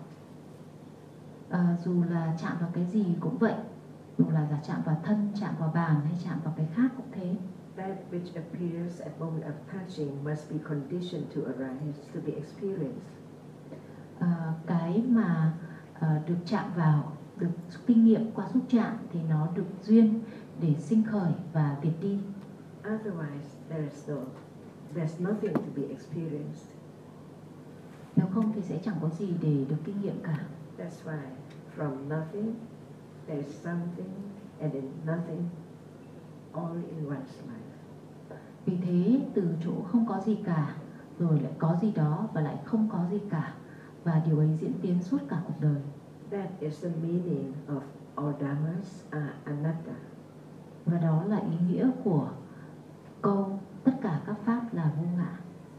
Dù là chạm vào cái gì cũng vậy, dù là chạm vào thân, chạm vào bàn hay chạm vào cái khác cũng thế. That which appears at moment of touching must be conditioned to arise, to be experienced. Cái mà được chạm vào, được kinh nghiệm qua xúc chạm thì nó được duyên để sinh khởi và diệt đi. Otherwise, there's nothing to be experienced. Nếu không thì sẽ chẳng có gì để được kinh nghiệm cả. That's why from nothing there's something, and then nothing, all in one's life. Vì thế từ chỗ không có gì cả rồi lại có gì đó và lại không có gì cả, và điều ấy diễn tiến suốt cả cuộc đời. That is the meaning of all dhammas are anatta. Và đó là ý nghĩa của câu tất cả các pháp là vô ngã.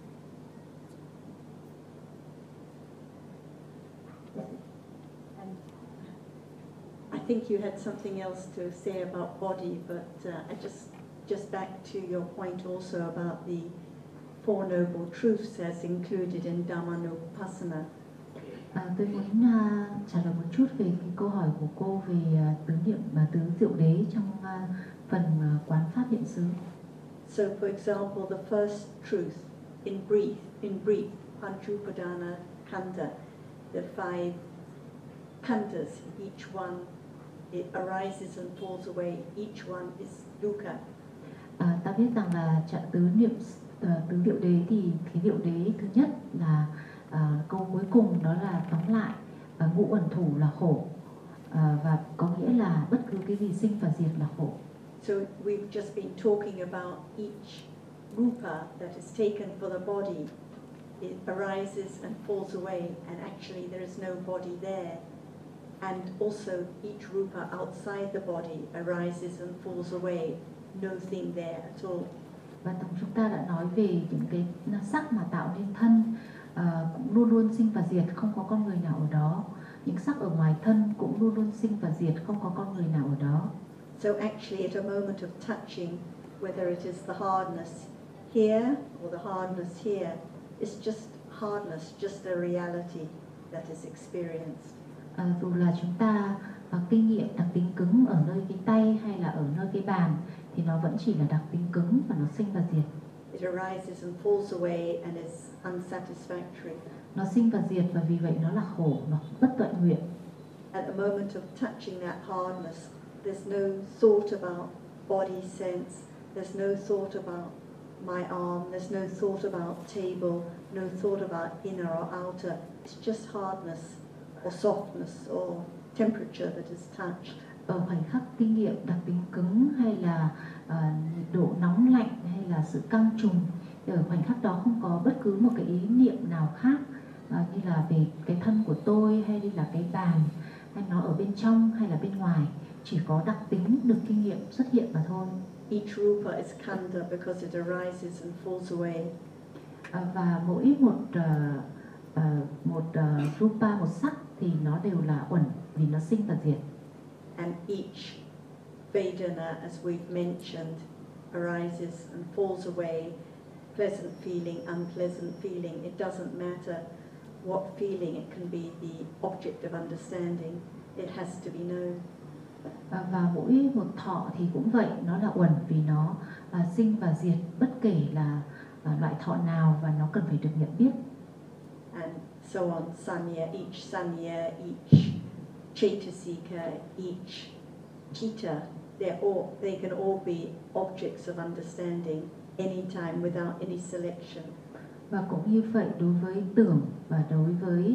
I think you had something else to say about body, but I just back to your point also about the Four Noble Truths as included in Dhammanupassana. Tôi muốn trả lời một chút về cái câu hỏi của cô về tứ niệm và tứ diệu đế trong phần quán pháp hiện xứ. So, for example, the first truth in brief, Panchupadana Khanda, the five khandas, each one it arises and falls away. Each one is dukkha. Ta biết rằng là tứ niệm tứ diệu đế thì cái diệu đế thứ nhất là câu cuối cùng đó là tóm lại ngũ uẩn thủ là khổ, và có nghĩa là bất cứ cái gì sinh và diệt là khổ. So we've just been talking about each rupa that is taken for the body. It arises and falls away, and actually there is no body there. And also each rupa outside the body arises and falls away, no thing there at all. Và chúng ta đã nói về những cái sắc mà tạo nên thân cũng luôn luôn sinh và diệt, không có con người nào ở đó. Những sắc ở ngoài thân cũng luôn luôn sinh và diệt, không có con người nào ở đó. So actually at a moment of touching, whether it is the hardness here or the hardness here, it's just hardness, just a reality that is experienced. Dù là chúng ta kinh nghiệm đặc tính cứng ở nơi cái tay hay là ở nơi cái bàn thì nó vẫn chỉ là đặc tính cứng và nó sinh và diệt. It arises and falls away and is unsatisfactory. Nó sinh và diệt và vì vậy nó là khổ, nó bất tận nguyện. At the moment of touching that hardness, there's no thought about body sense, there's no thought about my arm, there's no thought about table, no thought about inner or outer. It's just hardness or softness or temperature that is touched. Ở khoảnh khắc kinh nghiệm đặc tính cứng hay là nhiệt độ nóng lạnh hay là sự căng trùng Thì ở khoảnh khắc đó không có bất cứ một cái ý niệm nào khác như là về cái thân của tôi hay là cái bàn, hay nó ở bên trong hay là bên ngoài, chỉ có đặc tính được kinh nghiệm xuất hiện mà thôi. Each rupa is khanda because it arises and falls away. Và mỗi một rupa, một sắc thì nó đều là uẩn vì nó sinh và diệt. And each Vedana, as we've mentioned, arises and falls away. Pleasant feeling, unpleasant feeling, it doesn't matter what feeling, it can be the object of understanding. It has to be known. Và mỗi một thọ thì cũng vậy, nó là uẩn vì nó sinh và diệt, bất kể là loại thọ nào, và nó cần phải được nhận biết. And so on, sanya, each chaitasika, each chitta, they can all be objects of understanding anytime without any selection. Và cũng như vậy đối với tưởng và đối với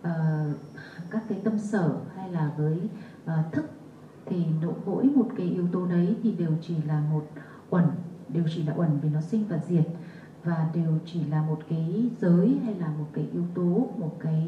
các cái tâm sở hay là với thức, thì mỗi một cái yếu tố đấy thì đều chỉ là một uẩn, đều chỉ là uẩn vì nó sinh và diệt, và đều chỉ là một cái giới hay là một cái yếu tố, một cái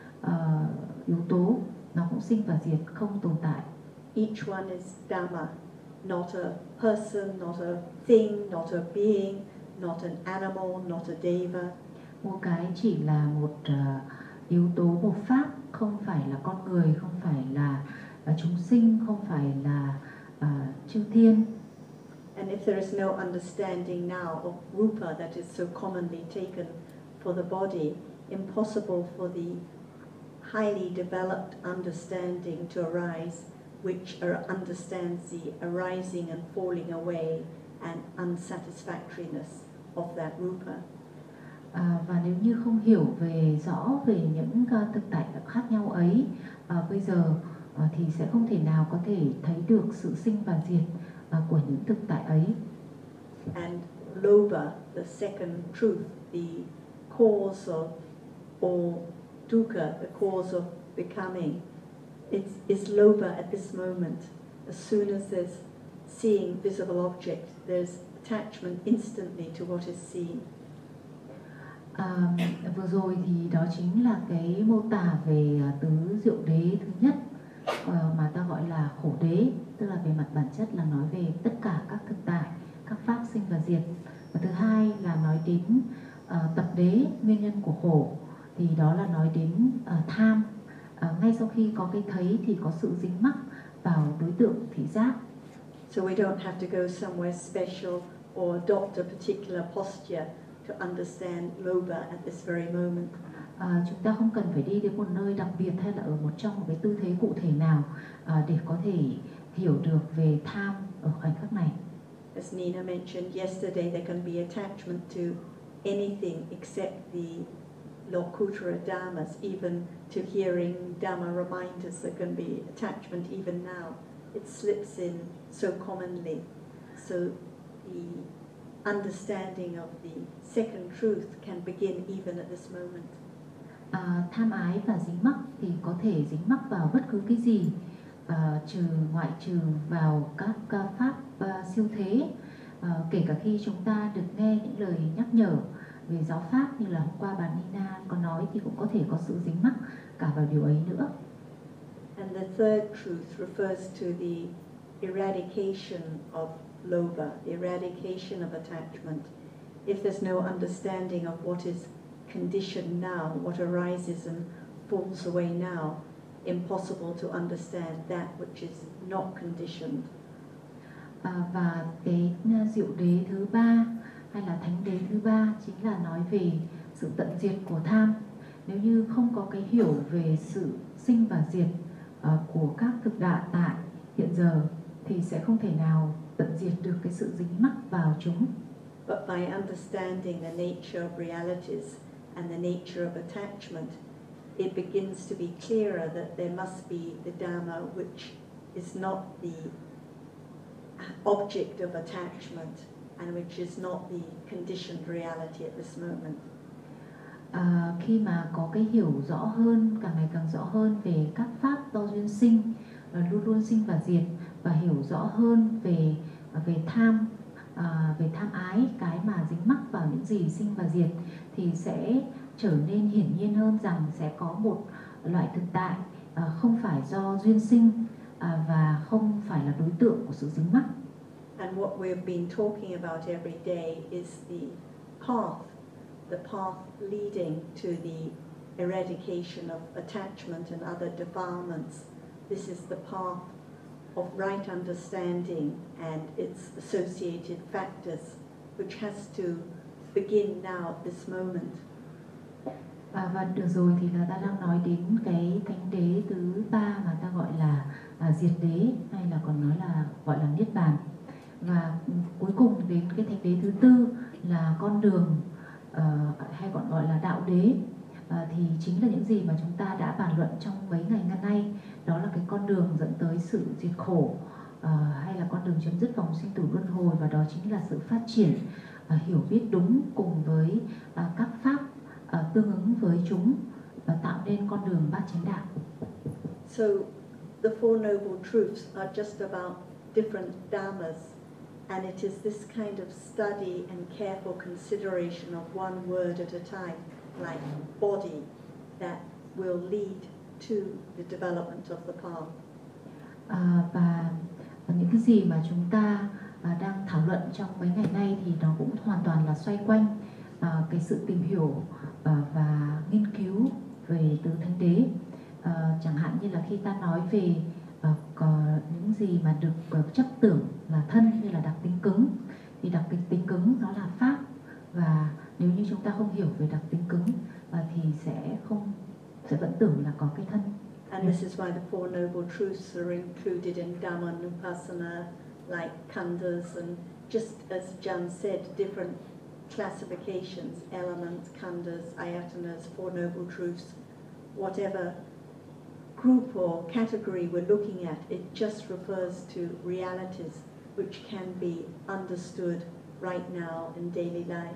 yếu tố nó cũng sinh và diệt, không tồn tại. Each one is Dhamma, not a person, not a thing, not a being, not an animal, not a deva. Mỗi cái chỉ là một yếu tố, một pháp, không phải là con người, không phải là chúng sinh, không phải là chư thiên. And if there is no understanding now of rupa that is so commonly taken for the body, impossible for the highly developed understanding to arise, which understands the arising and falling away and unsatisfactoriness of that rupa. Và nếu như không hiểu rõ về những thực tại khác nhau ấy, bây giờ thì sẽ không thể nào có thể thấy được sự sinh và diệt của những thực tại ấy. And lobha, the second truth, the cause of all dukkha, the cause of becoming, is lobha at this moment. As soon as there's seeing visible object, there's attachment instantly to what is seen. Vừa rồi thì đó chính là cái mô tả về tứ diệu đế thứ nhất, mà ta gọi là khổ đế, tức là về mặt bản chất là nói về tất cả các thực tại, các pháp sinh và diệt. Và thứ hai là nói đến tập đế, nguyên nhân của khổ, thì đó là nói đến tham. Ngay sau khi có cái thấy thì có sự dính mắc vào đối tượng thị giác. So we don't have to go somewhere special or adopt a particular posture to understand lobha at this very moment. Chúng ta không cần phải đi đến một nơi đặc biệt hay là ở trong một cái tư thế cụ thể nào để có thể hiểu được về tham ở khoảnh khắc này. As Nina mentioned yesterday, there can be attachment to anything except the Lokuttara Dhammas. Even to hearing Dhamma reminders, there can be attachment even now. It slips in so commonly. So the understanding of the second truth can begin even at this moment. Tham ái và dính mắc thì có thể dính mắc vào bất cứ cái gì, ngoại trừ vào các pháp siêu thế, kể cả khi chúng ta được nghe những lời nhắc nhở về giáo pháp như là hôm qua bà Nina có nói, thì cũng có thể có sự dính mắc cả vào điều ấy nữa. And the third truth refers to the eradication of lobha, the eradication of attachment. If there's no understanding of what is conditioned now, what arises and falls away now, impossible to understand that which is not conditioned. Và cái diệu đế thứ ba hay là thánh đế thứ ba chính là nói về sự tận diệt của tham. Nếu như không có cái hiểu về sự sinh và diệt của các thực đạ tại hiện giờ thì sẽ không thể nào tận diệt được cái sự dính mắc vào chúng. But by understanding the nature of realities and the nature of attachment, it begins to be clearer that there must be the Dhamma which is not the object of attachment and which is not the conditioned reality at this moment. Khi mà có cái hiểu rõ hơn, càng ngày càng rõ hơn về các pháp do duyên sinh, luôn luôn sinh và diệt, và hiểu rõ hơn về tham, về tham ái, cái mà dính mắc vào những gì sinh và diệt, thì sẽ trở nên hiển nhiên hơn rằng sẽ có một loại thực tại không phải do duyên sinh và không phải là đối tượng của sự dính mắc. And what we've been talking about every day is the path leading to the eradication of attachment and other defilements. This is the path of right understanding and its associated factors, which has to begin now at this moment. Và được rồi thì là ta đang nói đến cái thánh đế thứ ba mà ta gọi là diệt đế, hay là còn nói là gọi là niết bàn. Và cuối cùng đến cái thánh đế thứ tư là con đường hay còn gọi là đạo đế, thì chính là những gì mà chúng ta đã bàn luận trong mấy ngày hôm nay. Đó là cái con đường dẫn tới sự diệt khổ, hay là con đường chấm dứt vòng sinh tử luân hồi, và đó chính là sự phát triển hiểu biết đúng cùng với các pháp tương ứng với chúng và tạo nên con đường bát chánh đạo. So the Four Noble Truths are just about different dhammas, and it is this kind of study and careful consideration of one word at a time, like body, that will lead to the development of the path. Và những cái gì mà chúng ta đang thảo luận trong mấy ngày nay thì nó cũng hoàn toàn là xoay quanh cái sự tìm hiểu và nghiên cứu về tứ thánh đế. Chẳng hạn như là khi ta nói về những gì mà được chấp tưởng là thân, như là đặc tính cứng, thì đặc tính cứng nó là pháp, và nếu như chúng ta không hiểu về đặc tính cứng thì sẽ vẫn tưởng là có cái thân. And this is why the Four Noble Truths are included in Dhammanupassana, like khandhas, and just as Jan said, different classifications, elements, khandhas, ayatanas, Four Noble Truths, whatever group or category we're looking at, it just refers to realities which can be understood right now in daily life.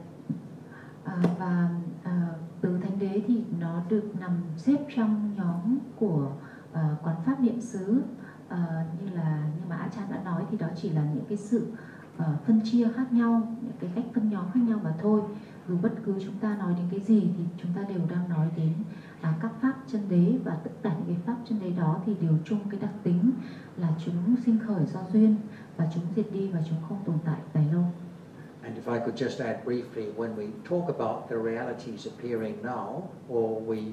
Và tứ thánh đế thì nó được nằm xếp trong nhóm của quán pháp niệm xứ, như mà A Chan đã nói, thì đó chỉ là những cái sự phân chia khác nhau, những cái cách phân nhóm khác nhau mà thôi. Dù bất cứ chúng ta nói đến cái gì thì chúng ta đều đang nói đến các pháp chân đế, và tất cả những cái pháp chân đế đó thì đều chung cái đặc tính là chúng sinh khởi do duyên, và chúng diệt đi và chúng không tồn tại dài lâu. And if I could just add briefly, when we talk about the realities appearing now, or we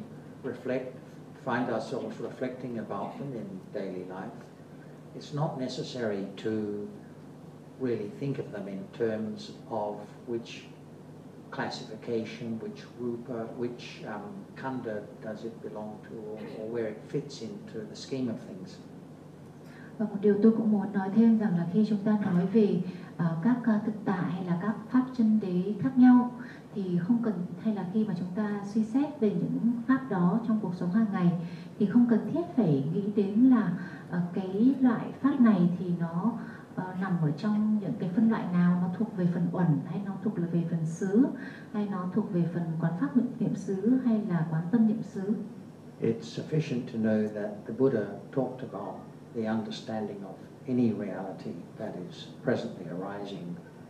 find ourselves reflecting about them in daily life, it's not necessary to really think of them in terms of which classification, which rupa, which khandha does it belong to, or where it fits into the scheme of things. Và một điều tôi cũng muốn nói thêm rằng là khi chúng ta nói về các thực tại hay là các pháp chân đế khác nhau, thì không cần, hay là khi mà chúng ta suy xét về những pháp đó trong cuộc sống hàng ngày, thì không cần thiết phải nghĩ đến là cái loại pháp này thì nó nằm ở trong những cái phân loại nào, nó thuộc về phần uẩn, hay nó thuộc về phần xứ, hay nó thuộc về phần quán pháp niệm xứ, hay là quán tâm niệm xứ. It's sufficient to know that the Buddha talked about the understanding of any reality that is presently arising.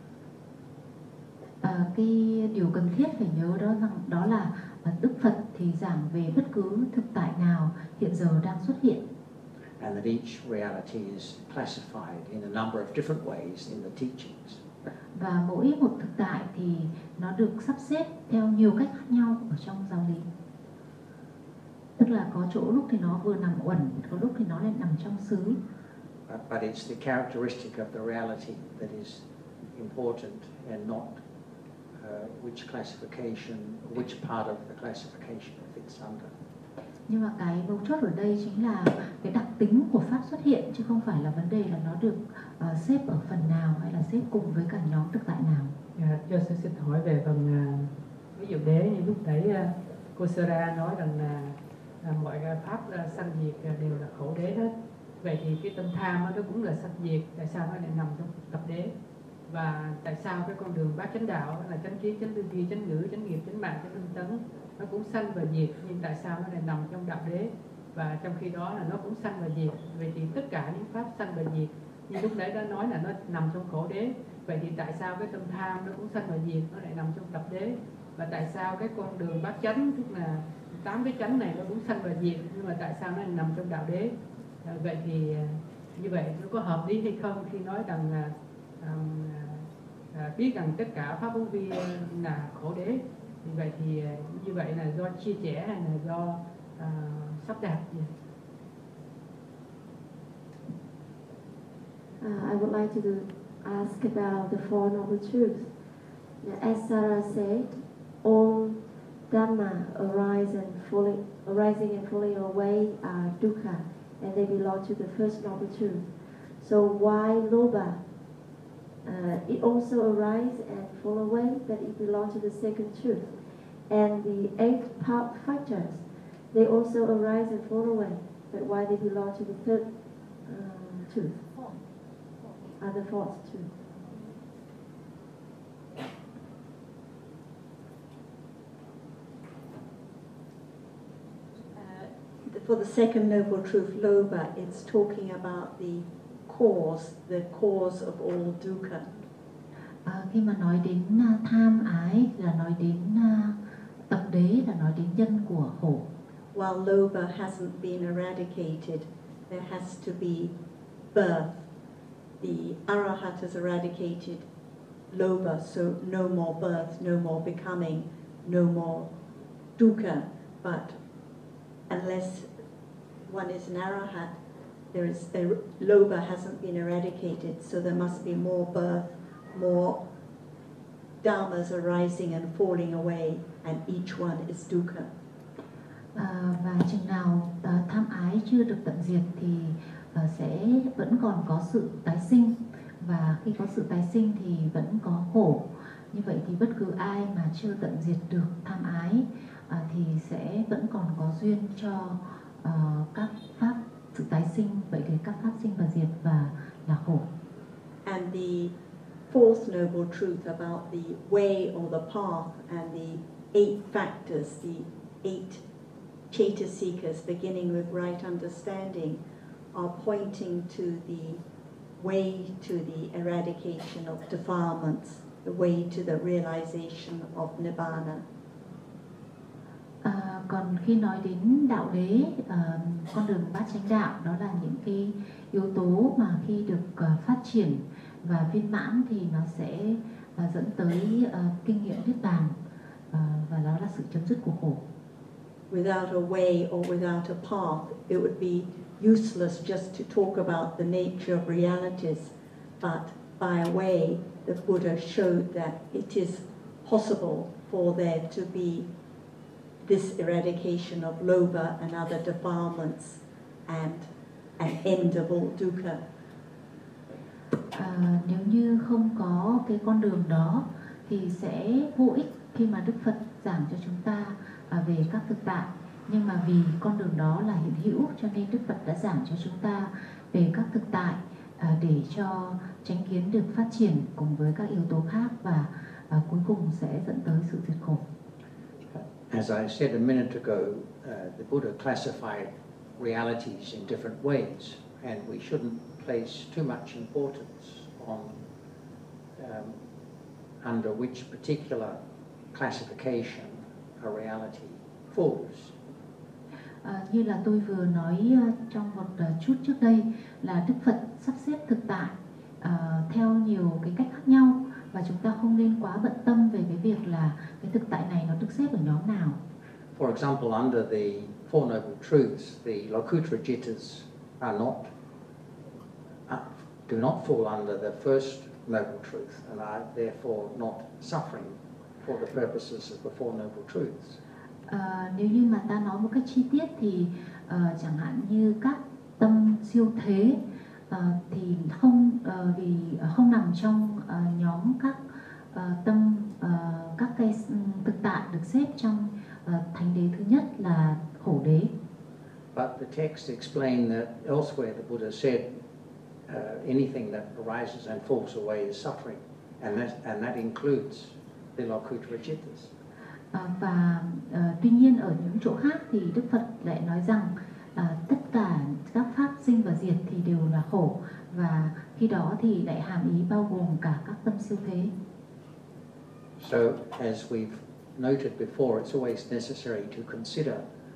Cái điều cần thiết phải nhớ đó là Đức Phật thì giảng về bất cứ thực tại nào hiện giờ đang xuất hiện. And that each reality is classified in a number of different ways in the teachings. Và mỗi một thực tại thì nó được sắp xếp theo nhiều cách khác nhau ở trong giáo lý. Tức là có chỗ lúc thì nó vừa nằm uẩn, có lúc thì nó lại nằm trong xứ. But it's the characteristic of the reality that is important, and not which classification, which part of the classification it fits under. Nhưng mà cái mấu chốt ở đây chính là cái đặc tính của pháp xuất hiện, chứ không phải là vấn đề là nó được xếp ở phần nào hay là xếp cùng với cả nhóm thực tại nào. Cho xin hỏi về phần ví dụ đế, như lúc nãy cô Sara nói rằng là mọi pháp sanh diệt đều là khổ đế hết. Vậy thì cái tâm tham nó cũng là sanh diệt, tại sao nó lại nằm trong tập đế? Và tại sao cái con đường bát chánh đạo là chánh kiến, chánh tư duy, chánh ngữ, chánh nghiệp, chánh mạng, chánh tinh tấn nó cũng sanh và diệt, nhưng tại sao nó lại nằm trong đạo đế? Và trong khi đó là nó cũng sanh và diệt. Vậy thì tất cả những pháp sanh và diệt như lúc nãy đã nói là nó nằm trong khổ đế, Vậy thì tại sao cái tâm tham nó cũng sanh và diệt, nó lại nằm trong tập đế? Và tại sao cái con đường bát chánh, tức là 8 cái chánh này nó cũng sanh và diệt, nhưng mà tại sao nó lại nằm trong đạo đế? Vậy thì như vậy nó có hợp lý hay không khi nói rằng biết rằng tất cả pháp vô vi là khổ đế? Thì vậy thì như vậy là do chia sẻ hay là do sắp đặt gì? I would like to ask about the Four Noble Truths. As Sarah said, all Dhamma arising and falling away are dukkha, and they belong to the first Noble Truth. So why Lobha? It also arises and fall away, but it belongs to the second truth. And the 8 factors, they also arise and fall away, but why they belong to the third truth? The fourth truth. For the second noble truth, Lobha, it's talking about the cause of all dukkha. Khi mà nói đến tham ái là nói đến tập đế, là nói đến nhân của khổ. While Lobha hasn't been eradicated, there has to be birth. The Arahat has eradicated Lobha, so no more birth, no more becoming, no more dukkha. But unless one is an Arahat, Lobha hasn't been eradicated, so there must be more birth, more dharmas arising and falling away, and each one is dukkha. Và chừng nào tham ái chưa được tận diệt thì sẽ vẫn còn có sự tái sinh, và khi có sự tái sinh thì vẫn có khổ. Như vậy thì bất cứ ai mà chưa tận diệt được tham ái thì sẽ vẫn còn có duyên cho các pháp sự tái sinh. Vậy thì các pháp sinh và diệt và là khổ. And the fourth noble truth about the way or the path and the 8 factors, the 8 Chaitasikas beginning with right understanding, are pointing to the way to the eradication of defilements, the way to the realization of Nibbana. Còn khi nói đến đạo đế, con đường bát chánh đạo, đó là những cái yếu tố mà khi được phát triển và viên mãn thì nó sẽ dẫn tới kinh nghiệm niết bàn, và đó là sự chấm dứt của khổ. Without a way or without a path, it would be useless just to talk about the nature of realities, but by a way, the Buddha showed that it is possible for there to be this eradication of lobha and other defilements and an end of all dukkha. Nếu như không có cái con đường đó thì sẽ vô ích khi mà Đức Phật giảng cho chúng ta về các thực tại. Nhưng mà vì con đường đó là hiện hữu cho nên Đức Phật đã giảng cho chúng ta về các thực tại để cho chánh kiến được phát triển cùng với các yếu tố khác, và cuối cùng sẽ dẫn tới sự diệt khổ. As I said a minute ago, the Buddha classified realities in different ways, and we shouldn't place too much importance on under which particular classification a reality falls. Như là tôi vừa nói trong một chút trước đây, là Đức Phật sắp xếp thực tại theo nhiều cái cách khác nhau, và chúng ta không nên quá bận tâm về cái việc là cái thực tại này nó được xếp ở nhóm nào. For example, under the Four Noble Truths, the Lokuttara Jittas are do not fall under the first Noble Truth and are therefore not suffering for the purposes of the Four Noble Truths. Nếu như mà ta nói một cách chi tiết thì chẳng hạn như các tâm siêu thế thì vì không nằm trong nhóm các tâm các cái thực tại được xếp trong thánh đế thứ nhất là khổ đế. But the text explained that elsewhere the Buddha said anything that arises and falls away is suffering, and that includes the Lokuttara Jittas. Và tuy nhiên ở những chỗ khác thì Đức Phật lại nói rằng tất cả các pháp sinh sinh và diệt thì đều là khổ, và khi đó thì lại hàm ý bao gồm cả các tâm siêu thế. So, as we've noted before, it's always necessary to consider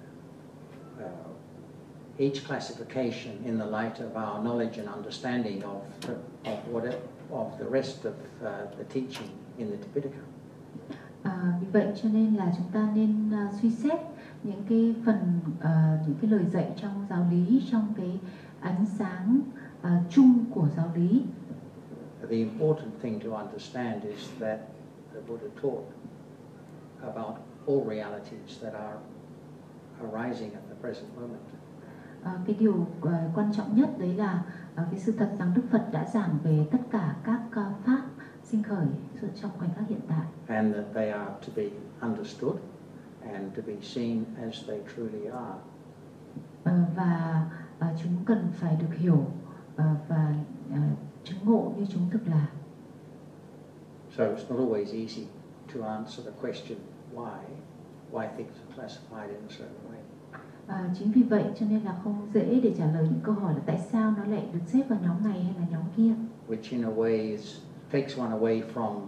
each classification in the light of our knowledge and understanding of the rest of the teaching in the Tipitaka. Vì vậy cho nên là chúng ta nên suy xét những cái phần, những cái lời dạy trong giáo lý, trong cái ánh sáng chung của giáo lý. The important thing to understand is that the Buddha taught about all realities that are arising at the present moment. Cái điều quan trọng nhất đấy là cái sự thật rằng Đức Phật đã giảng về tất cả các pháp sinh khởi trong khoảnh khắc hiện tại. And that they are to be understood and to be seen as they truly are. Và chúng cần phải được hiểu và chứng ngộ như chúng thực là. So it's not always easy to answer the question why things are classified in a certain way. Chính vì vậy cho nên là không dễ để trả lời những câu hỏi là tại sao nó lại được xếp vào nhóm này hay là nhóm kia. Which in a way takes one away from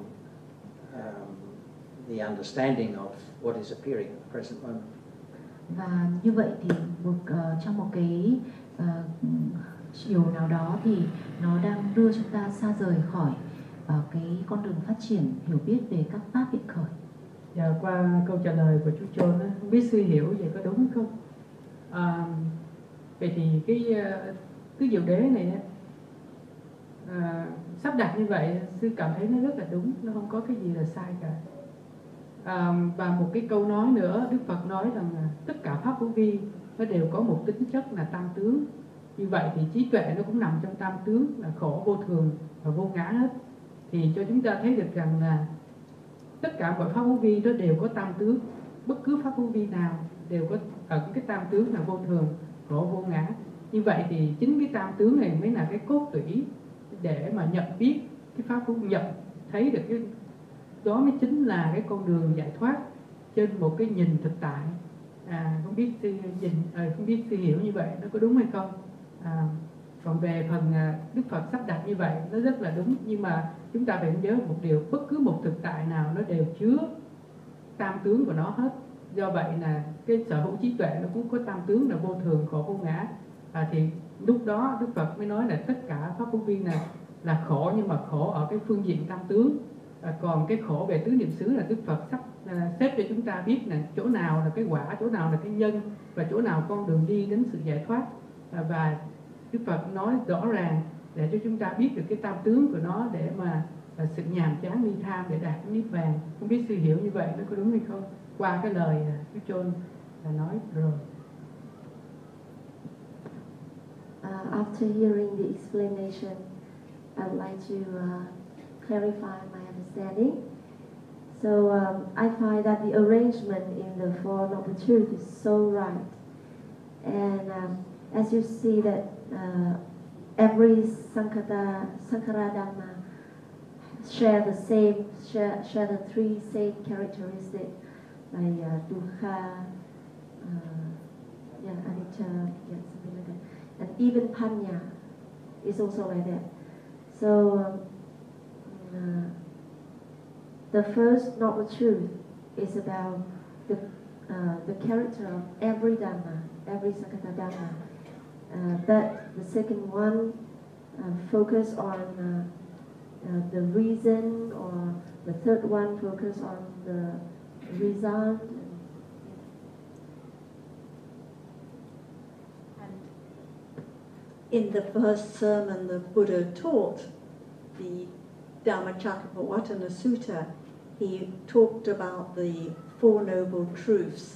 the understanding of what is appearing at the present moment. Và như vậy thì trong một cái chiều nào đó thì nó đang đưa chúng ta xa rời khỏi cái con đường phát triển hiểu biết về các pháp hiện khởi. Và qua câu trả lời của chú Chôn, không biết sư hiểu vậy có đúng không? Vậy thì cái tứ diệu đế này sắp đặt như vậy, sư cảm thấy nó rất là đúng, nó không có cái gì là sai cả. Và một cái câu nói nữa, Đức Phật nói rằng là tất cả pháp hữu vi nó đều có một tính chất là tam tướng. Như vậy thì trí tuệ nó cũng nằm trong tam tướng là khổ, vô thường và vô ngã hết. Thì cho chúng ta thấy được rằng là tất cả mọi pháp hữu vi nó đều có tam tướng. Bất cứ pháp hữu vi nào đều có ở cái tam tướng là vô thường, khổ, vô ngã. Như vậy thì chính cái tam tướng này mới là cái cốt tủy để mà nhận biết cái pháp hữu, nhận thấy được cái đó mới chính là cái con đường giải thoát trên một cái nhìn thực tại. Không biết sư không biết sư hiểu như vậy nó có đúng hay không? Còn về phần Đức Phật sắp đặt như vậy nó rất là đúng, nhưng mà chúng ta phải nhớ một điều, bất cứ một thực tại nào nó đều chứa tam tướng của nó hết. Do vậy là cái sở hữu trí tuệ nó cũng có tam tướng là vô thường, khổ, vô ngã. Thì lúc đó Đức Phật mới nói là tất cả pháp hữu vi là khổ, nhưng mà khổ ở cái phương diện tam tướng. Còn cái khổ về tứ niệm xứ là Đức Phật sắp xếp cho chúng ta biết là chỗ nào là cái quả, chỗ nào là cái nhân, và chỗ nào con đường đi đến sự giải thoát. Và Đức Phật nói rõ ràng để cho chúng ta biết được cái tam tướng của nó, để mà sự nhàm chán ly tham để đạt đến niết bàn. Không biết sư hiểu như vậy nó có đúng hay không? Qua cái lời Đức Chôn nói rồi. After hearing the explanation, I would like to clarify my understanding. So I find that the arrangement in the Four Noble Truths is so right. And as you see that every Sankhara Dhamma share the three same characteristics, like dukkha, anicca, something like that. And even panya is also like that. So the first noble truth is about the character of every Dhamma, every Sankhara Dhamma. But the second one focus on the reason, or the third one focus on the result. In the first sermon the Buddha taught, the Dhammacakkappavattana Sutta, he talked about the Four Noble Truths.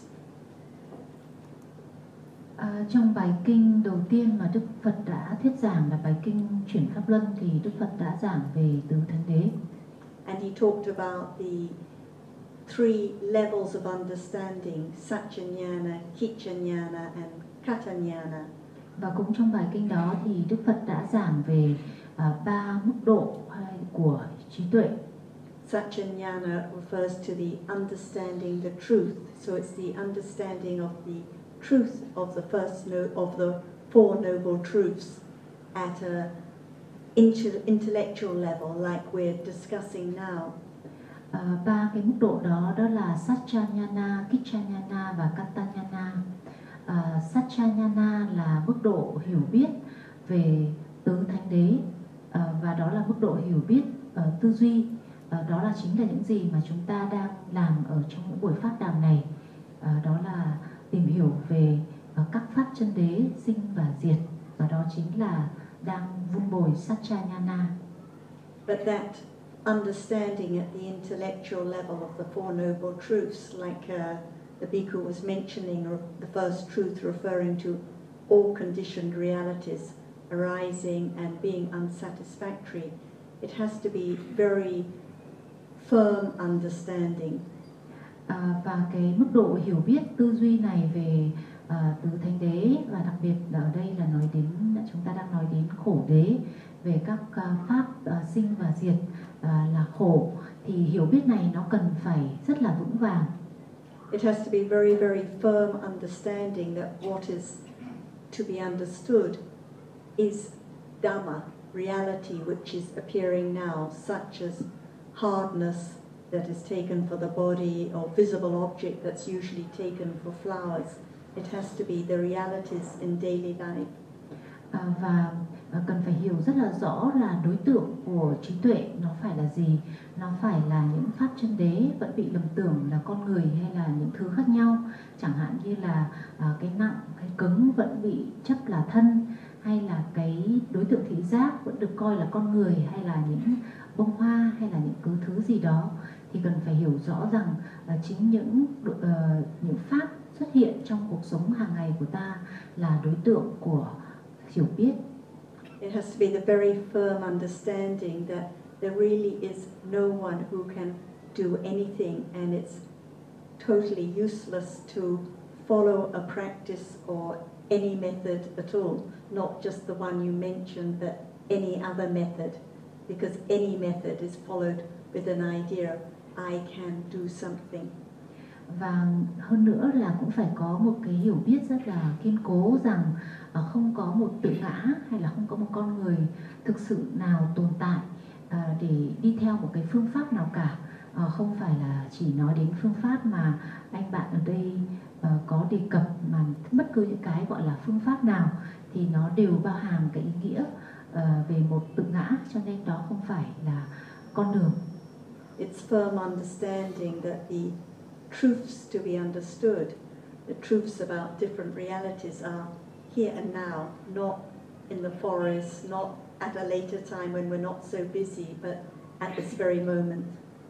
Trong bài kinh đầu tiên mà Đức Phật đã thuyết giảng là bài kinh Chuyển Pháp Luân, thì Đức Phật đã giảng về tứ thánh đế. And he talked about the three levels of understanding, Satchanyana, Kichanyana and Katanyana. Và cũng trong bài kinh đó thì Đức Phật đã giảng về ba mức độ của trí tuệ. Satchanyana refers to the understanding the truth. So it's the understanding of the truth of the first of the Four Noble Truths at a intellectual level like we're discussing now. Ba cái mức độ đó là Satchanyana, Kichanyana và Katanyana. Satchanyana là mức độ hiểu biết về tứ thánh đế, và đó là mức độ hiểu biết tư duy. Đó là chính là những gì mà chúng ta đang làm ở trong những buổi pháp đàm này. Đó là tìm hiểu về các pháp chân đế sinh và diệt, và đó chính là đang vun bồi Satchanyana. But that understanding at the intellectual level of the Four Noble Truths, like the Bhikkhu was mentioning, the first truth referring to all conditioned realities arising and being unsatisfactory, it has to be very firm understanding. Và cái mức độ hiểu biết tư duy này về tứ thánh đế, và đặc biệt ở đây là nói đến, chúng ta đang nói đến khổ đế, về các pháp sinh và diệt là khổ, thì hiểu biết này nó cần phải rất là vững vàng. It has to be very, very firm understanding that what is to be understood is Dhamma, reality which is appearing now, such as hardness that is taken for the body or visible object that's usually taken for flowers. It has to be the realities in daily life. Và cần phải hiểu rất là rõ là đối tượng của trí tuệ nó phải là gì. Nó phải là những pháp chân đế vẫn bị lầm tưởng là con người hay là những thứ khác nhau. Chẳng hạn như là cái nặng, cái cứng vẫn bị chấp là thân, hay là cái đối tượng thị giác vẫn được coi là con người, hay là những bông hoa, hay là những thứ gì đó. Thì cần phải hiểu rõ rằng chính những pháp xuất hiện trong cuộc sống hàng ngày của ta là đối tượng của hiểu biết. It has to be the very firm understanding that there really is no one who can do anything, and it's totally useless to follow a practice or any method at all, not just the one you mentioned, but any other method, because any method is followed with an idea I can do something. Và hơn nữa là cũng phải có một cái hiểu biết rất là kiên cố rằng không có một tự ngã hay là không có một con người thực sự nào tồn tại để đi theo một cái phương pháp nào cả. Không phải là chỉ nói đến phương pháp mà anh bạn ở đây có đề cập, mà bất cứ những cái gọi là phương pháp nào thì nó đều bao hàm cái ý nghĩa về một tự ngã, cho nên đó không phải là con đường. It's firm understanding that the truths to be understood, the truths about different realities are here and now, not in the forest, not at a later time when we're not so busy, but at this very moment.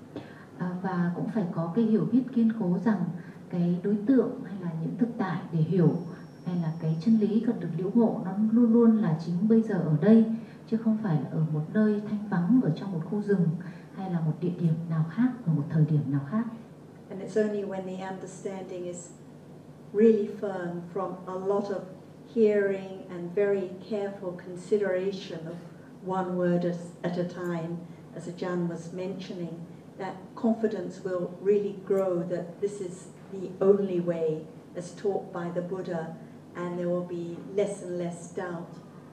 Và cũng phải có cái hiểu biết kiên cố rằng cái đối tượng hay là những thực tại để hiểu, hay là cái chân lý cần được liễu ngộ, nó luôn luôn là chính bây giờ ở đây, chứ không phải là ở một nơi thanh vắng ở trong một khu rừng hay là một địa điểm nào khác ở một thời điểm nào khác. And it's only when the understanding is really firm from a lot of hearing and very careful consideration of one word at a time, as Ajahn was mentioning, that confidence will really grow that this is the only way as taught by the Buddha, and there will be less and less doubt.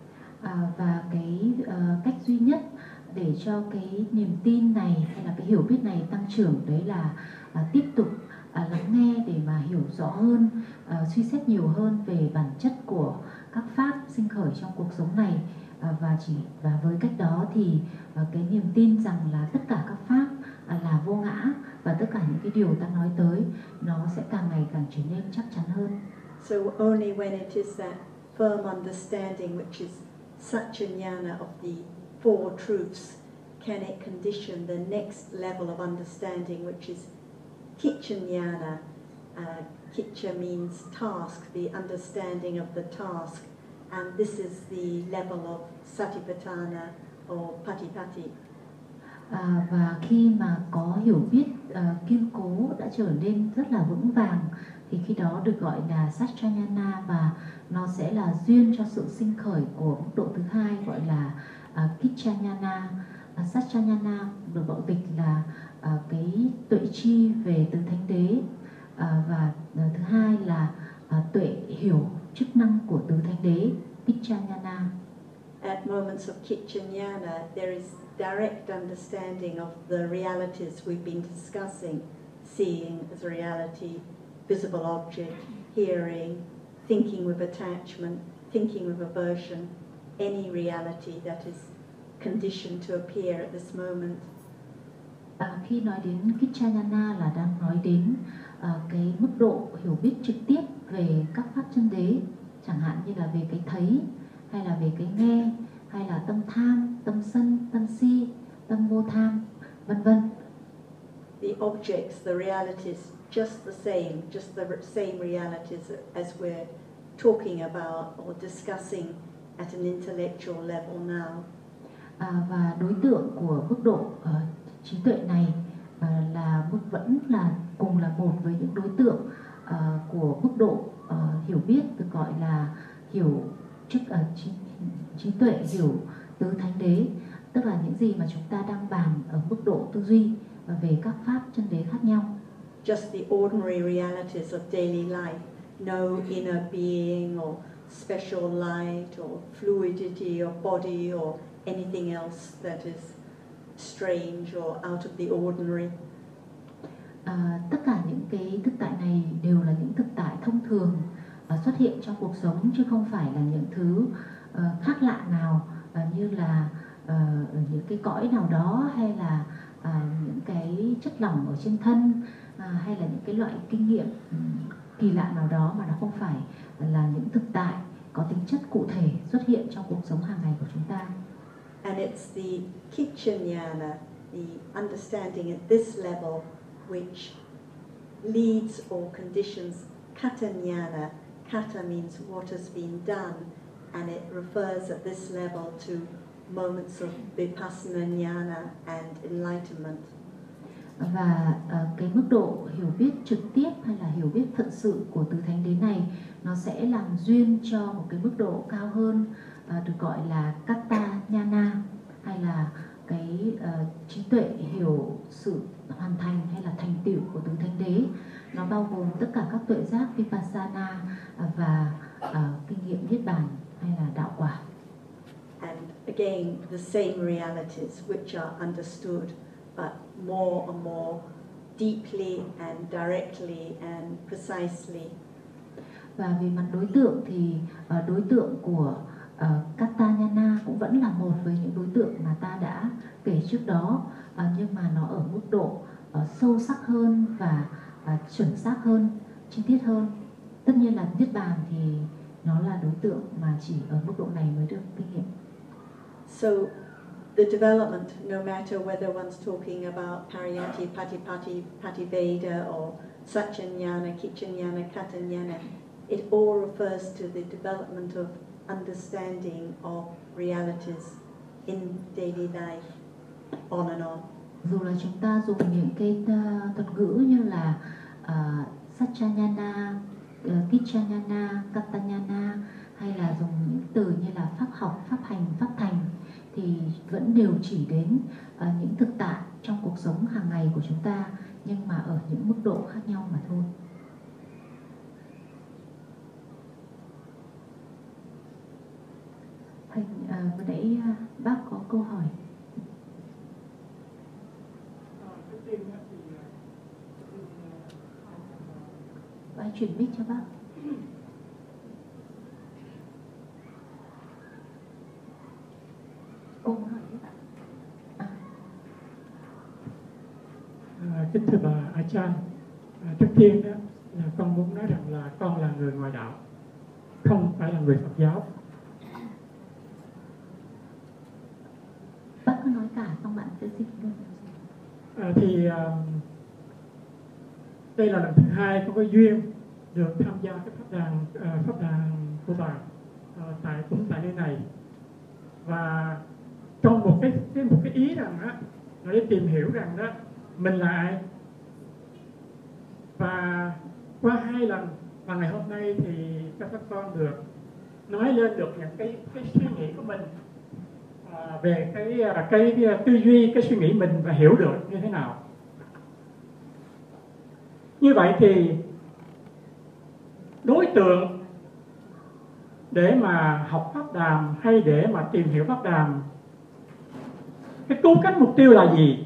Và cái cách duy nhất để cho cái niềm tin này hay là cái hiểu biết này tăng trưởng, đấy là tiếp tục lắng nghe để mà hiểu rõ hơn, suy xét nhiều hơn về bản chất của các pháp sinh khởi trong cuộc sống này, và với cách đó thì cái niềm tin rằng là tất cả các pháp là vô ngã, và tất cả những cái điều ta nói tới nó sẽ càng ngày càng trở nên chắc chắn hơn. So only when it is that firm understanding which is Satchanyana of the Four Truths can it condition the next level of understanding, which is Kichanyana. Kicha means task, the understanding of the task, and this is the level of Satipatthana or Patipatti. Và khi mà có hiểu biết kiên cố đã trở nên rất là vững vàng thì khi đó được gọi là Satchanyana, và nó sẽ là duyên cho sự sinh khởi của mức độ thứ hai gọi là Kichanyana. Satchanyana được gọi dịch là cái tuệ chi về tứ thánh đế, và thứ hai là tuệ hiểu chức năng của tứ thánh đế. Kichanyana. At moments of Kichanyana, there is direct understanding of the realities we've been discussing, seeing as a reality, visible object, hearing, thinking with attachment, thinking with aversion, any reality that is conditioned to appear at this moment. Khi nói đến Kichanyana là đang nói đến cái mức độ hiểu biết trực tiếp về các pháp chân đế, chẳng hạn như là về cái thấy, hay là về cái nghe, hay là tâm tham, tâm sân, tâm si, tâm vô tham, vân vân. The objects, the realities, just the same realities as we're talking about or discussing at an intellectual level now. Và đối tượng của mức độ trí tuệ này vẫn là cùng là một với những đối tượng của mức độ hiểu biết được gọi là hiểu trí tuệ hiểu tứ thánh đế, tức là những gì mà chúng ta đang bàn ở mức độ tư duy và về các pháp chân đế khác nhau. Just the ordinary realities of daily life, no inner being or special light or fluidity of body or anything else that is strange or out of the ordinary. Tất cả những cái thực tại này đều là những thực tại thông thường xuất hiện trong cuộc sống, chứ không phải là những thứ khác lạ nào như là những cái cõi nào đó, hay là những cái chất lỏng ở trên thân, hay là những cái loại kinh nghiệm kỳ lạ nào đó, mà nó không phải là những thực tại có tính chất cụ thể xuất hiện trong cuộc sống hàng ngày của chúng ta. And it's the Kichanyana, the understanding at this level, which leads or conditions Katanyana. Kata means what has been done, and it refers at this level to moments of Vipassana Jnana and enlightenment. Và cái mức độ hiểu biết trực tiếp hay là hiểu biết thật sự của tứ thánh đế này, nó sẽ làm duyên cho một cái mức độ cao hơn, được gọi là Kata Jnana, hay là cái trí tuệ hiểu sự hoàn thành hay là thành tựu của tứ thánh đế. Nó bao gồm tất cả các tuệ giác Vipassana và kinh nghiệm niết bàn hay là đạo quả. And again, the same realities which are understood, but more and more deeply and directly and precisely. Và về mặt đối tượng thì đối tượng của Katanyana cũng vẫn là một với những đối tượng mà ta đã kể trước đó, nhưng mà nó ở mức độ sâu sắc hơn và chuẩn xác hơn, chi tiết hơn. Tất nhiên là niết bàn thì nó là đối tượng mà chỉ ở mức độ này mới được kinh nghiệm. So the development, no matter whether one's talking about Pariyati, Patipati, Pativeda or Satchanyana, Kichanyana, Katanyana, it all refers to the development of understanding of realities in daily life, on and on. Dù là chúng ta dùng những cái thuật ngữ như là Satchanyana, Kichanyana, Katanyana, hay là dùng những từ như là pháp học, pháp hành, pháp thành, thì vẫn đều chỉ đến những thực tại trong cuộc sống hàng ngày của chúng ta, nhưng mà ở những mức độ khác nhau mà thôi. Thầy, vừa nãy bác có câu hỏi. Anh chuyển mic cho bác. Cô muốn hỏi gì ạ? Kính thưa bà Achan, trước tiên đó là con muốn nói rằng là con là người ngoại đạo, không phải là người Phật giáo. Bác cứ nói cả, xong bạn sẽ dịch luôn. Đây là lần thứ hai con có duyên được tham gia cái pháp đàn của bà tại nơi này, và trong một cái ý rằng đó là để tìm hiểu rằng đó mình là ai. Và qua 2 lần và ngày hôm nay thì các con được nói lên được những cái suy nghĩ của mình về cái tư duy, cái suy nghĩ mình và hiểu được như thế nào. Như vậy thì đối tượng để mà học Pháp Đàm hay để mà tìm hiểu Pháp Đàm, cái cứu cánh mục tiêu là gì?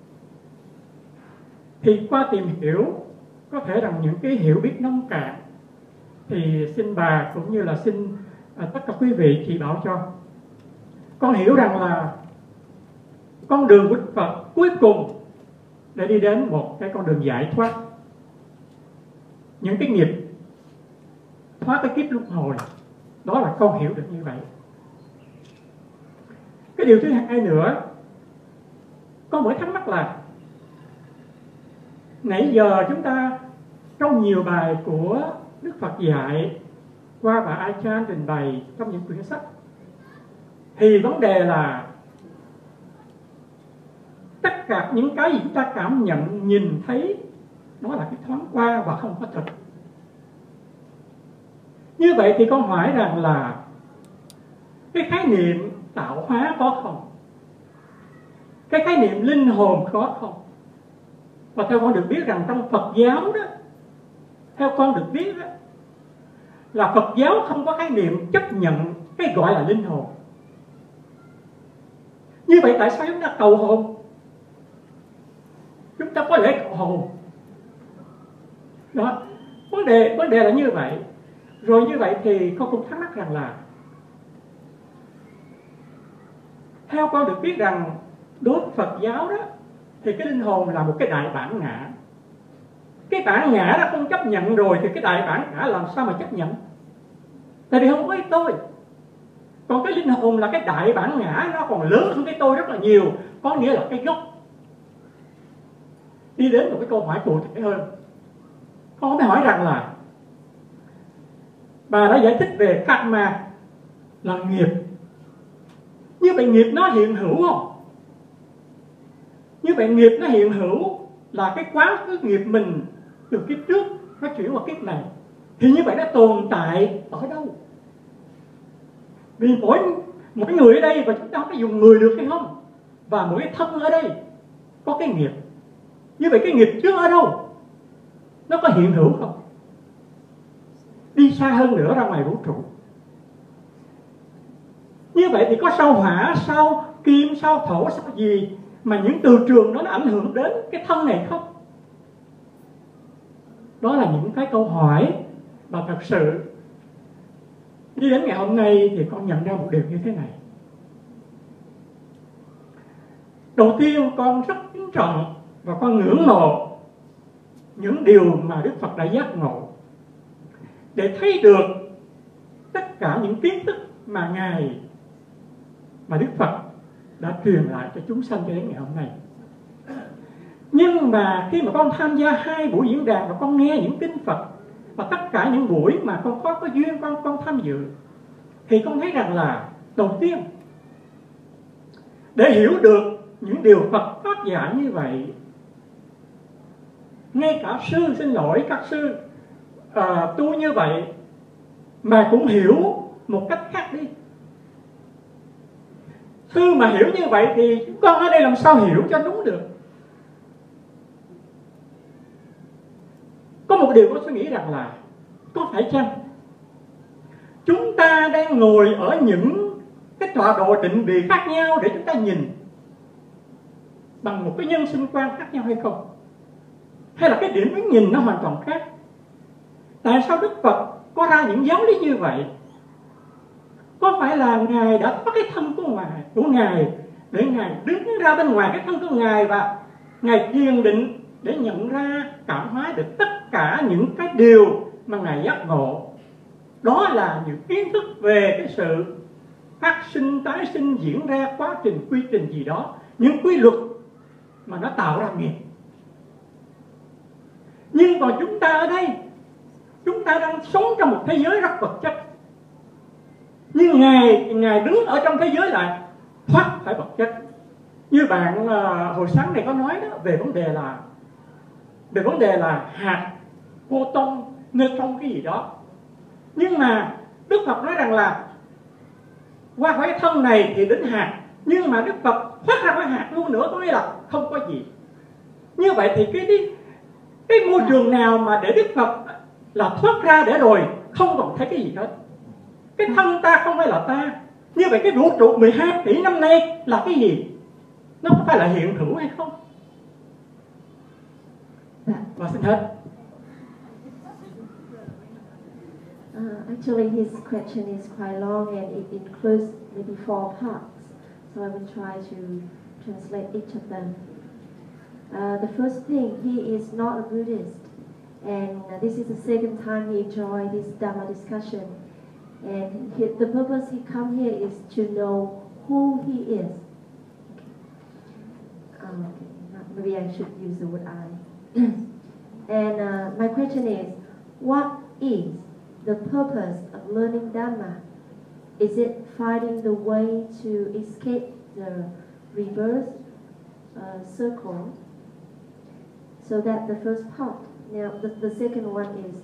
Thì qua tìm hiểu, có thể rằng những cái hiểu biết nông cạn thì xin bà cũng như là xin tất cả quý vị chỉ bảo cho. Con hiểu rằng là con đường của Đức Phật cuối cùng để đi đến một cái con đường giải thoát những cái nghiệp, thoát cái kiếp luân hồi. Đó là con hiểu được như vậy. Cái điều thứ hai nữa, con mới thắc mắc là nãy giờ chúng ta trong nhiều bài của Đức Phật dạy, qua bà Ajahn trình bày trong những quyển sách, thì vấn đề là tất cả những cái gì chúng ta cảm nhận, nhìn thấy, nó là cái thoáng qua và không có thực. Như vậy thì con hỏi rằng là cái khái niệm tạo hóa có không? Cái khái niệm linh hồn có không? Và theo con được biết rằng trong Phật giáo đó, theo con được biết đó, là Phật giáo không có khái niệm chấp nhận cái gọi là linh hồn. Như vậy tại sao chúng ta cầu hồn? Chúng ta có lễ cầu hồn. Đó, vấn đề là như vậy. Rồi như vậy thì con cũng thắc mắc rằng là theo con được biết rằng đối với Phật giáo đó thì cái linh hồn là một cái đại bản ngã. Cái bản ngã đã không chấp nhận rồi thì cái đại bản ngã làm sao mà chấp nhận? Tại vì không có cái tôi. Còn cái linh hồn là cái đại bản ngã, nó còn lớn hơn cái tôi rất là nhiều. Có nghĩa là cái gốc. Đi đến một cái câu hỏi cụ thể hơn, con mới hỏi rằng là bà đã giải thích về karma là nghiệp. Như vậy nghiệp nó hiện hữu không? Như vậy nghiệp nó hiện hữu là cái quá khứ nghiệp mình từ kiếp trước nó chuyển qua kiếp này. Thì như vậy nó tồn tại ở đâu? Vì mỗi người ở đây, và chúng ta không có dùng người được hay không? Và mỗi cái thân ở đây có cái nghiệp. Như vậy cái nghiệp trước ở đâu? Nó có hiện hữu không? Đi xa hơn nữa ra ngoài vũ trụ. Như vậy thì có sao hỏa, sao kim, sao thổ, sao gì mà những từ trường đó nó ảnh hưởng đến cái thân này không? Đó là những cái câu hỏi mà thật sự đi đến ngày hôm nay thì con nhận ra một điều như thế này. Đầu tiên con rất kính trọng và con ngưỡng mộ những điều mà Đức Phật đã giác ngộ, để thấy được tất cả những kiến thức mà Đức Phật đã truyền lại cho chúng sanh cho đến ngày hôm nay. Nhưng mà khi mà con tham gia 2 buổi diễn đàn và con nghe những kinh Phật, và tất cả những buổi mà con có duyên con tham dự, thì con thấy rằng là đầu tiên, để hiểu được những điều Phật phát dạy như vậy, ngay cả sư, xin lỗi các sư tu như vậy mà cũng hiểu một cách khác đi. Sư mà hiểu như vậy thì chúng con ở đây làm sao hiểu cho đúng được? Có một điều con suy nghĩ rằng là có phải chăng chúng ta đang ngồi ở những cái tọa độ định vị khác nhau để chúng ta nhìn bằng một cái nhân sinh quan khác nhau hay không? Hay là cái điểm nhìn nó hoàn toàn khác? Tại sao Đức Phật có ra những giáo lý như vậy? Có phải là Ngài đã có cái thân của Ngài để Ngài đứng ra bên ngoài cái thân của Ngài và Ngài thiền định để nhận ra, cảm hóa được tất cả những cái điều mà Ngài giác ngộ? Đó là những kiến thức về cái sự phát sinh, tái sinh, diễn ra quá trình, quy trình gì đó, những quy luật mà nó tạo ra nghiệp. Nhưng còn chúng ta ở đây, chúng ta đang sống trong một thế giới rất vật chất. Nhưng Ngài đứng ở trong thế giới lại thoát khỏi vật chất. Như bạn hồi sáng này có nói đó, về vấn đề là hạt, photon, neutron cái gì đó. Nhưng mà Đức Phật nói rằng là qua khỏi cái thân này thì đến hạt, nhưng mà Đức Phật thoát ra khỏi hạt luôn nữa, có nghĩa là không có gì. Như vậy thì cái môi trường nào mà để Đức Phật là thoát ra để rồi không còn thấy cái gì hết? Cái thân ta không phải là ta. Như vậy cái vũ trụ 12 tỷ năm nay là cái gì? Nó có phải là hiện hữu hay không? Và xin hết. Actually, his question is quite long and it includes maybe 4 parts. So I will try to translate each of them. The first thing, he is not a Buddhist. And this is the second time he joined this Dhamma discussion. And the purpose he come here is to know who he is. Maybe I should use the word I. And my question is, what is the purpose of learning Dhamma? Is it finding the way to escape the rebirth circle? So that's the first part. Now the second one is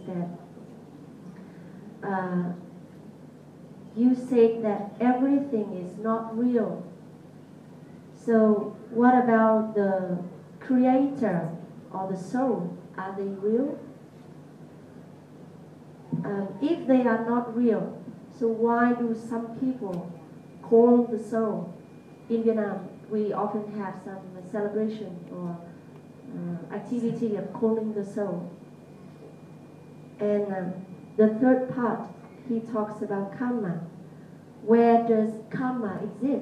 that you said that everything is not real. So what about the creator or the soul? Are they real? If they are not real, so why do some people call the soul? In Vietnam, we often have some celebration or activity of calling the soul. And the third part, he talks about karma. Where does karma exist?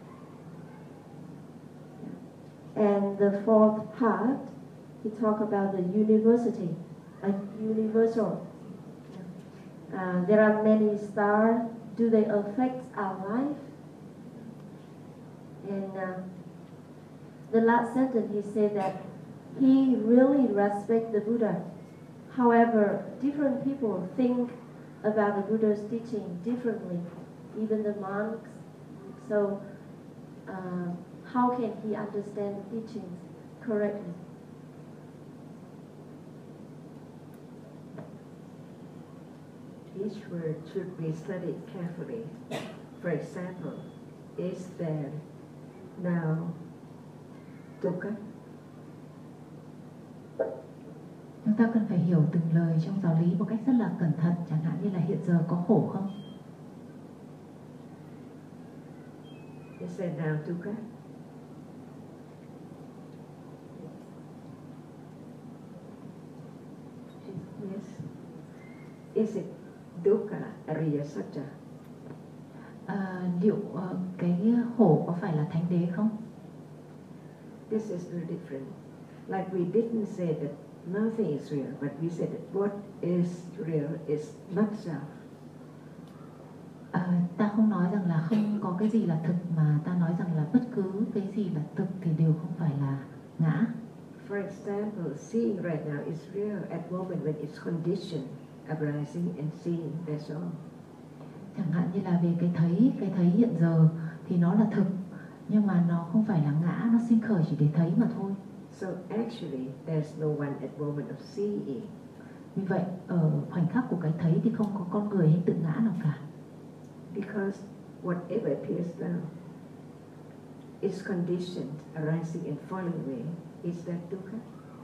And the fourth part, he talks about the universal. There are many stars. Do they affect our life? And the last sentence, he said that he really respects the Buddha. However, different people think about the Buddha's teaching differently, even the monks. So, how can he understand the teachings correctly? Each word should be studied carefully. For example, is there now dukkha? Chúng ta cần phải hiểu từng lời trong giáo lý một cách rất là cẩn thận, chẳng hạn như là hiện giờ có khổ không? Is there now dukkha? Yes. Is it dukkha Ariya Satya? Liệu cái khổ có phải là thánh đế không? This is very different. Like we didn't say that nothing is real, but we said that what is real is not self. Ta không nói rằng là không có cái gì là thực, mà ta nói rằng là bất cứ cái gì là thực thì đều không phải là ngã. For example, seeing right now is real at moment when it's conditioned, arising and seeing, that's all. Chẳng hạn như là về cái thấy hiện giờ thì nó là thực, nhưng mà nó không phải là ngã, nó sinh khởi chỉ để thấy mà thôi. So actually, there's no one at moment of seeing. Vì vậy, ở khoảnh khắc của cái thấy thì không có con người hay tự ngã nào cả. Because whatever appears now is conditioned, arising and falling away. Is that dukkha?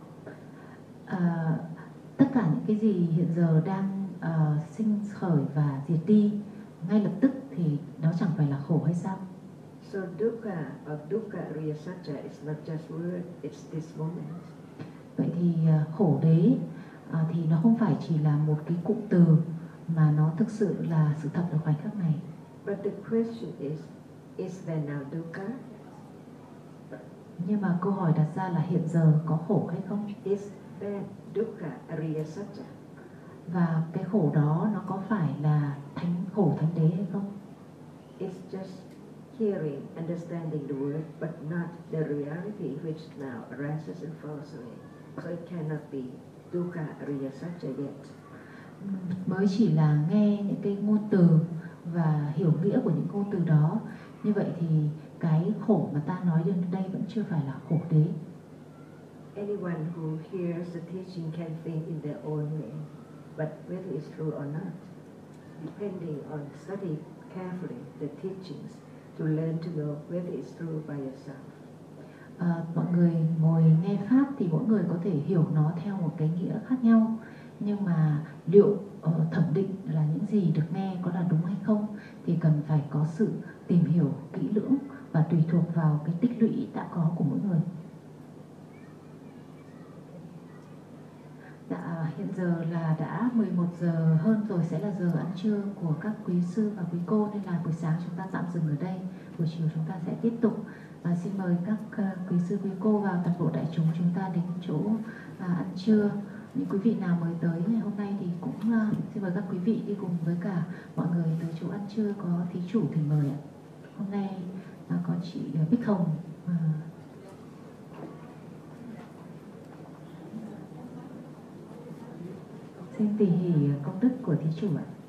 Tất cả những cái gì hiện giờ đang sinh khởi và diệt đi ngay lập tức thì nó chẳng phải là khổ hay sao? So dukkha or dukkha Ariya Satya is not just word, it's this moment. Vậy thì khổ đế thì nó không phải chỉ là một cái cụm từ, mà nó thực sự là sự thật ở khoảnh khắc này. But the question is there now dukkha? Nhưng mà câu hỏi đặt ra là hiện giờ có khổ hay không? Is there dukkha Ariya Satya? Và cái khổ đó nó có phải là khổ thánh đế hay không? It's just hearing, understanding the word, but not the reality which now arises and falls away. So it cannot be dukkha Ariya Satya yet. Mới chỉ là nghe những cái ngôn từ và hiểu nghĩa của những ngôn từ đó. Như vậy thì cái khổ mà ta nói đến đây vẫn chưa phải là khổ đế. Anyone who hears the teaching can think in their own way, but whether it's true or not, depending on study carefully the teachings to learn to know whether it's true by yourself. Mọi người ngồi nghe pháp thì mỗi người có thể hiểu nó theo một cái nghĩa khác nhau, nhưng mà liệu thẩm định là những những gì được nghe có là đúng hay không thì cần phải có sự tìm hiểu kỹ lưỡng và tùy thuộc vào cái tích lũy đã có của mỗi người. Hiện giờ là đã 11 giờ hơn rồi, sẽ là giờ ăn trưa của các quý sư và quý cô, nên là buổi sáng chúng ta tạm dừng ở đây, buổi chiều chúng ta sẽ tiếp tục. Và xin mời các quý sư quý cô và toàn bộ đại chúng ta đến chỗ ăn trưa. Những quý vị nào mới tới ngày hôm nay thì cũng xin mời các quý vị đi cùng với cả mọi người tới chỗ ăn trưa. Có thí chủ thì mời ạ. Hôm nay có chị Bích Hồng. Xin tỉ hỉ công đức của thí chủ ạ.